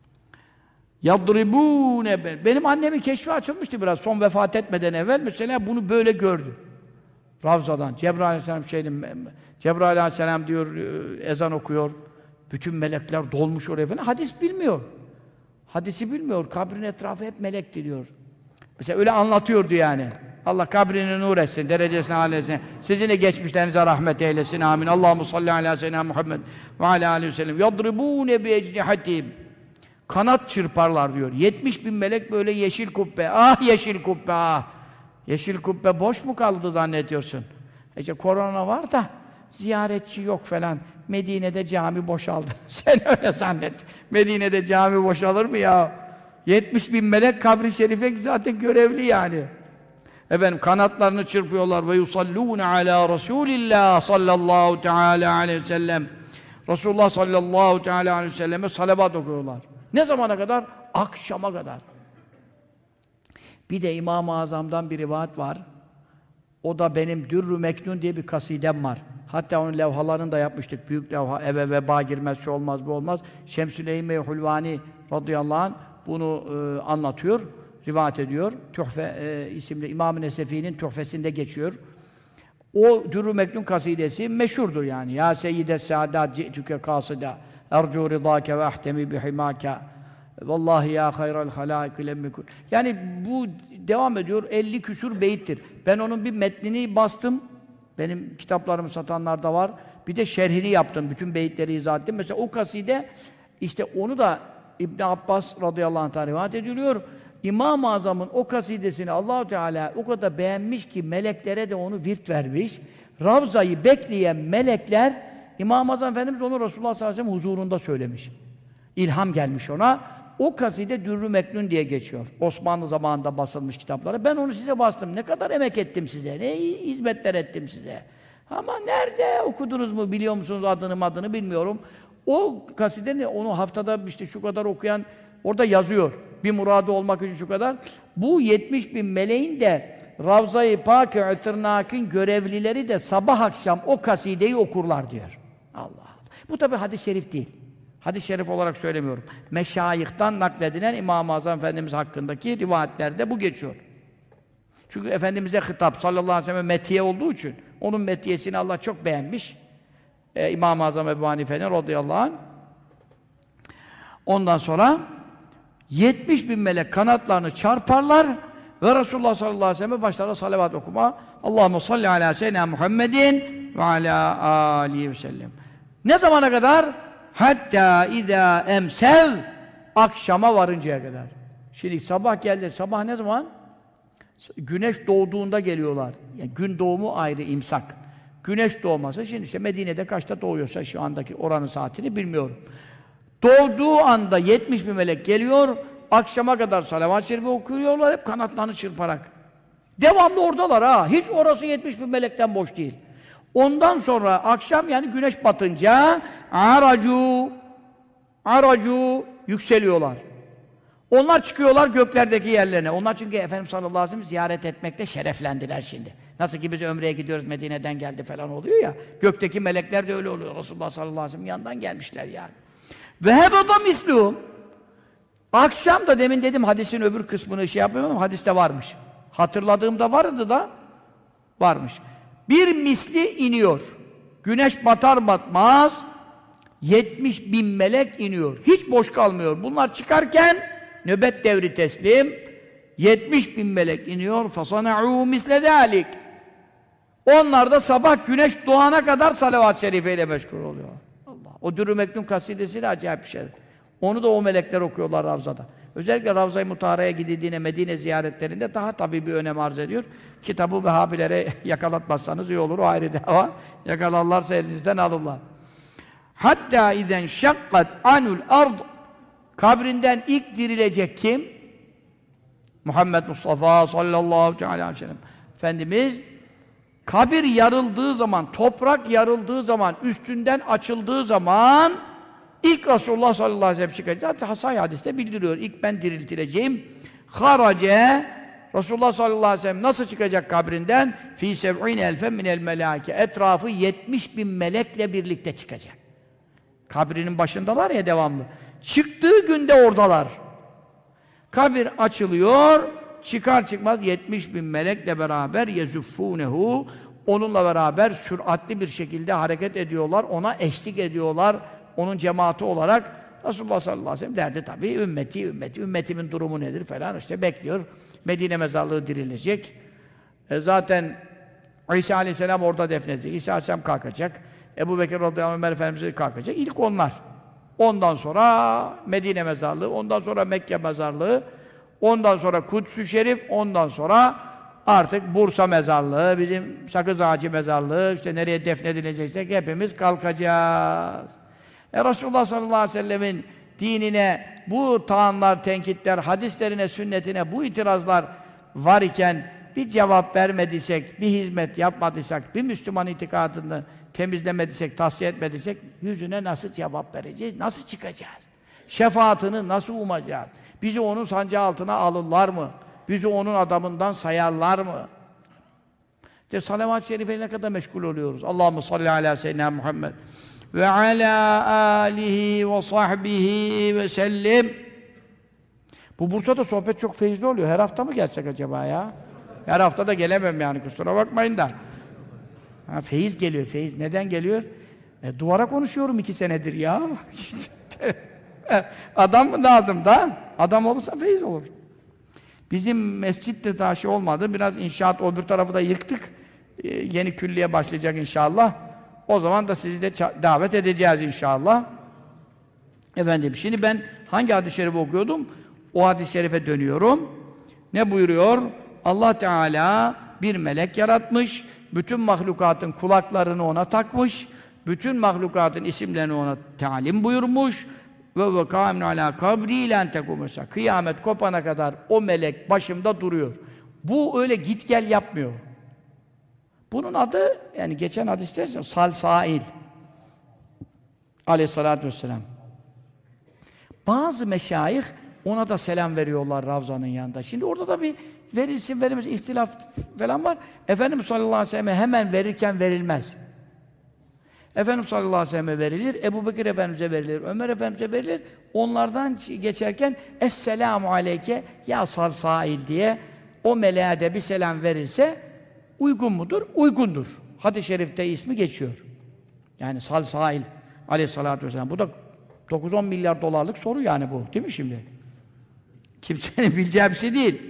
Yadribûne. Benim annemin keşfi açılmıştı biraz, son vefat etmeden evvel. Mesela bunu böyle gördü. Ravza'dan. Cebrail aleyhisselam Cebrail aleyhisselam diyor, ezan okuyor. Bütün melekler dolmuş oraya falan. Hadis bilmiyor. Hadisi bilmiyor. Kabrin etrafı hep melek diyor. Mesela öyle anlatıyordu yani. Allah kabrini nur etsin, derecesine âli etsin. Sizin de geçmişlerinize rahmet eylesin. Amin. Allahumme salli ala seyyidina Muhammed ve ala aleyhi ve sellem. Yadribûne bi ecnihatihim. Kanat çırparlar diyor. 70.000 melek böyle yeşil kubbe. Ah yeşil kubbe ah. Yeşil kubbe boş mu kaldı zannediyorsun? İşte korona var da ziyaretçi yok falan. Medine'de cami boşaldı. Sen öyle zannet. Medine'de cami boşalır mı ya? 70.000 melek kabri şerife zaten görevli yani. Efendim kanatlarını çırpıyorlar ve yusallûne alâ Resûlillâh sallallahu teâlâ aleyhi ve sellem. Resulullah sallallahu teâlâ aleyhi ve selleme salavat okuyorlar. Ne zamana kadar? Akşama kadar. Bir de İmam-ı Azam'dan bir rivayet var. O da benim Dürr-ü Meknun diye bir kasidem var. Hatta onun levhalarını da yapmıştık. Büyük levha, eve veba girmez, şu olmaz, bu olmaz. Şemsül Eyyime-i Hulvani radıyallahu anh bunu anlatıyor, rivayet ediyor. Tuhfe isimli İmam-ı Nesefi'nin Tuhfesinde geçiyor. O Dürr-ü Meknun kasidesi meşhurdur yani. Ya seyyide saadat ci'tüke kasıda ercu rıdâke ve ahtemi bihimâke vallahi ya hayral halâik lemmekun. Yani bu devam ediyor. 50 küsur beyittir. Ben onun bir metnini bastım. Benim kitaplarımı satanlar da var. Bir de şerhini yaptım. Bütün beyitleri izah ettim. Mesela o kaside işte onu da İbn Abbas radıyallahu anh'tan rivayet ediliyor. İmam-ı Azam'ın o kasidesini Allah-u Teala o kadar beğenmiş ki meleklere de onu virt vermiş. Ravzayı bekleyen melekler İmam-ı Azam Efendimiz onu Resulullah sallallahu aleyhi ve sellem huzurunda söylemiş. İlham gelmiş ona. O kaside Dürr-ü Meknun diye geçiyor. Osmanlı zamanında basılmış kitaplara. Ben onu size bastım. Ne kadar emek ettim size. Ne hizmetler ettim size. Ama nerede okudunuz mu? Biliyor musunuz adını bilmiyorum. O kaside onu haftada işte şu kadar okuyan orada yazıyor. Bir muradı olmak için şu kadar. Bu 70 bin meleğin de Ravza-i Pak-ı Tırnak'ın görevlileri de sabah akşam o kasideyi okurlar diyor. Allah Allah. Bu tabi hadis-i şerif değil. Hadis-i şerif olarak söylemiyorum. Meşayihtan nakledilen İmam-ı Azam Efendimiz hakkındaki rivayetlerde bu geçiyor. Çünkü Efendimiz'e hitap sallallahu aleyhi ve sellem metiye olduğu için onun metiyesini Allah çok beğenmiş. İmam-ı Azam Ebu Hanife'nin radıyallahu anh. Ondan sonra 70 bin melek kanatlarını çarparlar ve Resulullah sallallahu aleyhi ve sellem'e başlarına salavat okuma. Allahumme salli ala seyyidina Muhammedin ve ala alihi ve sellem. Ne zamana kadar? Hatta izâ emsev akşama varıncaya kadar. Şimdi sabah geldi. Sabah ne zaman? Güneş doğduğunda geliyorlar. Yani gün doğumu ayrı imsak. Güneş doğması şimdi işte Medine'de kaçta doğuyorsa şu andaki oranın saatini bilmiyorum. Doğduğu anda 70 bin melek geliyor. Akşama kadar salavat-ı şerife okuyorlar hep kanatlarını çırparak. Devamlı oradalar ha. Hiç orası 70 bin melekten boş değil. Ondan sonra akşam yani güneş batınca aracu yükseliyorlar. Onlar çıkıyorlar göklerdeki yerlerine. Onlar çünkü Efendimiz sallallahu aleyhi ve sellem ziyaret etmekte şereflendiler şimdi. Nasıl ki biz ömreye gidiyoruz Medine'den geldi falan oluyor ya. Gökteki melekler de öyle oluyor. Resulullah sallallahu aleyhi ve sellem yanından gelmişler yani. Ve hebada misluhum. Akşam da demin dedim hadisin öbür kısmını şey yapıyorum ama hadiste varmış. Hatırladığımda vardı da varmış. Bir misli iniyor. Güneş batar batmaz 70 bin melek iniyor. Hiç boş kalmıyor. Bunlar çıkarken nöbet devri teslim 70 bin melek iniyor. فَصَنَعُوا مِسْلَ ذَٰلِكِ Onlar da sabah güneş doğana kadar salavat-ı şerifeyle meşgul oluyor. Allah. O Dürr-ü Meknun kasidesi de acayip bir şey. Onu da o melekler okuyorlar Ravza'da. Özellikle Ravza-i Mutahara'ya gidildiğine Medine ziyaretlerinde daha tabii bir önem arz ediyor. Kitabı Vehhabilere yakalatmazsanız iyi olur, o ayrı dava. Yakalarlarsa elinizden alırlar. Hatta izen şakkat anul ard kabrinden ilk dirilecek kim? Muhammed Mustafa sallallahu aleyhi ve sellem. Efendimiz kabir yarıldığı zaman, toprak yarıldığı zaman, üstünden açıldığı zaman ilk Resulullah sallallahu aleyhi ve sellem çıkacak. Zaten Hasay hadiste bildiriyor. İlk ben diriltileceğim. Harace Resulullah sallallahu aleyhi ve sellem nasıl çıkacak kabrinden? Fî sev'îne elfen minel melâke. Etrafı 70 bin melekle birlikte çıkacak. Kabrinin başındalar ya devamlı. Çıktığı günde oradalar. Kabir açılıyor, çıkar çıkmaz 70 bin melekle beraber yezuffunehu onunla beraber süratli bir şekilde hareket ediyorlar, ona eşlik ediyorlar, onun cemaati olarak. Resulullah sallallahu aleyhi ve sellem derdi tabii, ümmetimin durumu nedir falan işte bekliyor. Medine mezarlığı dirilecek. Zaten İsa aleyhisselam orada defnedilecek. İsa aleyhisselam kalkacak. Ebu Bekir radıyallahu anh Ömer Efendimiz kalkacak. İlk onlar. Ondan sonra Medine mezarlığı, ondan sonra Mekke mezarlığı, ondan sonra Kuds-ü Şerif, ondan sonra artık Bursa mezarlığı, bizim Sakız Ağacı mezarlığı, işte nereye defnedileceksek hepimiz kalkacağız. Resulullah sallallahu aleyhi ve sellemin dinine bu taanlar, tenkitler, hadislerine, sünnetine bu itirazlar var iken bir cevap vermediysek, bir hizmet yapmadıysak, bir Müslüman itikadını temizlemediysek, tahsiye etmediysek yüzüne nasıl cevap vereceğiz, nasıl çıkacağız? Şefaatini nasıl umacağız? Bizi onun sancağı altına alırlar mı? Bizi onun adamından sayarlar mı? İşte salavat-ı şerifeyle ne kadar meşgul oluyoruz. Allahumme salli ala seyyidina Muhammed ve ala alihi ve sahbihi ve sellim. Bu Bursa'da sohbet çok feyizli oluyor. Her hafta mı gelsek acaba ya? Her hafta da gelemem yani, kusura bakmayın da. Ha, feyiz geliyor, feyiz. Neden geliyor? Duvara konuşuyorum 2 senedir ya. Adam mı lazım da? Adam olursa feyiz olur. Bizim mescit de daha şey olmadı. Biraz inşaat, öbür tarafı da yıktık. Yeni külliye başlayacak inşallah. O zaman da sizi de davet edeceğiz inşallah. Efendim, şimdi ben hangi hadis-i şerifi okuyordum? O hadis-i şerife dönüyorum. Ne buyuruyor? Allah Teala bir melek yaratmış. Bütün mahlukatın kulaklarını ona takmış. Bütün mahlukatın isimlerini ona talim buyurmuş. Ve kâmin alâ kabri lân tekûmûsâ. Kıyamet kopana kadar o melek başımda duruyor. Bu öyle git gel yapmıyor. Bunun adı, yani geçen hadiste salsail. Aleyhissalâtu vesselâm. Bazı meşayih ona da selam veriyorlar Ravza'nın yanında. Şimdi orada da bir verilsin verilmez ihtilaf falan var. Efendimiz sallallahu aleyhi ve sellem'e hemen verirken verilmez. Efendimiz sallallahu aleyhi ve sellem'e verilir, Ebu Bekir Efendimiz'e verilir, Ömer Efendimiz'e verilir. Onlardan geçerken Esselamu aleyke ya salsail diye o meleğe de bir selam verilse uygun mudur? Uygundur. Hadis-i şerifte ismi geçiyor. Yani salsail aleyhissalatu vesselam. Bu da 9-10 milyar dolarlık soru yani bu. Değil mi şimdi? Kimsenin bileceği bir şey değil.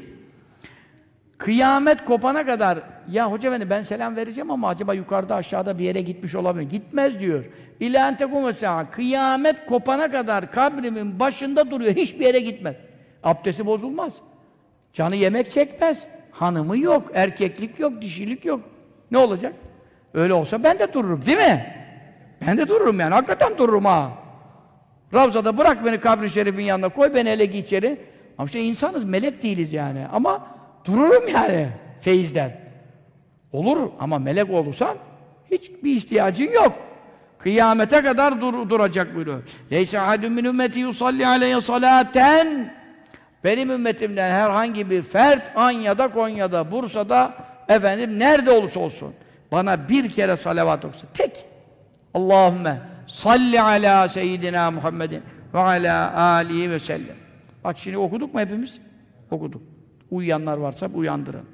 Kıyamet kopana kadar ya hoca efendi ben selam vereceğim ama acaba yukarıda aşağıda bir yere gitmiş olabilir. Gitmez diyor. İlâ en tekûme sâ'a. Kıyamet kopana kadar kabrimin başında duruyor. Hiçbir yere gitmez. Abdesti bozulmaz. Canı yemek çekmez. Hanımı yok, erkeklik yok, dişilik yok. Ne olacak? Öyle olsa ben de dururum, değil mi? Ben de dururum yani. Hakikaten dururum ha. Ravzada bırak beni kabri şerifin yanına koy, beni hele git içeri. Ama işte insanız, melek değiliz yani. Ama dururum yani feyizden. Olur ama melek olursan hiçbir ihtiyacın yok. Kıyamete kadar duracak buyuruyor. Leyse ahadun min ümmeti yusalli aleyhi salaten. Benim ümmetimden herhangi bir fert Anya'da, Konya'da, Bursa'da, efendim nerede olursa olsun bana bir kere salavat okusun. Tek. Allahümme salli ala seyyidina Muhammedin ve ala alihi ve sellem. Bak şimdi okuduk mu hepimiz? Okuduk. Uyuyanlar varsa uyandırın.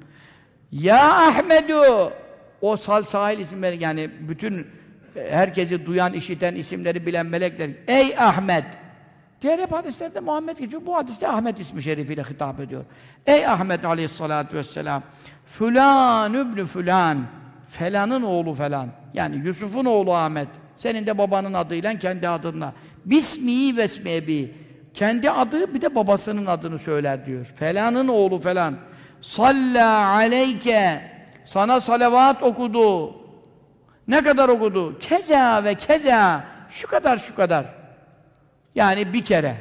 Ya Ahmedu! O salsail isimleri, yani bütün herkesi duyan, işiten, isimleri bilen melekler. Ey Ahmet! Diğer hep hadislerde Muhammed geçiyor. Bu hadiste Ahmet ismi şerifiyle hitap ediyor. Ey Ahmet aleyhissalâtu vesselâm! Fülân übnü fülân! Felanın oğlu falan. Yani Yusuf'un oğlu Ahmet. Senin de babanın adıyla kendi adınla. Bismi vesmi ebi. Kendi adı bir de babasının adını söyler diyor. Felanın oğlu falan. Salla aleyke. Sana salavat okudu. Ne kadar okudu? Keza ve keza. Şu kadar şu kadar. Yani bir kere,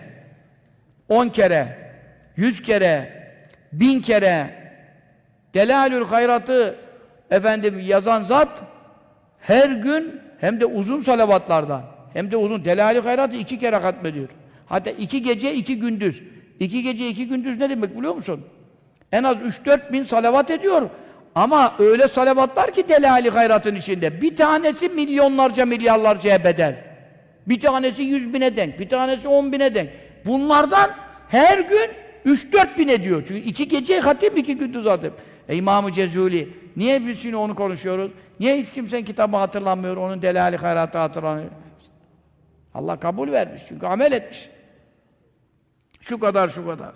10 kere, 100 kere, 1000 kere. Delalül hayratı efendim yazan zat her gün hem de uzun salavatlardan, hem de uzun. Delalül hayratı 2 kere hatmediyor. Hatta 2 gece 2 gündüz. 2 gece 2 gündüz ne demek biliyor musun? En az 3-4 bin salavat ediyor. Ama öyle salavatlar ki Delali hayratın içinde. Bir tanesi milyonlarca, milyarlarcaya bedel. Bir tanesi 100 bine denk, bir tanesi 10 bine denk. Bunlardan her gün 3-4 bin ediyor. Çünkü 2 gece hatim, 2 gündüz hatim. İmam-ı Cezuli. Niye biz şimdi onu konuşuyoruz? Niye hiç kimsenin kitabı hatırlanmıyor, onun Delali hayratı hatırlanıyor? Allah kabul vermiş çünkü amel etmiş. Şu kadar, şu kadar.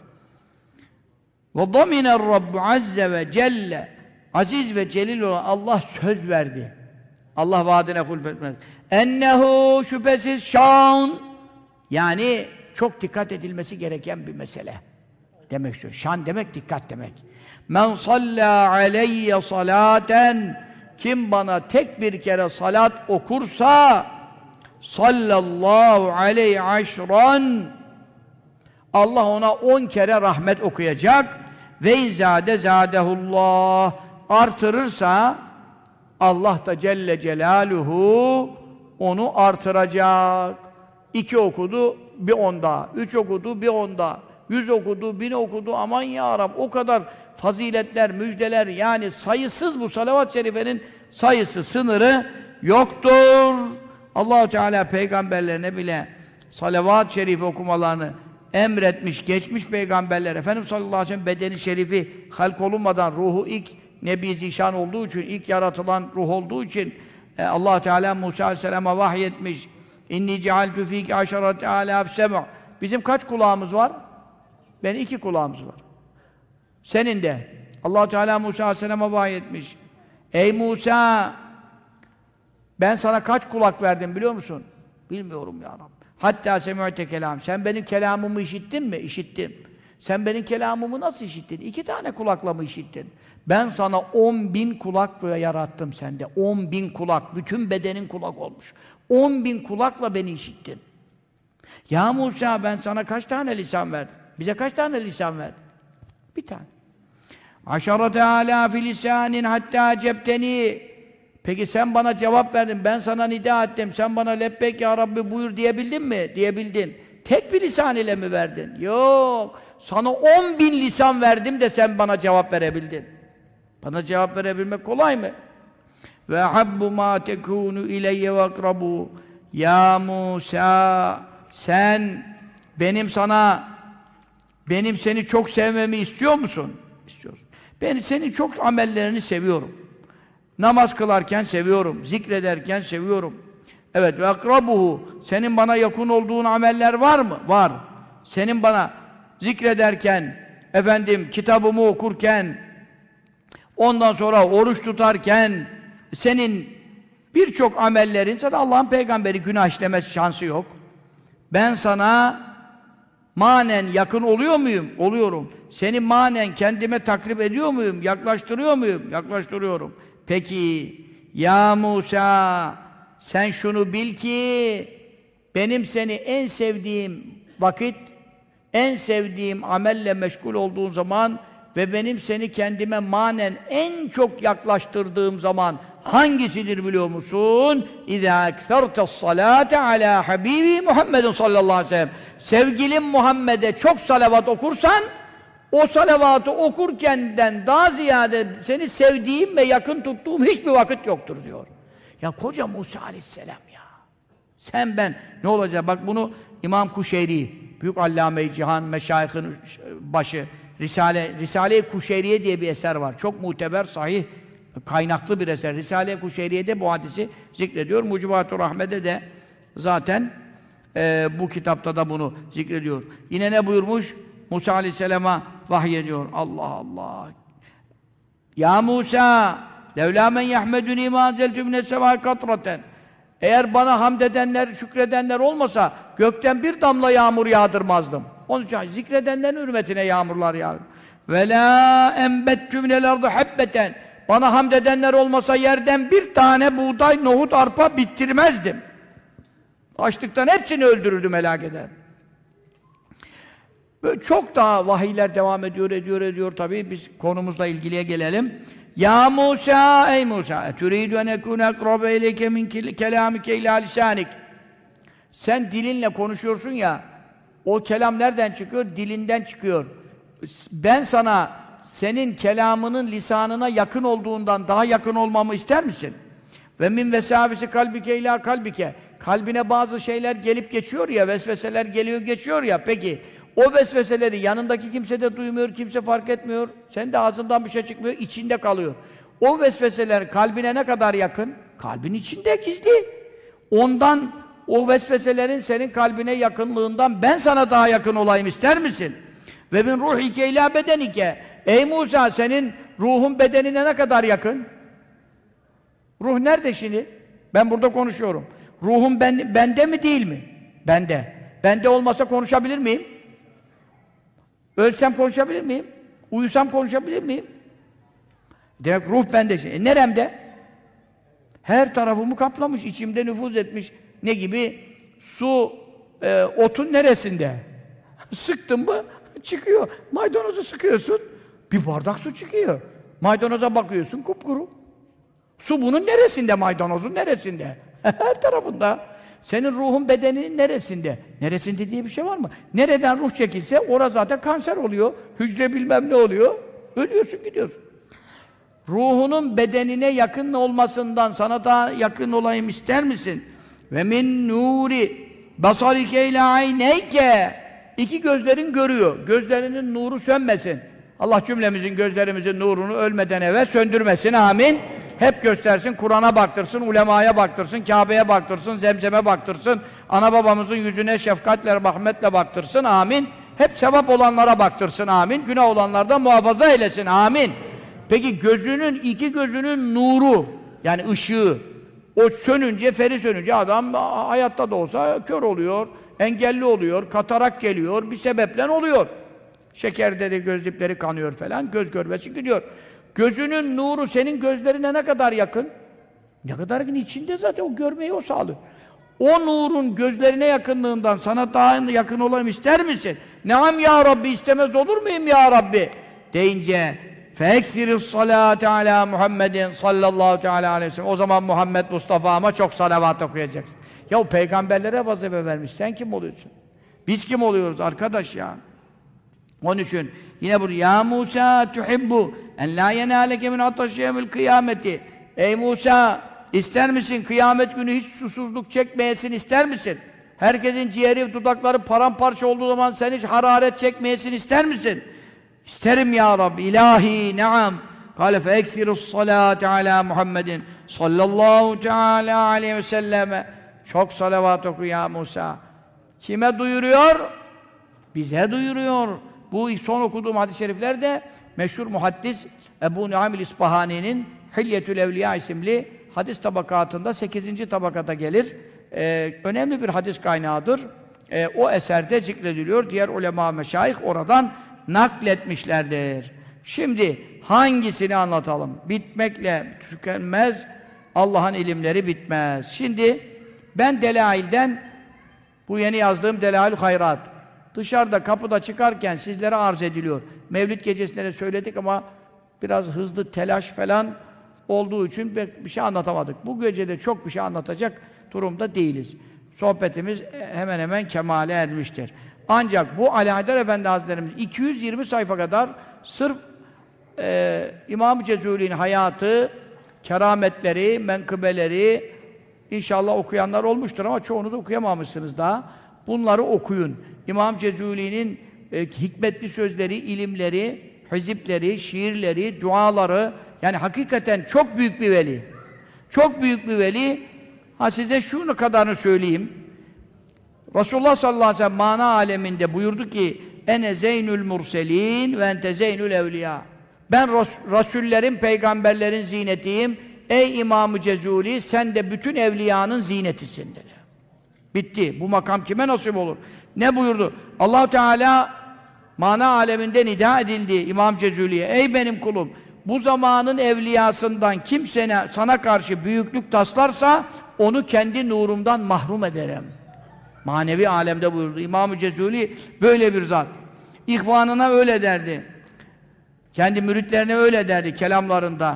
وَضَمِنَ الرَّبُّ عَزَّ وَجَلَّ. Aziz ve celil olan Allah söz verdi. Allah vaadine hulfetmez. Ennehu şüphesiz şan. Yani çok dikkat edilmesi gereken bir mesele. Demek istiyor. Şan demek dikkat demek. Men salla aleyye salaten. Kim bana tek bir kere salat okursa sallallahu aleyhi aşran. Allah ona 10 kere rahmet okuyacak. Ve izade zadehullah. Artırırsa Allah da Celle Celaluhu onu artıracak. 2 okudu, bir 10 daha. 3 okudu, bir 10 daha. 100 okudu, 1000 okudu. Aman ya Rab, o kadar faziletler, müjdeler, yani sayısız bu salavat-ı şerifenin sayısı, sınırı yoktur. Allah-u Teala peygamberlerine bile salavat-ı şerife okumalarını emretmiş, geçmiş peygamberler, Efendimiz sallallahu aleyhi ve sellem bedeni şerifi halk olunmadan ruhu ilk Nebi Zişan olduğu için, ilk yaratılan ruh olduğu için Allah Teala Musa aleyhisselama vahyetmiş. İnni cealtu fîke aşarate alâf sem'a. Bizim kaç kulağımız var? Benim 2 kulağımız var. Senin de. Allah Teala Musa aleyhisselama vahyetmiş. Ey Musa! Ben sana kaç kulak verdim biliyor musun? Bilmiyorum ya Rabbi. Hatta semi'te kelam. Sen benim kelamımı işittin mi? İşittim. Sen benim kelamımı nasıl işittin? 2 tane kulakla mı işittin? Ben sana 10.000 kulak yarattım sende. 10.000 kulak. Bütün bedenin kulak olmuş. 10.000 kulakla beni işittin. Ya Musa ben sana kaç tane lisan verdim? Bize kaç tane lisan verdin? Bir tane. Aşarate alâfi lisânin hattâ cepteni. Peki sen bana cevap verdin, ben sana nida ettim, sen bana lebbek ya Rabbi buyur diyebildin mi? Diyebildin. Tek bir lisan ile mi verdin? Yok. Sana 10.000 lisan verdim de sen bana cevap verebildin. Bana cevap verebilmek kolay mı? Ve habbu ma tekunu ileyye ve akrabu. Ya Musa, sen benim seni çok sevmemi istiyor musun? İstiyorsun. Ben senin çok amellerini seviyorum. Namaz kılarken seviyorum, zikrederken seviyorum. Evet ve akrabuhu. Senin bana yakın olduğun ameller var mı? Var. Senin bana zikrederken, kitabımı okurken, ondan sonra oruç tutarken, senin birçok amellerin, zaten Allah'ın peygamberi günah işlemez şansı yok. Ben sana manen yakın oluyor muyum? Oluyorum. Seni manen kendime takrib ediyor muyum? Yaklaştırıyor muyum? Yaklaştırıyorum. Peki, ya Musa, sen şunu bil ki, benim seni en sevdiğim vakit, en sevdiğim amelle meşgul olduğun zaman ve benim seni kendime manen en çok yaklaştırdığım zaman hangisidir biliyor musun? İzâ eksertes salâte alâ habîbi Muhammedin sallallahu aleyhi ve sellem. Sevgilim Muhammed'e çok salavat okursan, o salavatı okurkenden daha ziyade seni sevdiğim ve yakın tuttuğum hiçbir vakit yoktur diyor. Ya koca Musa aleyhisselam ya. Sen ben ne olacak? Bak bunu İmam Kuşeyri, büyük allame-i cihan, meşayihin başı, Risale-i Kuşeyriye diye bir eser var. Çok muteber, sahih, kaynaklı bir eser. Risale-i Kuşeyriye'de bu hadisi zikrediyor. Mucibat-ı Rahmet'e de zaten bu kitapta da bunu zikrediyor. Yine ne buyurmuş? Musa aleyhisselama vahyediyor. Allah Allah! Ya Musa! Levlâ men yahmedunî mâ zeltü mine's-semâi katraten. Eğer bana hamd edenler, şükredenler olmasa gökten bir damla yağmur yağdırmazdım. Onun için zikredenlerin hürmetine yağmurlar yağar. Ve lâ enbettü minel ardı habbeten. Bana hamd edenler olmasa yerden bir tane buğday, nohut, arpa bittirmezdim. Açlıktan hepsini öldürürdüm, helak eder. Böyle çok daha vahiyler devam ediyor tabii. Biz konumuzla ilgiliye gelelim. Ya Musa, ey Musa, eturidu en ekûne akrabe ileyke min kelâmike ilâ lisânik. Sen dilinle konuşuyorsun ya, o kelam nereden çıkıyor? Dilinden çıkıyor. Ben sana senin kelamının lisanına yakın olduğundan daha yakın olmamı ister misin? Ve min vesâvisi kalbike ilâ kalbike. Kalbine bazı şeyler gelip geçiyor ya, vesveseler geliyor geçiyor ya, peki o vesveseleri yanındaki kimse de duymuyor, kimse fark etmiyor, sen de ağzından bir şey çıkmıyor, içinde kalıyor. O vesveseler kalbine ne kadar yakın? Kalbin içinde gizli. Ondan, o vesveselerin senin kalbine yakınlığından ben sana daha yakın olayım ister misin? Ve min ruhike ilâ bedenike. Ey Musa, senin ruhun bedenine ne kadar yakın? Ruh nerede şimdi? Ben burada konuşuyorum. Ruhum bende mi değil mi? Bende. Bende olmasa konuşabilir miyim? Ölsem konuşabilir miyim? Uyusam konuşabilir miyim? Demek ruh bende. Neremde? Her tarafımı kaplamış, içimde nüfuz etmiş. Ne gibi? Su, otun neresinde? Sıktın mı çıkıyor. Maydanozu sıkıyorsun, bir bardak su çıkıyor. Maydanoza bakıyorsun, kupkuru. Su bunun neresinde, maydanozun neresinde? Her tarafında. Senin ruhun bedeninin neresinde? Neresinde diye bir şey var mı? Nereden ruh çekilse orası zaten kanser oluyor. Hücre bilmem ne oluyor. Ölüyorsun, gidiyorsun. Ruhunun bedenine yakın olmasından sana daha yakın olayım ister misin? Ve min nuri basarike ile ayneyke. iki gözlerin görüyor. Gözlerinin nuru sönmesin. Allah cümlemizin gözlerimizin nurunu ölmeden evvel söndürmesin. Amin. Hep göstersin, Kur'an'a baktırsın, ulemaya baktırsın, Kâbe'ye baktırsın, Zemzem'e baktırsın, ana babamızın yüzüne şefkatle, rahmetle baktırsın. Amin. Hep sevap olanlara baktırsın. Amin. Günah olanlardan muhafaza eylesin. Amin. Peki gözünün, iki gözünün nuru, yani ışığı, o sönünce, feri sönünce adam hayatta da olsa kör oluyor, engelli oluyor, katarak geliyor, bir sebeple oluyor. Şekerde de göz dipleri kanıyor falan, göz görmesi gidiyor. Gözünün nuru senin gözlerine ne kadar yakın? Ne kadar yakın? İçinde zaten o görmeyi o sağlıyor. O nurun gözlerine yakınlığından sana daha yakın olayım ister misin? Neam ya Rabbi, istemez olur muyum ya Rabbi? Deyince فَاَكْثِرِ الصَّلَاةِ عَلَى مُحَمَّدٍ sallallahu teala aleyhi ve sellem. O zaman Muhammed Mustafa'ma çok salavat okuyacaksın. Ya peygamberlere vazife vermiş. Sen kim oluyorsun? Biz kim oluyoruz arkadaş ya? Onun için yine burada ya Musa tuhibbu en la yenaleke min ataşi yevmil kıyameti. Ey Musa, ister misin kıyamet günü hiç susuzluk çekmeyesin, ister misin? Herkesin ciğeri, dudakları paramparça olduğu zaman sen hiç hararet çekmeyesin, ister misin? İsterim ya Rabbi. İlahi ne'am. Kâle fe ekthirus salâti alâ Muhammedin sallallahu teâlâ aleyhi ve selleme. Çok salavat oku ya Musa. Kime duyuruyor? Bize duyuruyor. Bu son okuduğum hadis-i şeriflerde meşhur muhaddis Ebu Nuaym el-İsbahani'nin Hilyetül Evliya isimli hadis tabakatında 8. tabakata gelir. Önemli bir hadis kaynağıdır. O eserde zikrediliyor. Diğer ulema meşayih oradan nakletmişlerdir. Şimdi hangisini anlatalım? Bitmekle tükenmez, Allah'ın ilimleri bitmez. Şimdi ben Delail'den bu yeni yazdığım Delail-ü Hayrat dışarıda kapıda çıkarken sizlere arz ediliyor. Mevlid gecesinde de söyledik ama biraz hızlı telaş falan olduğu için bir şey anlatamadık. Bu gecede çok bir şey anlatacak durumda değiliz. Sohbetimiz hemen hemen kemale ermiştir. Ancak bu Ali Haydar Efendi Hazretlerimiz 220 sayfa kadar sırf İmam-ı Cezuli'nin hayatı, kerametleri, menkıbeleri inşallah okuyanlar olmuştur ama çoğunuz okuyamamışsınız daha. Bunları okuyun. İmam Cezuli'nin hikmetli sözleri, ilimleri, hizipleri, şiirleri, duaları, yani hakikaten çok büyük bir veli. Çok büyük bir veli. Ha size şunu kadarını söyleyeyim. Resulullah sallallahu aleyhi ve sellem mana aleminde buyurdu ki ene zeynül murselin ve ente zeynül evliya. Ben Rasullerin, peygamberlerin zinetiyim. Ey İmam-ı Cezuli, sen de bütün evliyanın zinetisin dedi. Bitti. Bu makam kime nasip olur? Ne buyurdu? Allah Teala mana aleminde nida edildi İmam Cezuli'ye. Ey benim kulum, bu zamanın evliyasından kim sana karşı büyüklük taslarsa onu kendi nurumdan mahrum ederim. Manevi alemde buyurdu. İmam-ı Cezuli böyle bir zat. İhvanına öyle derdi. Kendi müritlerine öyle derdi kelamlarında.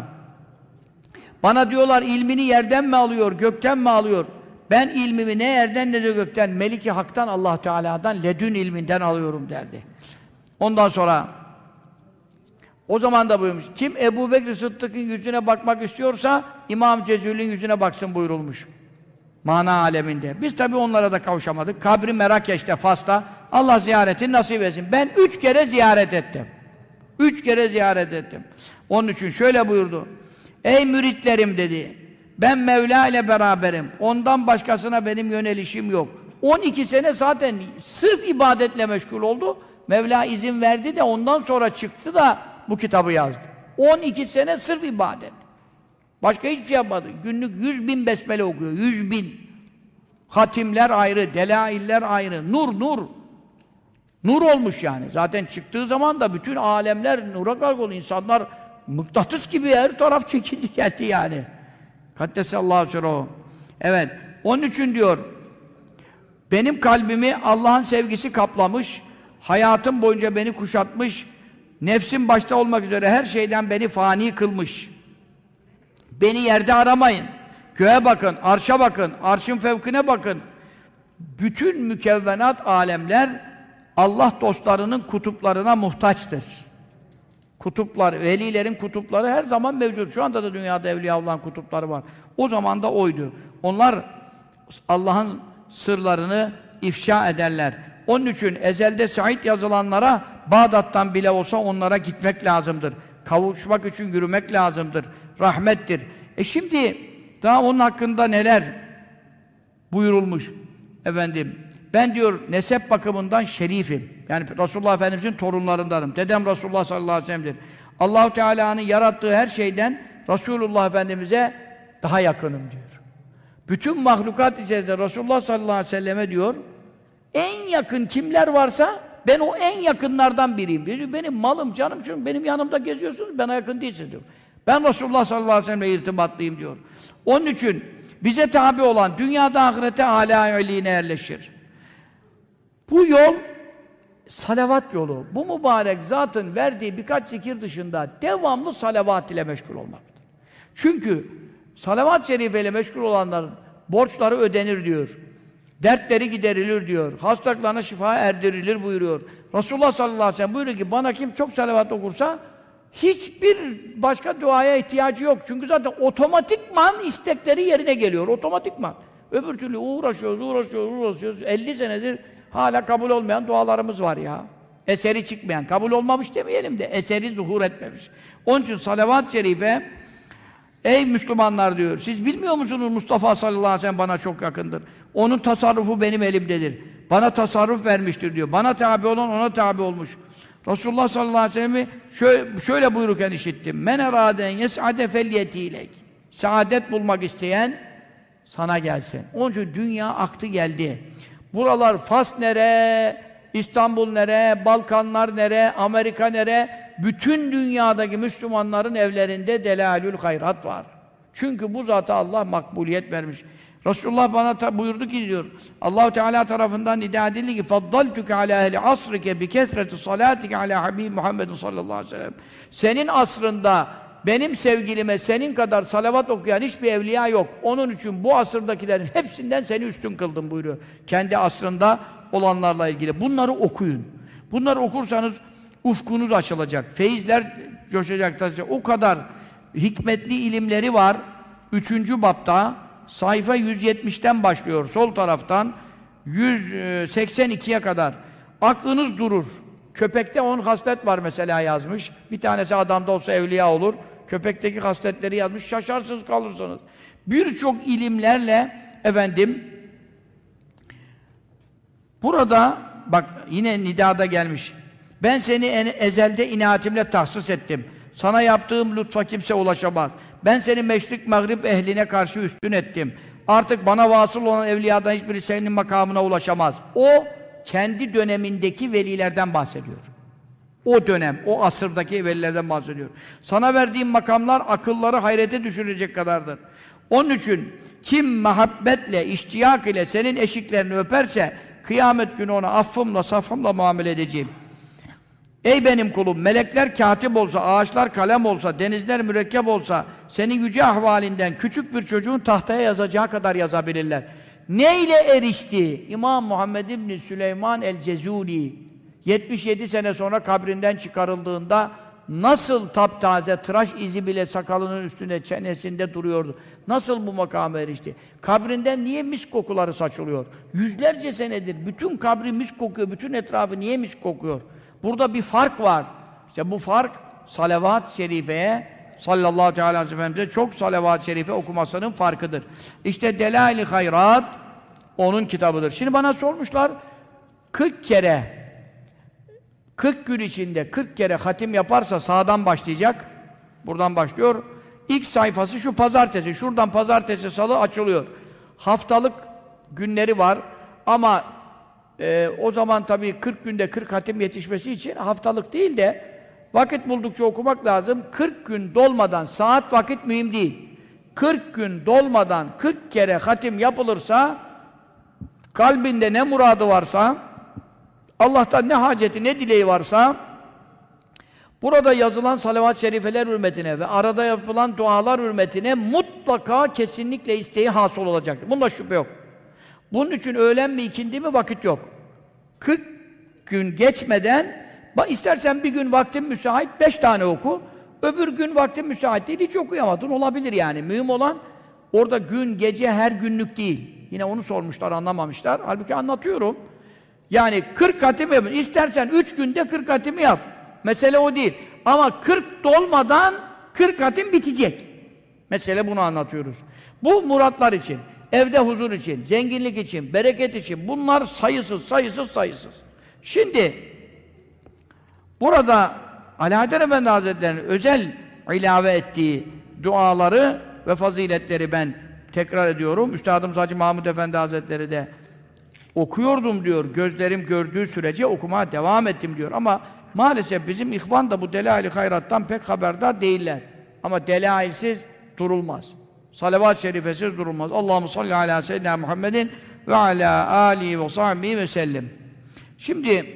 Bana diyorlar ilmini yerden mi alıyor, gökten mi alıyor? Ben ilmimi ne yerden ne de gökten, Melik-i Hak'tan, Allah Teala'dan, ledün ilminden alıyorum derdi. Ondan sonra o zaman da buyurmuş. Kim Ebu Bekir Sıddık'ın yüzüne bakmak istiyorsa İmam Cezuli'nin yüzüne baksın buyurulmuş. Mana aleminde. Biz tabii onlara da kavuşamadık. Kabri Merakeş'te, Fas'ta. Allah ziyaretini nasip etsin. Ben 3 kere ziyaret ettim. 3 kere ziyaret ettim. Onun için şöyle buyurdu. Ey müritlerim dedi. Ben Mevla ile beraberim. Ondan başkasına benim yönelişim yok. 12 sene zaten sırf ibadetle meşgul oldu. Mevla izin verdi de ondan sonra çıktı da bu kitabı yazdı. 12 sene sırf ibadet. Başka hiçbir şey yapmadı. Günlük 100.000 besmele okuyor. 100.000. Hatimler ayrı, delailler ayrı. Nur, nur. Nur olmuş yani. Zaten çıktığı zaman da bütün alemler nura kargolu. İnsanlar mıknatıs gibi her taraf çekildi geldi yani. Kaddesallahu sirruhu. Evet. Onun için diyor, benim kalbimi Allah'ın sevgisi kaplamış, hayatım boyunca beni kuşatmış, nefsim başta olmak üzere her şeyden beni fani kılmış. Beni yerde aramayın. Göğe bakın, arşa bakın, arşın fevkine bakın. Bütün mükevvenat alemler Allah dostlarının kutuplarına muhtaçtır. Kutuplar, velilerin kutupları her zaman mevcut. Şu anda da dünyada Evliyaullah'ın kutupları var. O zaman da oydu. Onlar Allah'ın sırlarını ifşa ederler. Onun için ezelde Said yazılanlara Bağdat'tan bile olsa onlara gitmek lazımdır. Kavuşmak için yürümek lazımdır. Rahmettir. Şimdi daha onun hakkında neler buyurulmuş efendim. Ben diyor nesep bakımından şerifim. Yani Resulullah Efendimiz'in torunlarındanım. Dedem Resulullah sallallahu aleyhi ve sellem'dir. Allah-u Teala'nın yarattığı her şeyden Resulullah Efendimiz'e daha yakınım diyor. Bütün mahlukat içerisinde Resulullah sallallahu aleyhi ve selleme diyor en yakın kimler varsa ben o en yakınlardan biriyim. Diyor, benim malım, canım, çünkü benim yanımda geziyorsunuz, bana yakın değilsiniz diyor. Ben Resulullah sallallahu aleyhi ve sellem'le irtibatlıyım diyor. Onun için bize tabi olan dünyada ahirete âlâ-i yerleşir. Bu yol salavat yolu. Bu mübarek zatın verdiği birkaç zikir dışında devamlı salavat ile meşgul olmaktır. Çünkü salavat-ı şerife ile meşgul olanların borçları ödenir diyor. Dertleri giderilir diyor. Hastalıklarına şifa erdirilir buyuruyor. Resulullah sallallahu aleyhi ve sellem buyuruyor ki bana kim çok salavat okursa hiçbir başka duaya ihtiyacı yok. Çünkü zaten otomatikman istekleri yerine geliyor. Otomatikman. Öbür türlü uğraşıyoruz. 50 senedir hala kabul olmayan dualarımız var ya. Eseri çıkmayan. Kabul olmamış demeyelim de eseri zuhur etmemiş. Onun için salavat-ı şerife ey Müslümanlar diyor. Siz bilmiyor musunuz Mustafa sallallahu aleyhi ve sellem bana çok yakındır. Onun tasarrufu benim elimdedir. Bana tasarruf vermiştir diyor. Bana tabi olan ona tabi olmuş. Resulullah sallallahu aleyhi ve sellem'i şöyle buyururken işittim. Men eraden yes'ade felyetiylek. Saadet bulmak isteyen sana gelsin. Onun için dünya aktı geldi. Buralar Fas nere, İstanbul nere, Balkanlar nere, Amerika nere, bütün dünyadaki Müslümanların evlerinde delalül hayrat var. Çünkü bu zata Allah makbuliyet vermiş. Resulullah bana buyurdu ki diyor, Allah-u Teala tarafından nida edildi ki faddaltuke ala ehli asrike bi kesreti salatike ala habib Muhammed sallallahu aleyhi ve sellem. Senin asrında benim sevgilime senin kadar salavat okuyan hiçbir evliya yok. Onun için bu asırdakilerin hepsinden seni üstün kıldım buyuruyor. Kendi asrında olanlarla ilgili. Bunları okuyun. Bunları okursanız ufkunuz açılacak. Feyizler coşacak. O kadar hikmetli ilimleri var. 3. bapta sayfa 170'ten başlıyor. Sol taraftan 182'ye kadar. Aklınız durur. Köpekte 10 haslet var mesela yazmış. Bir tanesi adamda olsa evliya olur. Köpekteki hasletleri yazmış. Şaşarsınız kalırsınız. Birçok ilimlerle efendim burada bak yine nidada gelmiş. Ben seni ezelde inaatimle tahsis ettim. Sana yaptığım lütfa kimse ulaşamaz. Ben seni meşrik mağrib ehline karşı üstün ettim. Artık bana vasıl olan evliyadan hiçbiri senin makamına ulaşamaz. O kendi dönemindeki velilerden bahsediyor. O dönem, o asırdaki velilerden bahsediyor. Sana verdiğim makamlar akılları hayrete düşürecek kadardır. Onun için kim muhabbetle, iştiyak ile senin eşiklerini öperse kıyamet günü ona affımla, safımla muamele edeceğim. Ey benim kulum, melekler katip olsa, ağaçlar kalem olsa, denizler mürekkep olsa, senin yüce ahvalinden küçük bir çocuğun tahtaya yazacağı kadar yazabilirler. Neyle erişti? İmam Muhammed İbni Süleyman el-Cezuli 77 sene sonra kabrinden çıkarıldığında nasıl taptaze, tıraş izi bile sakalının üstünde, çenesinde duruyordu. Nasıl bu makama erişti? Kabrinden niye misk kokuları saçılıyor? Yüzlerce senedir bütün kabri misk kokuyor, bütün etrafı niye misk kokuyor? Burada bir fark var. İşte bu fark salavat-ı şerifeye sallallahu teala aleyhi ve sellem'de çok salavat-ı şerife okumasının farkıdır. İşte Delail-i Hayrat onun kitabıdır. Şimdi bana sormuşlar 40 kere 40 gün içinde 40 kere hatim yaparsa sağdan başlayacak. Buradan başlıyor. İlk sayfası şu pazartesi. Şuradan pazartesi, salı açılıyor. Haftalık günleri var. Ama o zaman tabii 40 günde 40 hatim yetişmesi için haftalık değil de vakit buldukça okumak lazım. 40 gün dolmadan, saat vakit mühim değil. 40 gün dolmadan 40 kere hatim yapılırsa kalbinde ne muradı varsa Allah'tan ne haceti, ne dileği varsa burada yazılan salavat-ı şerifeler hürmetine ve arada yapılan dualar hürmetine mutlaka kesinlikle isteği hasıl olacaktır. Bunda şüphe yok. Bunun için öğlen mi, ikindi mi vakit yok. 40 gün geçmeden istersen bir gün vaktin müsait 5 tane oku. Öbür gün vaktin müsait değil, hiç okuyamadın. Olabilir yani. Mühim olan orada gün, gece her günlük değil. Yine onu sormuşlar, anlamamışlar. Halbuki anlatıyorum. Yani 40 hatim yap. İstersen 3 günde 40 hatimi yap. Mesele o değil. Ama 40 dolmadan 40 hatim bitecek. Mesele bunu anlatıyoruz. Bu muratlar için, evde huzur için, zenginlik için, bereket için bunlar sayısız. Şimdi burada Alaeddin Efendi Hazretleri'nin özel ilave ettiği duaları ve faziletleri ben tekrar ediyorum. Üstadımız Hacı Mahmud Efendi Hazretleri de okuyordum diyor. Gözlerim gördüğü sürece okumaya devam ettim diyor. Ama maalesef bizim ihvan da bu delail-i hayrattan pek haberdar değiller. Ama delailsiz durulmaz. Salavat-ı şerifesiz durulmaz. Allahumme salli ala seyyidina Muhammedin ve ala alihi ve sahbihi ve sellem. Şimdi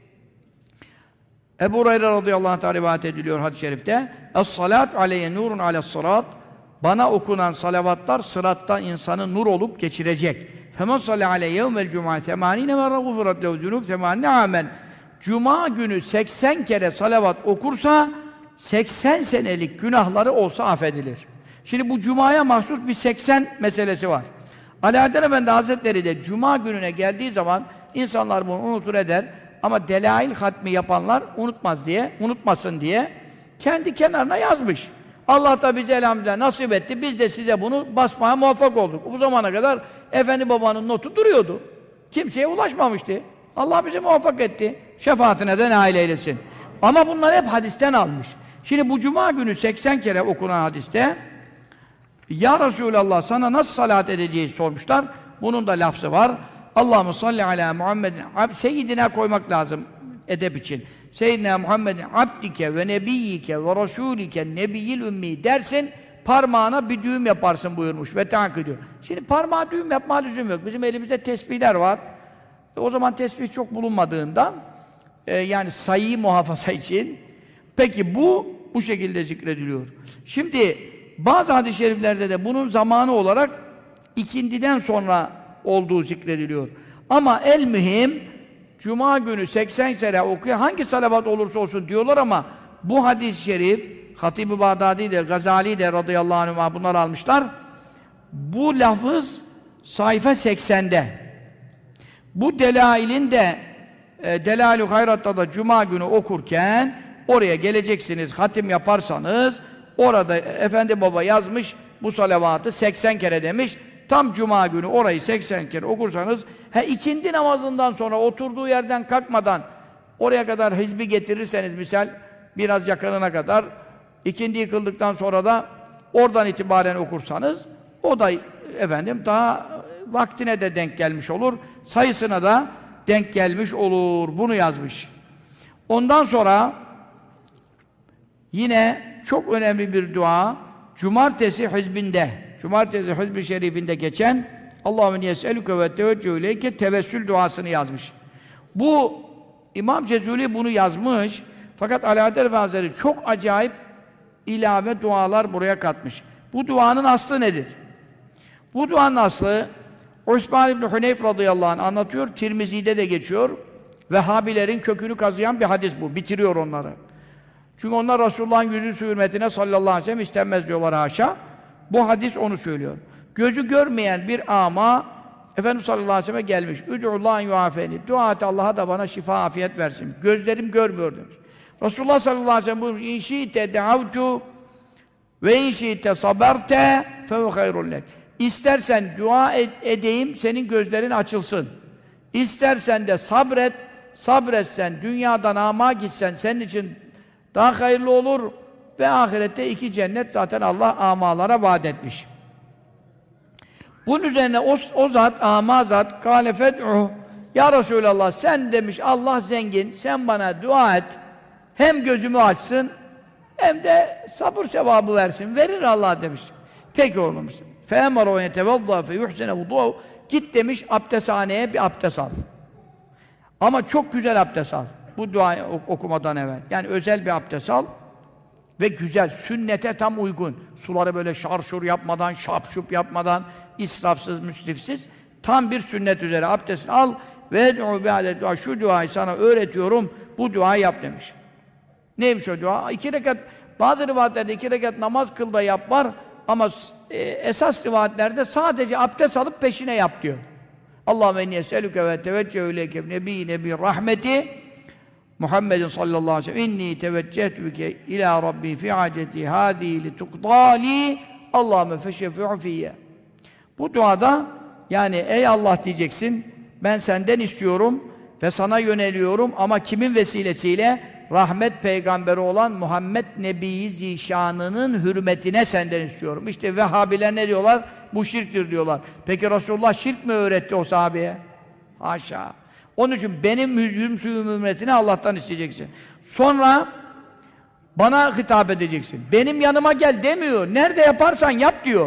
Ebu Hureyre radıyallahu anh rivayet ediliyor hadis-i şerifte. Es-salat aleyye nurun ale's-sırat. Bana okunan salavatlar sıratta insanı nur olup geçirecek. Femen salli aleyye yevmel cuma 80 merre gufirat lehu zunub 80 amen. Cuma günü 80 kere salavat okursa 80 senelik günahları olsa affedilir. Şimdi bu cumaya mahsus bir 80 meselesi var. Alaeddin Efendi Hazretleri de cuma gününe geldiği zaman insanlar bunu unutur eder ama delail hatmi yapanlar unutmasın diye kendi kenarına yazmış. Allah da bize elhamdülillah nasip etti. Biz de size bunu basmaya muvaffak olduk. Bu zamana kadar Efendi Baba'nın notu duruyordu. Kimseye ulaşmamıştı. Allah bizi muvaffak etti. Şefaatine de nail eylesin. Ama bunlar hep hadisten almış. Şimdi bu cuma günü 80 kere okunan hadiste Ya Resulallah sana nasıl salat edeceğiz sormuşlar. Bunun da lafzı var. Allahumme salli ala Muhammedin Seyyidina koymak lazım edep için. Seyyidina Muhammedin abdike ve nebiyyike ve rasulike nebiyyil ümmi dersin, parmağına bir düğüm yaparsın buyurmuş ve diyor. Şimdi parmağa düğüm yapma lüzum yok. Bizim elimizde tesbihler var. O zaman tesbih çok bulunmadığından yani sayıyı muhafaza için peki bu şekilde zikrediliyor. Şimdi bazı hadis-i şeriflerde de bunun zamanı olarak ikindiden sonra olduğu zikrediliyor. Ama el mühim Cuma günü 80 kere okuyor. Hangi salavat olursa olsun diyorlar ama bu hadis-i şerif Hatib-i Bağdadi de Gazali de radıyallahu anh bunlar almışlar. Bu lafız sayfa 80'de. Bu delailin de Delail-i Hayrat'ta da Cuma günü okurken oraya geleceksiniz, hatim yaparsanız orada Efendi Baba yazmış bu salavatı 80 kere demiş. Tam Cuma günü orayı 80 kere okursanız ikindi namazından sonra oturduğu yerden kalkmadan oraya kadar hizbi getirirseniz misal biraz yakınına kadar ikindiyi kıldıktan sonra da oradan itibaren okursanız o da efendim daha vaktine de denk gelmiş olur. Sayısına da denk gelmiş olur. Bunu yazmış. Ondan sonra yine çok önemli bir dua Cumartesi hizbinde Cumartesi Hizb-i Şerif'inde geçen Allahümme yes'elüke ve teveccühü ileyke tevessül duasını yazmış. Bu İmam Cezuli bunu yazmış. Fakat Alaeddin Efendi Hazretleri çok acayip ilave dualar buraya katmış. Bu duanın aslı nedir? Bu duanın aslı Osman İbni Huneyf radıyallahu anh anlatıyor. Tirmizi'de de geçiyor. Vehhabilerin kökünü kazıyan bir hadis bu. Bitiriyor onları. Çünkü onlar Resulullah'ın yüzü hürmetine sallallahu aleyhi ve sellem istenmez diyorlar haşa. Bu hadis onu söylüyor. Gözü görmeyen bir ama Efendimiz sallallahu aleyhi ve sellem'e gelmiş. Üd'ullâhen yuafeni. Dua et Allah'a da bana şifa, afiyet versin. Gözlerim görmüyor demiş. Resulullah sallallahu aleyhi ve sellem buyurmuş. İnşi'te de'avtu ve inşi'te saberte fehu hayrun lek. İstersen dua edeyim, senin gözlerin açılsın. İstersen de sabretsen, dünyadan ama gitsen senin için daha hayırlı olur. Ve ahirette 2 cennet zaten Allah amalara vaat etmiş. Bunun üzerine o zat, ama zat kâle fed'uh Ya Resulallah sen demiş Allah zengin, sen bana dua et. Hem gözümü açsın hem de sabır sevabı versin. Verir Allah demiş. Peki oğlum. فَاَمَرَ وَيَتَوَضَّى فَيُحْسِنَ وُضُوَهُ Git demiş abdesthaneye bir abdest al. Ama çok güzel abdest al. Bu duayı okumadan evvel. Yani özel bir abdest al. Ve güzel, sünnete tam uygun. Suları böyle şarşur yapmadan, şapşup yapmadan, israfsız, müsrifsiz, tam bir sünnet üzere abdestini al ve dua, şu duayı sana öğretiyorum, bu duayı yap demiş. Neymiş o dua? 2 rekat, bazı rivayetlerde 2 rekat namaz kıl da yap var ama esas rivayetlerde sadece abdest alıp peşine yap diyor. Allahümme inni es'elüke ve teveccühü ileyke nebi rahmeti Muhammedin sallallahu aleyhi ve sellem inni teveccehtu bike ila rabbi fi haceti hâdî li tuqdâli Allahümme feşşefi'u fiyye. Bu duada yani ey Allah diyeceksin, ben senden istiyorum ve sana yöneliyorum ama kimin vesilesiyle? Rahmet peygamberi olan Muhammed Nebi Zişanı'nın hürmetine senden istiyorum. İşte Vehhabiler ne diyorlar? Bu şirktir diyorlar. Peki Resulullah şirk mi öğretti o sahabeye? Haşa! Onun için benim yüzüm suyum hürmetine Allah'tan isteyeceksin. Sonra bana hitap edeceksin. Benim yanıma gel demiyor. Nerede yaparsan yap diyor.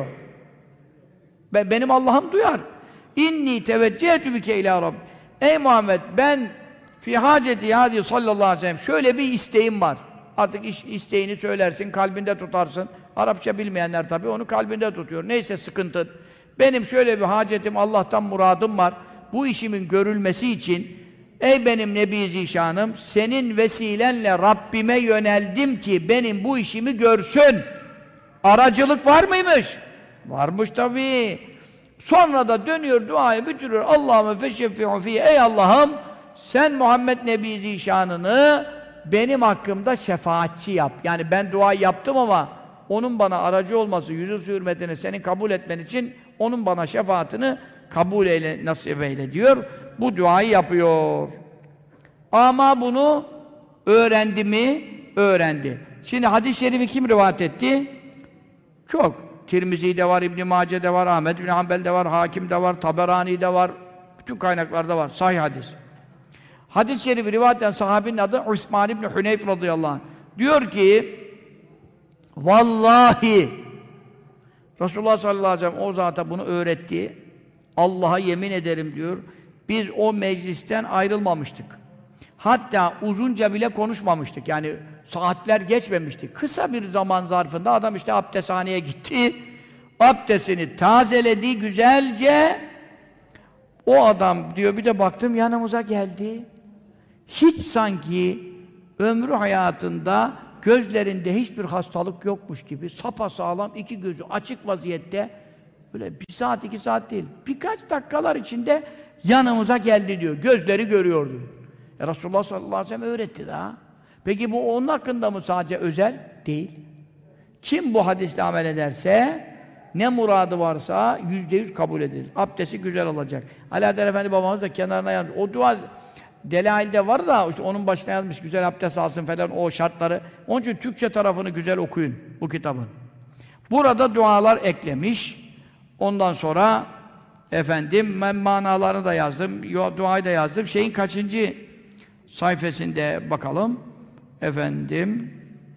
Benim Allah'ım duyar. İnni teveccehtu bike ila Rabbi. Ey Muhammed ben fi haceti hadi sallallahu aleyhi ve sellem şöyle bir isteğim var. Artık isteğini söylersin, kalbinde tutarsın. Arapça bilmeyenler tabii onu kalbinde tutuyor. Neyse sıkıntın. Benim şöyle bir hacetim, Allah'tan muradım var. Bu işimin görülmesi için ey benim Nebi Zişanım senin vesilenle Rabbime yöneldim ki benim bu işimi görsün. Aracılık var mıymış? Varmış tabii. Sonra da dönüyor duayı bitiriyor. Allahümme feşşefi'u fiyye. Ey Allah'ım sen Muhammed Nebi Zişanı'nı benim hakkımda şefaatçi yap. Yani ben duayı yaptım ama onun bana aracı olması, yüzü hürmetini senin kabul etmen için onun bana şefaatini kabul eyle, nasip eyle diyor. Bu duayı yapıyor. Ama bunu öğrendi mi? Öğrendi. Şimdi hadis-i şerifi kim rivayet etti? Çok. Tirmizi'de var, İbn-i Mace'de var, Ahmed bin Hanbel'de var, Hakim'de var, Taberani'de var. Bütün kaynaklarda var. Sahih hadis. Hadis-i şerifi rivayet eden sahabinin adı Osman ibn Huneyf radıyallahu anh. Diyor ki vallahi Resulullah sallallahu aleyhi ve sellem o zata bunu öğretti. Allah'a yemin ederim diyor. Biz o meclisten ayrılmamıştık. Hatta uzunca bile konuşmamıştık. Yani saatler geçmemişti. Kısa bir zaman zarfında adam işte abdesthaneye gitti. Abdestini tazeledi güzelce. O adam diyor bir de baktım yanımıza geldi. Hiç sanki ömrü hayatında gözlerinde hiçbir hastalık yokmuş gibi sapasağlam iki gözü açık vaziyette böyle 1 saat 2 saat değil birkaç dakikalar içinde yanımıza geldi diyor. Gözleri görüyordu. Resulullah sallallahu aleyhi ve sellem öğretti daha. Peki bu onun hakkında mı sadece özel? Değil. Kim bu hadisle amel ederse ne muradı varsa %100 kabul edilir. Abdesti güzel olacak. Alaaddin Efendi babamız da kenarına yazmış. O dua Delail'de var da işte onun başına yazmış güzel abdest alsın falan o şartları. Onun için Türkçe tarafını güzel okuyun bu kitabın. Burada dualar eklemiş. Ondan sonra efendim ben manalarını da yazdım. Duayı da yazdım. Şeyin kaçıncı sayfasında bakalım. Efendim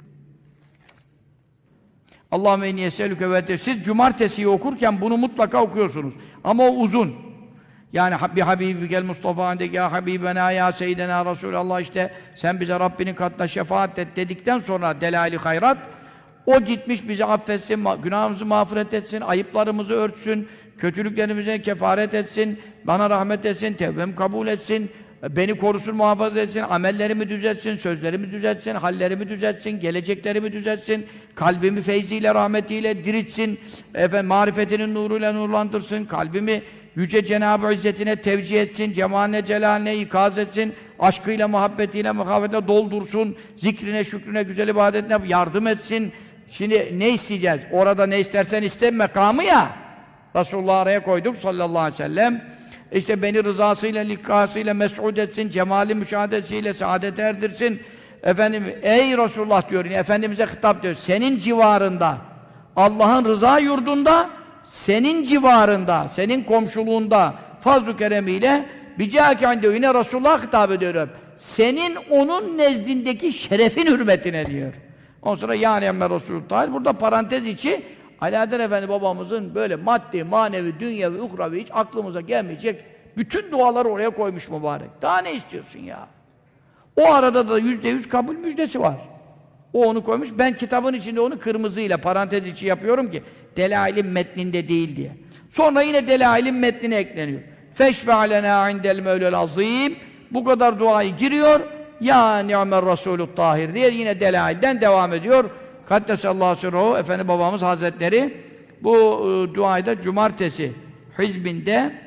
Allahümme inni es'elüke ve siz cumartesiyi okurken bunu mutlaka okuyorsunuz. Ama o uzun. Yani bir Habibigel Mustafa inde ya Habibena ya Seyyidena Resulallah işte sen bize Rabbinin katına şefaat et dedikten sonra Delail-i Hayrat o gitmiş bizi affetsin, günahımızı mağfiret etsin, ayıplarımızı örtsün, kötülüklerimize kefaret etsin, bana rahmet etsin, tevbemi kabul etsin, beni korusun, muhafaza etsin, amellerimi düzeltsin, sözlerimi düzeltsin, hallerimi düzeltsin, geleceklerimi düzeltsin, kalbimi feyziyle, rahmetiyle diritsin, marifetinin nuruyla nurlandırsın, kalbimi Yüce Cenab-ı İzzetine tevcih etsin, cemaline, celaline ikaz etsin, aşkıyla, muhabbetiyle, muhabbetiyle doldursun, zikrine, şükrüne, güzel ibadetine yardım etsin. Şimdi ne isteyeceğiz? Orada ne istersen iste mekamı ya. Resulullah'ı araya koyduk sallallahu aleyhi ve sellem. İşte beni rızasıyla, likasıyla mes'ud etsin, cemali müşahadesiyle saadete erdirsin. Efendim, ey Resulullah diyor, Efendimiz'e hitap diyor, senin civarında, Allah'ın rıza yurdunda, senin civarında, senin komşuluğunda fazl-ı keremiyle bicâke yine Resulullah'a hitap ediyorum. Senin onun nezdindeki şerefin hürmetine diyor. Ondan sonra yani emme Resulullah. Burada parantez içi Alaaddin Efendi babamızın böyle maddi, manevi, dünyevi, uhravi hiç aklımıza gelmeyecek bütün duaları oraya koymuş mübarek. Daha ne istiyorsun ya? O arada da %100 kabul müjdesi var. O onu koymuş. Ben kitabın içinde onu kırmızıyla parantez içi yapıyorum ki Delail'in metninde değil diye. Sonra yine Delail'in metnine ekleniyor. Feşfe alena indel mevlel azim. Bu kadar duayı giriyor. Ya ni'mer Resulü tahir diye yine Delail'den devam ediyor. Kaddesallahu sirruhu Efendi babamız Hazretleri bu duayı da cumartesi hizbinde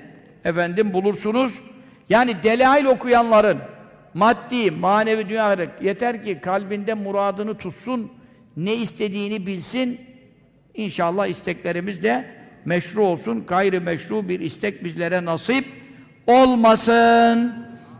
efendim bulursunuz. Yani delail okuyanların maddi, manevi dünya yeter ki kalbinde muradını tutsun, ne istediğini bilsin. İnşallah isteklerimiz de meşru olsun. Gayri meşru bir istek bizlere nasip olmasın.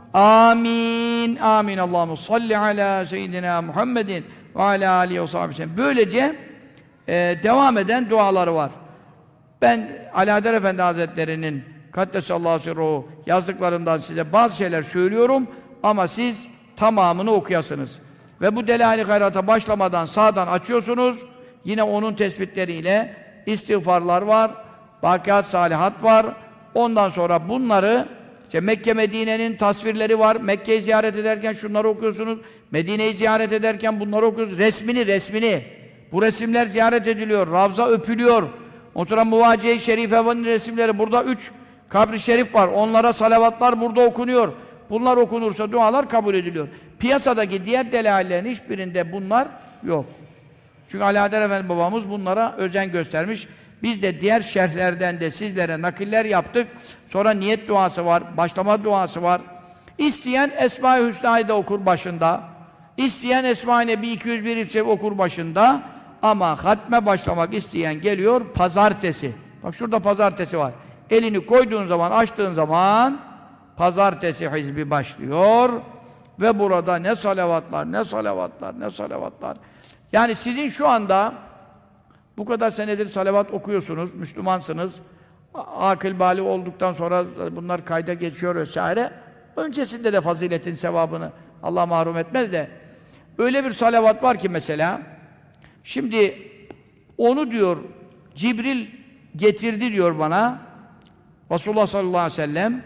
Amin. Amin. Allahumme salli ala seyyidina Muhammedin ve ala alihi ve sahbihi. Böylece devam eden duaları var. Ben Alaeddin Efendi Hazretleri'nin Kaddesallahu sirruhu yazdıklarından size bazı şeyler söylüyorum ama siz tamamını okuyasınız. Ve bu Delail-i Hayrat'a başlamadan sağdan açıyorsunuz. Yine onun tespitleriyle istiğfarlar var, bakiat salihat var. Ondan sonra bunları işte Mekke Medine'nin tasvirleri var. Mekke'yi ziyaret ederken şunları okuyorsunuz. Medine'yi ziyaret ederken bunları okuyorsunuz. Resmini. Bu resimler ziyaret ediliyor. Ravza öpülüyor. O sonra Muvaciye-i Şerife'nin resimleri. Burada 3 kabri şerif var. Onlara salavatlar burada okunuyor. Bunlar okunursa dualar kabul ediliyor. Piyasadaki diğer delaillerin hiçbirinde bunlar yok. Çünkü Alaeddin Efendi babamız bunlara özen göstermiş. Biz de diğer şerhlerden de sizlere nakiller yaptık. Sonra niyet duası var, başlama duası var. İsteyen Esma-i Hüsna'yı da okur başında. İsteyen Esma-i Nebi 201 okur başında. Ama hatme başlamak isteyen geliyor pazartesi. Bak şurada pazartesi var. Elini koyduğun zaman, açtığın zaman pazartesi hizbi başlıyor. Ve burada ne salavatlar. Yani sizin şu anda bu kadar senedir salavat okuyorsunuz, Müslümansınız. Akıl bali olduktan sonra bunlar kayda geçiyor vesaire. Öncesinde de faziletin sevabını Allah mahrum etmez de. Öyle bir salavat var ki mesela, şimdi onu diyor, Cibril getirdi diyor bana, Resulullah sallallahu aleyhi ve sellem,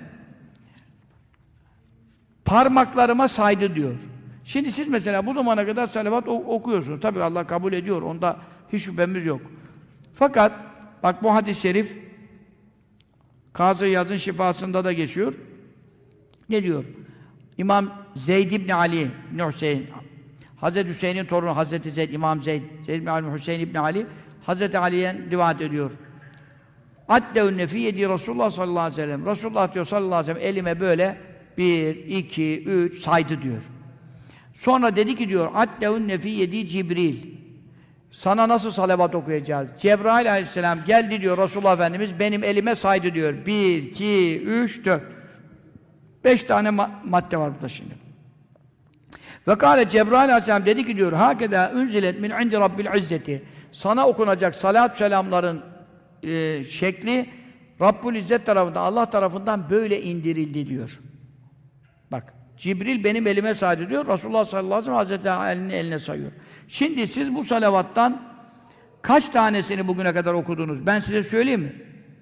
parmaklarıma saydı diyor. Şimdi siz mesela bu zamana kadar salavat okuyorsunuz. Tabii Allah kabul ediyor, onda hiç şüphemiz yok. Fakat, bak bu hadis-i şerif, Kazı Yaz'ın şifasında da geçiyor. Ne diyor? İmam Zeyd ibn Ali ibn Hüseyin, Hazreti Hüseyin'in torunu Hazreti Zeyd, İmam Zeyd ibn Ali, Hüseyin ibn Ali, Hazreti Ali'ye rivayet ediyor. Addevün nefiyedi Resulullah sallallahu aleyhi ve sellem. Resulullah diyor sallallahu aleyhi ve sellem elime böyle 1, 2, 3 saydı diyor. Sonra dedi ki diyor, Addevün nefiyedi Cibril. Sana nasıl salavat okuyacağız? Cebrail aleyhisselam geldi diyor Resulullah Efendimiz, benim elime saydı diyor. 1, 2, 3, 4. 5 tane madde var burada şimdi. Ve kâle Cebrail aleyhisselam dedi ki diyor, hakeda unzilet min indi rabbil izzeti. Sana okunacak salat selamların şekli Rabbul İzzet tarafından, Allah tarafından böyle indirildi diyor. Bak, Cibril benim elime saydı diyor, Resulullah sallallahu aleyhi ve sellem Hazreti Ali'nin eline sayıyor. Şimdi siz bu salavattan kaç tanesini bugüne kadar okudunuz? Ben size söyleyeyim mi?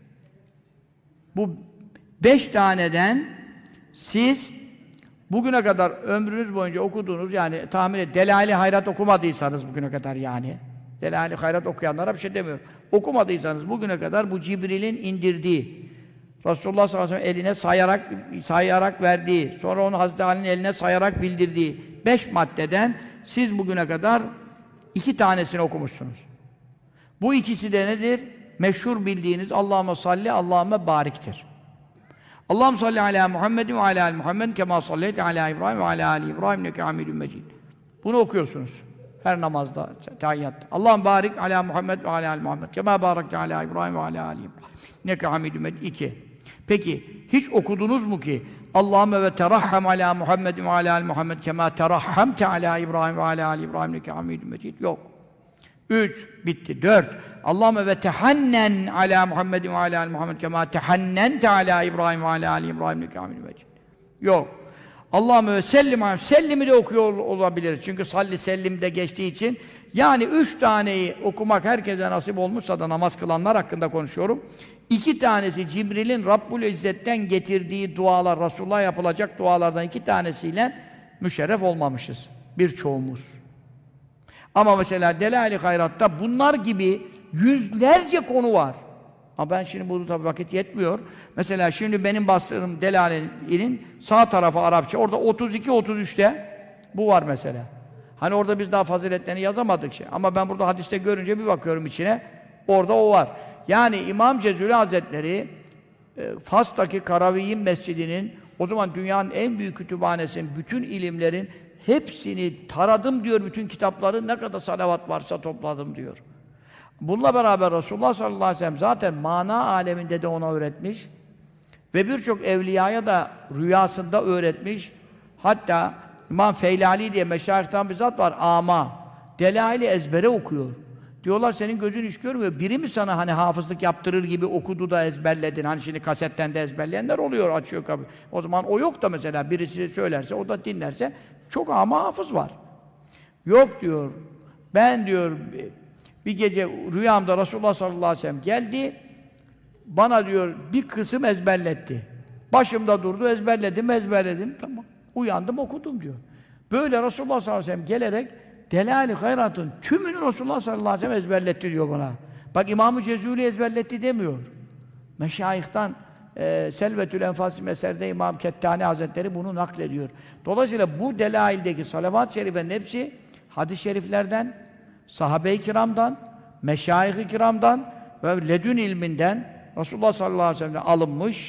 Bu 5 taneden siz bugüne kadar ömrünüz boyunca okuduğunuz, yani tahmin et, Delail-i Hayrat okumadıysanız bugüne kadar yani, Delail-i Hayrat okuyanlara bir şey demiyorum. Okumadıysanız bugüne kadar bu Cibril'in indirdiği, Resulullah sallallahu aleyhi ve sellem eline sayarak verdiği, sonra onu Hazreti Ali'nin eline sayarak bildirdiği 5 maddeden siz bugüne kadar 2 tanesini okumuşsunuz. Bu ikisi de nedir? Meşhur bildiğiniz Allahümme salli, Allahümme bariktir. Allahümme salli ala Muhammedin ve ala ali Muhammed kema salleyte ala İbrahim ve ala ali İbrahim neke hamidun mecid. Bunu okuyorsunuz. Her namazda, tahiyyatta. Allahümme barik ala Muhammed ve ala ali Muhammed kema barakte ala İbrahim ve ala ali İbrahim neke hamidun mecid. 2. Peki, hiç okudunuz mu ki Allahümme ve terahhem ala Muhammedin ve ala ali Muhammed kema terahhamte ala İbrahim ve ala ali İbrahim neke hamidun mecid. Yok. 3. Bitti. 4. Allahümme ve tehannen ala Muhammedin ve ala ali Muhammed kema tehannente ala İbrahim ve ala ali İbrahim neke hamidun mecid. Yok. Allahümme ve sellim ala, sellimi de okuyor olabilir. Çünkü salli sellim de geçtiği için. Yani 3 taneyi okumak herkese nasip olmuşsa da namaz kılanlar hakkında konuşuyorum. 2 tanesi Cibril'in Rabbul İzzet'ten getirdiği dualar, Resulullah'a yapılacak dualardan 2 tanesiyle müşerref olmamışız. Birçoğumuz. Ama mesela Delail-i Hayrat'ta bunlar gibi yüzlerce konu var. Ama ben şimdi burada tabii vakit yetmiyor. Mesela şimdi benim bastığım Delail'in sağ tarafı Arapça. Orada 32-33'te bu var mesela. Hani orada biz daha faziletlerini yazamadık şey. Ama ben burada hadiste görünce bir bakıyorum içine. Orada o var. Yani İmam Cezuli Hazretleri Fas'taki Karaviyin Mescidi'nin, o zaman dünyanın en büyük kütüphanesinin, bütün ilimlerin hepsini taradım diyor, bütün kitapları, ne kadar salavat varsa topladım diyor. Bununla beraber Resulullah sallallahu aleyhi ve sellem zaten mana aleminde de ona öğretmiş ve birçok evliyaya da rüyasında öğretmiş. Hatta İmam Feylali diye meşayihtan bir zat var, ama delail-i ezbere okuyor. Diyorlar senin gözün hiç görmüyor. Biri mi sana hani hafızlık yaptırır gibi okudu da ezberledin? Hani şimdi kasetten de ezberleyenler oluyor, açıyor kapı. O zaman o yok da mesela birisi söylerse, o da dinlerse çok ama hafız var. Yok diyor. Ben diyor bir gece rüyamda Resulullah sallallahu aleyhi ve sellem geldi. Bana diyor bir kısım ezberletti. Başımda durdu, ezberledim. Tamam. Uyandım, okudum diyor. Böyle Resulullah sallallahu aleyhi ve sellem gelerek Delâl-i Hayrat'ın tümünü Resulullah sallallahu aleyhi ve sellem ezberletti diyor bana. Bak İmam-ı Cezûli ezberletti demiyor. Meşayihtan Selvetül Enfas eserde İmam Kettani Hazretleri bunu naklediyor. Dolayısıyla bu delaildeki salavat-ı şerifenin hepsi hadis-i şeriflerden, sahabe-i kiramdan, meşayih-i kiramdan ve ledün ilminden Resulullah sallallahu aleyhi ve sellem'den alınmış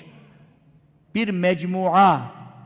bir mecmua.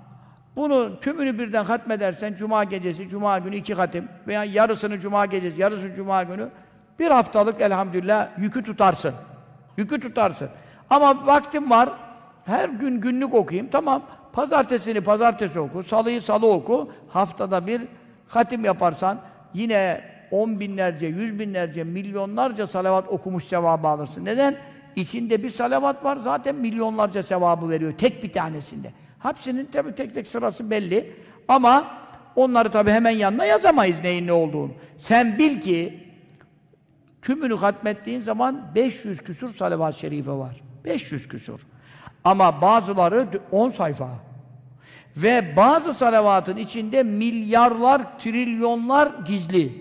Bunu tümünü birden hatmedersen Cuma gecesi, Cuma günü 2 hatim veya yarısını Cuma gecesi, yarısını Cuma günü bir haftalık elhamdülillah yükü tutarsın. Yükü tutarsın. Ama vaktim var, her gün günlük okuyayım, tamam. Pazartesini pazartesi oku, salıyı salı oku. Haftada bir hatim yaparsan yine 10 binlerce, 100 binlerce, milyonlarca salavat okumuş sevabı alırsın. Neden? İçinde bir salavat var, zaten milyonlarca sevabı veriyor tek bir tanesinde. Hepsinin tabii tek tek sırası belli. Ama onları tabii hemen yanına yazamayız neyin ne olduğunu. Sen bil ki tümünü hatmettiğin zaman 500 küsur salavat-ı şerife var. 500 küsur. Ama bazıları 10 sayfa. Ve bazı salavatın içinde milyarlar, trilyonlar gizli.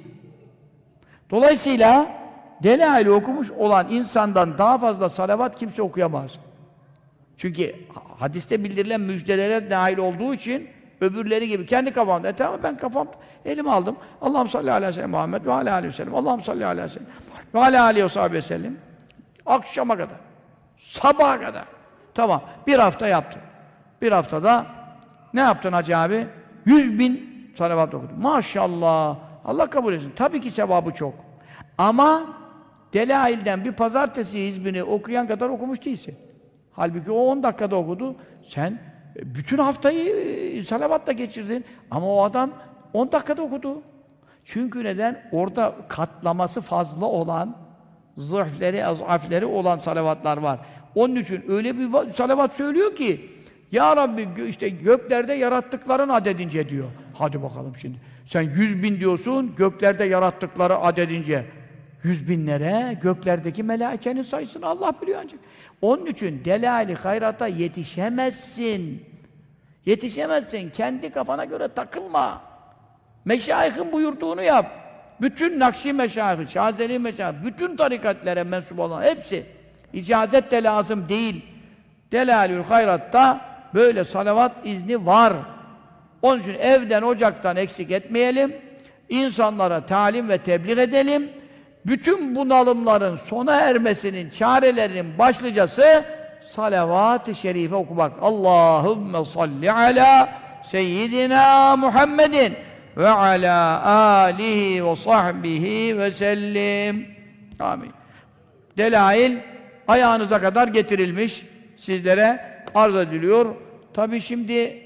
Dolayısıyla Delail'i okumuş olan insandan daha fazla salavat kimse okuyamaz. Çünkü hadiste bildirilen müjdelere dahil olduğu için öbürleri gibi kendi kafamda. Tamam ben elimi aldım. Allah'ım salli aleyhi ve sellem Muhammed ve aleyhi ve sellem. Allah'ım salli aleyhi ve sellem ve aleyhi ve sellem. Akşama kadar. Sabaha kadar. Tamam. Bir hafta yaptım. Bir haftada ne yaptın Hacı abi? 100.000 salavat okudum. Maşallah. Allah kabul etsin. Tabii ki sevabı çok. Ama Delail'den bir pazartesi hizbini okuyan kadar okumuş değilsin. Halbuki o 10 dakikada okudu. Sen bütün haftayı salavatla geçirdin. Ama o adam 10 dakikada okudu. Çünkü neden? Orada katlaması fazla olan, zayıfleri olan salavatlar var. Onun için öyle bir salavat söylüyor ki Ya Rabbi işte göklerde yarattıkların adedince diyor. Hadi bakalım şimdi. Sen 100.000 diyorsun, göklerde yarattıkları adedince. 100.000'lere, göklerdeki melaikenin sayısını Allah biliyor ancak. Onun için Delail-i Hayrat'a yetişemezsin. Yetişemezsin. Kendi kafana göre takılma. Meşayihin buyurduğunu yap. Bütün Nakşi meşayih, Şazeli meşayih, bütün tarikatlere mensup olan hepsi. İcazet de lazım değil. Delail-i Hayrat'ta böyle salavat izni var. Onun için evden, ocaktan eksik etmeyelim. İnsanlara talim ve tebliğ edelim. Bütün bunalımların sona ermesinin, çarelerinin başlıcası salavat-ı şerife okumak. Allahümme salli ala seyyidina Muhammedin ve ala alihi ve sahbihi ve sellim. Amin. Delail ayağınıza kadar getirilmiş. Sizlere arz ediliyor. Tabii şimdi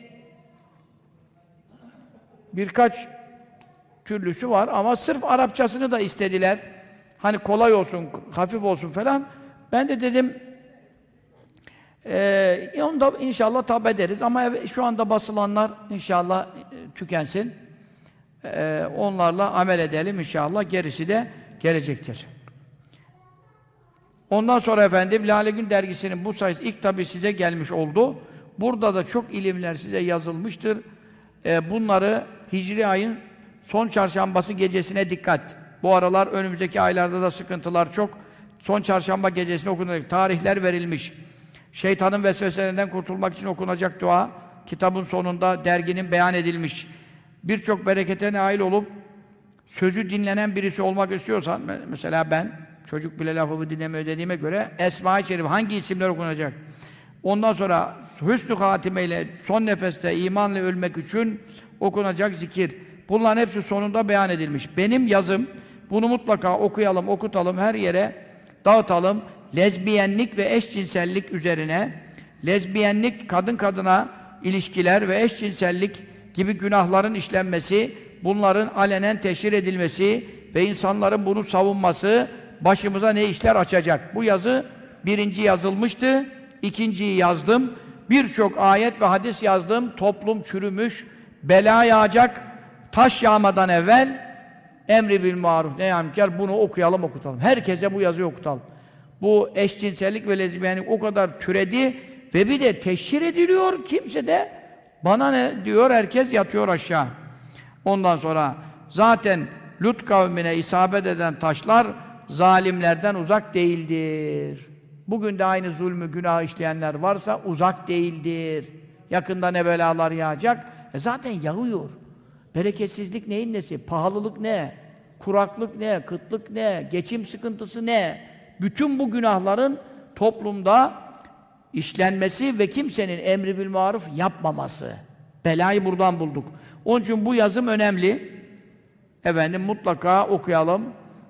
birkaç türlüsü var ama sırf Arapçasını da istediler. Hani kolay olsun, hafif olsun falan. Ben de dedim onu da inşallah tab ederiz ama şu anda basılanlar inşallah tükensin. Onlarla amel edelim inşallah. Gerisi de gelecektir. Ondan sonra efendim Lale Gün dergisinin bu sayısı ilk tabi size gelmiş oldu. Burada da çok ilimler size yazılmıştır. Bunları Hicri ayın son çarşambası gecesine dikkat. Bu aralar önümüzdeki aylarda da sıkıntılar çok. Son çarşamba gecesine okunacak. Tarihler verilmiş. Şeytanın vesveselerinden kurtulmak için okunacak dua. Kitabın sonunda derginin beyan edilmiş. Birçok berekete nail olup sözü dinlenen birisi olmak istiyorsan, mesela ben çocuk bile lafımı dinlemiyor dediğime göre Esma-i Şerif hangi isimler okunacak? Ondan sonra hüsnü hatimeyle son nefeste imanla ölmek için okunacak zikir. Bunların hepsi sonunda beyan edilmiş. Benim yazım, bunu mutlaka okuyalım, okutalım, her yere dağıtalım. Lezbiyenlik ve eşcinsellik üzerine, lezbiyenlik, kadın kadına ilişkiler ve eşcinsellik gibi günahların işlenmesi, bunların alenen teşhir edilmesi ve insanların bunu savunması başımıza ne işler açacak? Bu yazı birinci yazılmıştı, ikinciyi yazdım. Birçok ayet ve hadis yazdım. Toplum çürümüş, bela yağacak. Taş yağmadan evvel emri bil maruf nehy münker, bunu okuyalım, okutalım. Herkese bu yazıyı okutalım. Bu eşcinsellik ve lezbiyenlik o kadar türedi ve bir de teşhir ediliyor. Kimse de bana ne diyor, herkes yatıyor aşağı. Ondan sonra zaten Lut kavmine isabet eden taşlar zalimlerden uzak değildir. Bugün de aynı zulmü, günah işleyenler varsa uzak değildir. Yakında ne belalar yağacak? Zaten yağıyor. Bereketsizlik neyin nesi? Pahalılık ne? Kuraklık ne? Kıtlık ne? Geçim sıkıntısı ne? Bütün bu günahların toplumda işlenmesi ve kimsenin emri bil maruf yapmaması. Belayı buradan bulduk. Onun için bu yazım önemli. Efendim mutlaka okuyalım.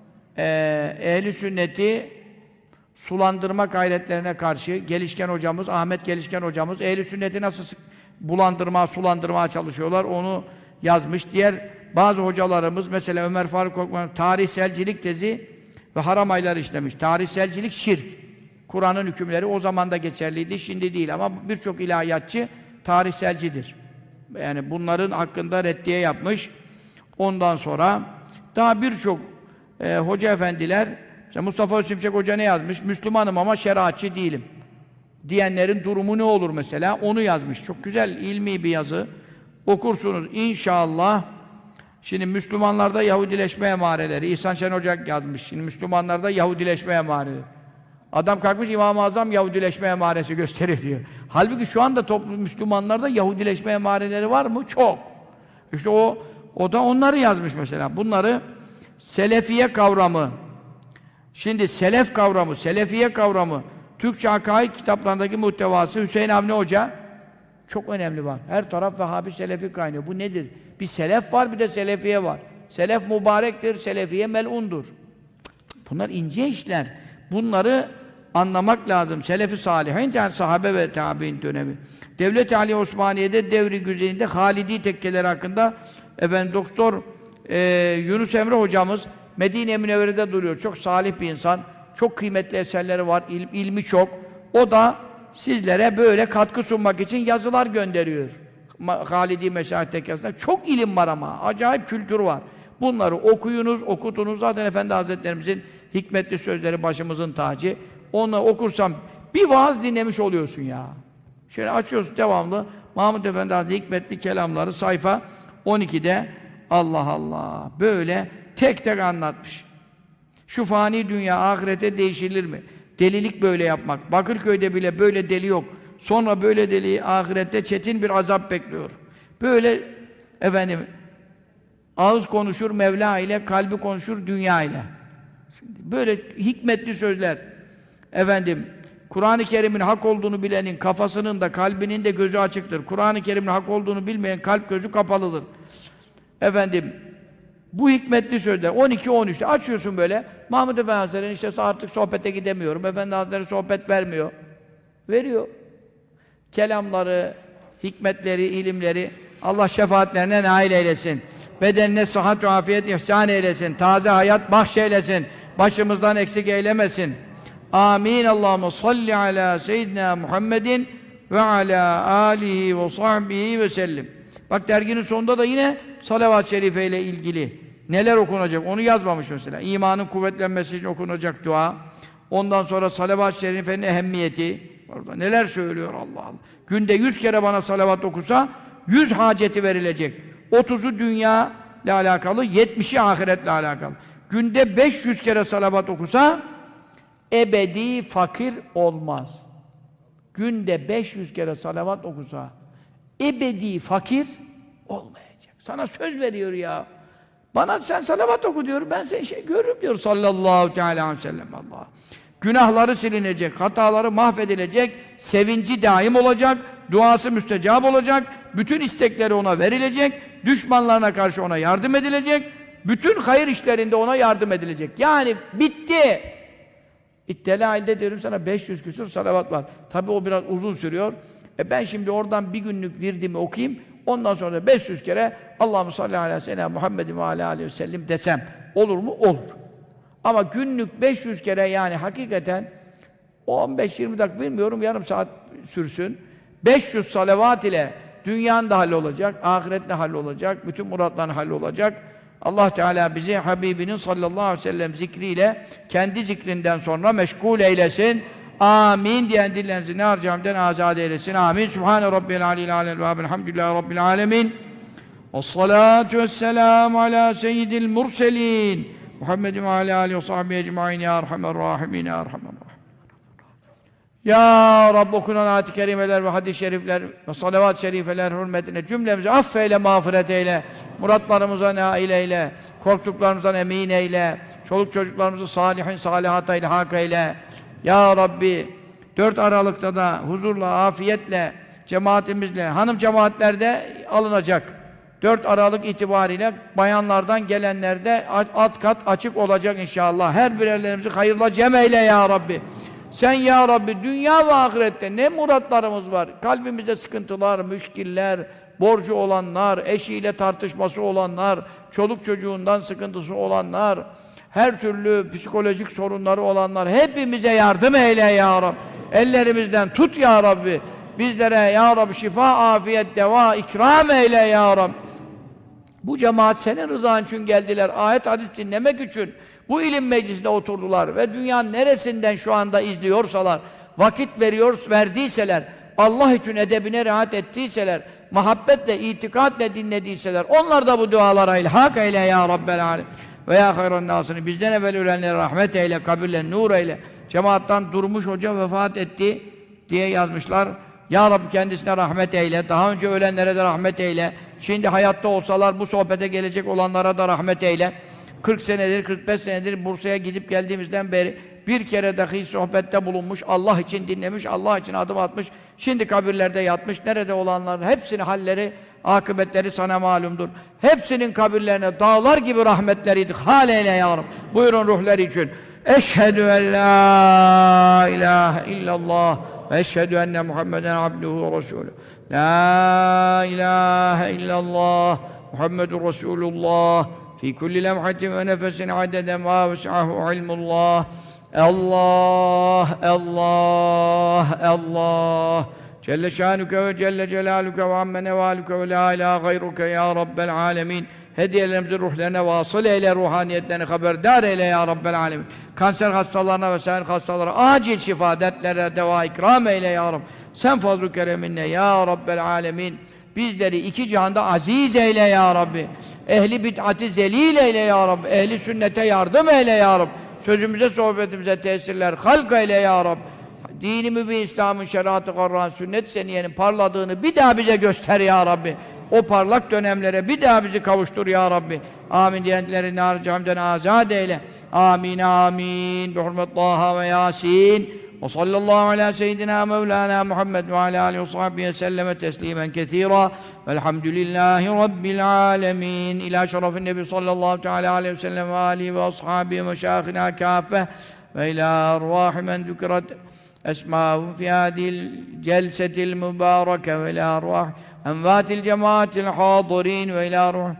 Ehl-i sünneti sulandırma gayretlerine karşı Gelişken hocamız, Ahmet Gelişken hocamız ehl-i sünneti nasıl sulandırmaya çalışıyorlar, onu yazmış. Diğer bazı hocalarımız, mesela Ömer Faruk Korkmaz, tarihselcilik tezi ve haram ayları işlemiş. Tarihselcilik şirk. Kur'an'ın hükümleri o zaman da geçerliydi, şimdi değil ama birçok ilahiyatçı tarihselcidir. Yani bunların hakkında reddiye yapmış. Ondan sonra daha birçok hoca efendiler, Mustafa Özsimçek Hoca ne yazmış? Müslümanım ama şeriatçı değilim diyenlerin durumu ne olur mesela? Onu yazmış. Çok güzel, ilmi bir yazı. Okursunuz inşallah. Şimdi Müslümanlarda Yahudileşme emareleri. İhsan Şen Hoca yazmış. Şimdi Müslümanlarda Yahudileşme emareleri. Adam kalkmış İmam-ı Azam Yahudileşme emaresi gösterir diyor. Halbuki şu anda toplum Müslümanlarda Yahudileşme emareleri var mı? Çok. İşte o da onları yazmış mesela. Bunları Selefiye kavramı. Şimdi selef kavramı, Selefiye kavramı, Türkçe akaid kitaplarındaki muhtevası Hüseyin Avni Hoca çok önemli var. Her taraf Vehhabi Selefi kaynıyor. Bu nedir? Bir selef var, bir de Selefiye var. Selef mübarektir, Selefiye mel'undur. Bunlar ince işler. Bunları anlamak lazım. Selefi salihin, yani sahabe ve tabi'in dönemi. Devlet-i Ali Osmaniye'de devri güzelinde Halidi tekkeleri hakkında Doktor Yunus Emre hocamız Medine-i Münevvere'de duruyor. Çok salih bir insan. Çok kıymetli eserleri var. İlmi çok. O da sizlere böyle katkı sunmak için yazılar gönderiyor. Halidi Meşahit Tekkesi'nde. Çok ilim var ama. Acayip kültür var. Bunları okuyunuz, okutunuz. Zaten Efendi Hazretlerimizin hikmetli sözleri başımızın tacı. Onu okursam bir vaaz dinlemiş oluyorsun ya. Şöyle açıyorsun devamlı. Mahmud Efendi Hazretleri hikmetli kelamları sayfa 12'de Allah Allah. Böyle tek tek anlatmış. Şu fani dünya ahirete değişilir mi? Delilik böyle yapmak. Bakırköy'de bile böyle deli yok. Sonra böyle deliği ahirette çetin bir azap bekliyor. Böyle ağız konuşur Mevla ile, kalbi konuşur dünya ile. Böyle hikmetli sözler. Kur'an-ı Kerim'in hak olduğunu bilenin kafasının da kalbinin de gözü açıktır. Kur'an-ı Kerim'in hak olduğunu bilmeyen kalp gözü kapalıdır. Bu hikmetli sözler 12-13'te açıyorsun böyle. Mahmud Efendi Hazretleri'nin işte artık sohbete gidemiyorum. Efendi Hazretleri sohbet vermiyor. Veriyor. Kelamları, hikmetleri, ilimleri Allah şefaatlerine nail eylesin. Bedenine sıhhat ve afiyet ihsan eylesin. Taze hayat bahşeylesin. Başımızdan eksik eylemesin. Amin. Allahumme salli ala seyyidina Muhammedin ve ala alihi ve sahbihi ve sellim. Bak derginin sonunda da yine salavat-ı şerife ile ilgili neler okunacak onu yazmamış mesela. İmanın kuvvetlenmesi için okunacak dua. Ondan sonra salavat-ı şerifenin ehemmiyeti. Orada neler söylüyor Allah Allah. Günde 100 kere bana salavat okusa 100 haceti verilecek. 30'u dünya ile alakalı, 70'i ahiretle alakalı. Günde 500 kere salavat okusa ebedi fakir olmaz. Günde 500 kere salavat okusa ebedi fakir olmayacak. Sana söz veriyor ya. Bana sen salavat oku diyor, ben seni görürüm diyor sallallahu aleyhi ve sellem Allah. günahları silinecek, hataları mahvedilecek, sevinci daim olacak, duası müstecab olacak, bütün istekleri ona verilecek, düşmanlarına karşı ona yardım edilecek, bütün hayır işlerinde ona yardım edilecek. Yani bitti! İttelail'de diyorum sana 500 küsur salavat var. Tabi o biraz uzun sürüyor. Ben şimdi oradan bir günlük virdimi okuyayım, ondan sonra da 500 kere Allahümme salli aleyhi ve sellem Muhammedin ve aleyhi ve sellem desem olur mu? Olur. Ama günlük 500 kere yani hakikaten 15-20 dakika bilmiyorum yarım saat sürsün. 500 salavat ile dünyanın da hallolacak, ahiret de hallolacak, bütün muratların hallolacak. Allah Teala bizi Habibinin sallallahu aleyhi ve sellem zikriyle kendi zikrinden sonra meşgul eylesin. Amin diyen dillerinizi ne harcamden azade eylesin. Amin. Sübhane Rabbiyel Aliyyil Alel ve Elhamdülillahi Rabbil Alemin. Vessalatu vesselamu ala seyyidil murselin. Muhammedin ve ala alihi ve sahbihi ecmaîn ya erhamer rahimin ya erhamer rahimin. Ya Rabbi okunan ayet-i kerimeler ve hadis-i şerifler ve salavat-ı şerifeler hürmetine cümlemizi affeyle, mağfiret eyle, muratlarımıza nail eyle, korktuklarımızdan emin eyle, çoluk çocuklarımızı salihin, salihata ilhak eyle. Ya Rabbi, 4 Aralık'ta da huzurla, afiyetle, cemaatimizle, hanım cemaatlerde alınacak. 4 Aralık itibariyle bayanlardan gelenlerde alt kat açık olacak inşallah. Her birerlerimizi hayırla cem eyle ya Rabbi. Sen ya Rabbi dünya ve ahirette ne muratlarımız var? Kalbimizde sıkıntılar, müşkiller, borcu olanlar, eşiyle tartışması olanlar, çoluk çocuğundan sıkıntısı olanlar, her türlü psikolojik sorunları olanlar hepimize yardım eyle ya Rabbi. Ellerimizden tut ya Rabbi. Bizlere ya Rabbi şifa, afiyet, deva, ikram eyle ya Rabbi. Bu cemaat senin rızan için geldiler. Ayet hadis dinlemek için bu ilim meclisinde oturdular ve dünyanın neresinden şu anda izliyorsalar, vakit verdiyseler, Allah için edebine riayet ettiyseler, muhabbetle, itikatle dinlediyseler, onlar da bu dualara ilhak eyle ya Rabbel Alem. Ve ya hayran nasını bizden evvel ölenlere rahmet eyle, kabirle nur eyle. Cemaattan Durmuş Hoca vefat etti diye yazmışlar. Ya Rabbi kendisine rahmet eyle, daha önce ölenlere de rahmet eyle. Şimdi hayatta olsalar bu sohbete gelecek olanlara da rahmet eyle. 40 senedir, 45 senedir Bursa'ya gidip geldiğimizden beri bir kere dahi sohbette bulunmuş, Allah için dinlemiş, Allah için adım atmış, şimdi kabirlerde yatmış, nerede olanların hepsinin halleri, akıbetleri sana malumdur. Hepsinin kabirlerine dağlar gibi rahmetleri idhal eyle ya Rabbi. Buyurun ruhları için. Eşhedü en la ilahe illallah ve eşhedü enne Muhammeden abduhu ve resulü. La ilahe illallah Muhammedun Resulullah fi kulli lemhatin ve nefesin adeden ma ves'ahu ilmullah. Allah, Allah, Allah. Celle şanuke ve celle celaluke ve amme nevaluke ve la ilahe gayruke ya Rabbel alemin. Hediyelerimizi ruhlarına vasıl eyle, ruhaniyetlerini haberdar eyle ya Rabbel alemin. Kanser hastalarına ve sair hastalara acil şifa, dertlere deva ikram eyle ya Rabbi. Sen fazl-ı kereminle ya Rabbel alemin. Bizleri iki cihanda aziz eyle ya Rabbi. Ehli bid'ati zelil eyle ya Rabbi. Ehli sünnete yardım eyle ya Rabbi. Sözümüze, sohbetimize tesirler halk eyle ya Rabbi. Dini mübin İslam'ın şeriatı karran sünnet seniyenin parladığını bir daha bize göster ya Rabbi. O parlak dönemlere bir daha bizi kavuştur ya Rabbi. Amin diyenlerin harcamdan azad eyle. Amin amin. Bi hurmet Taha ve Yasin. Ve sallallahu ala seyyidina Mevlana Muhammed ve ala alihi ve sahbihi selleme teslimen kethira. Velhamdülillahi Rabbil alemin. İlâ şerefin Nebi sallallahu teala aleyhi ve sellem ve alihi ve ashabihi ve şâhina kâfe. Ve ilâ arvâhi men dükret esmâhum fi hâdil celsetil mübâreke ve ilâ arvâhi envâtil cemaatil hâdirîn ve ilâ arvâhi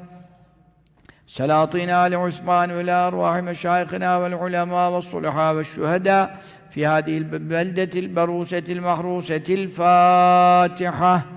سلاطين آل عثمان وإلى أرواح مشايخنا والعلماء والصلحاء والشهداء في هذه البلدة البروسة المحروسة الفاتحة.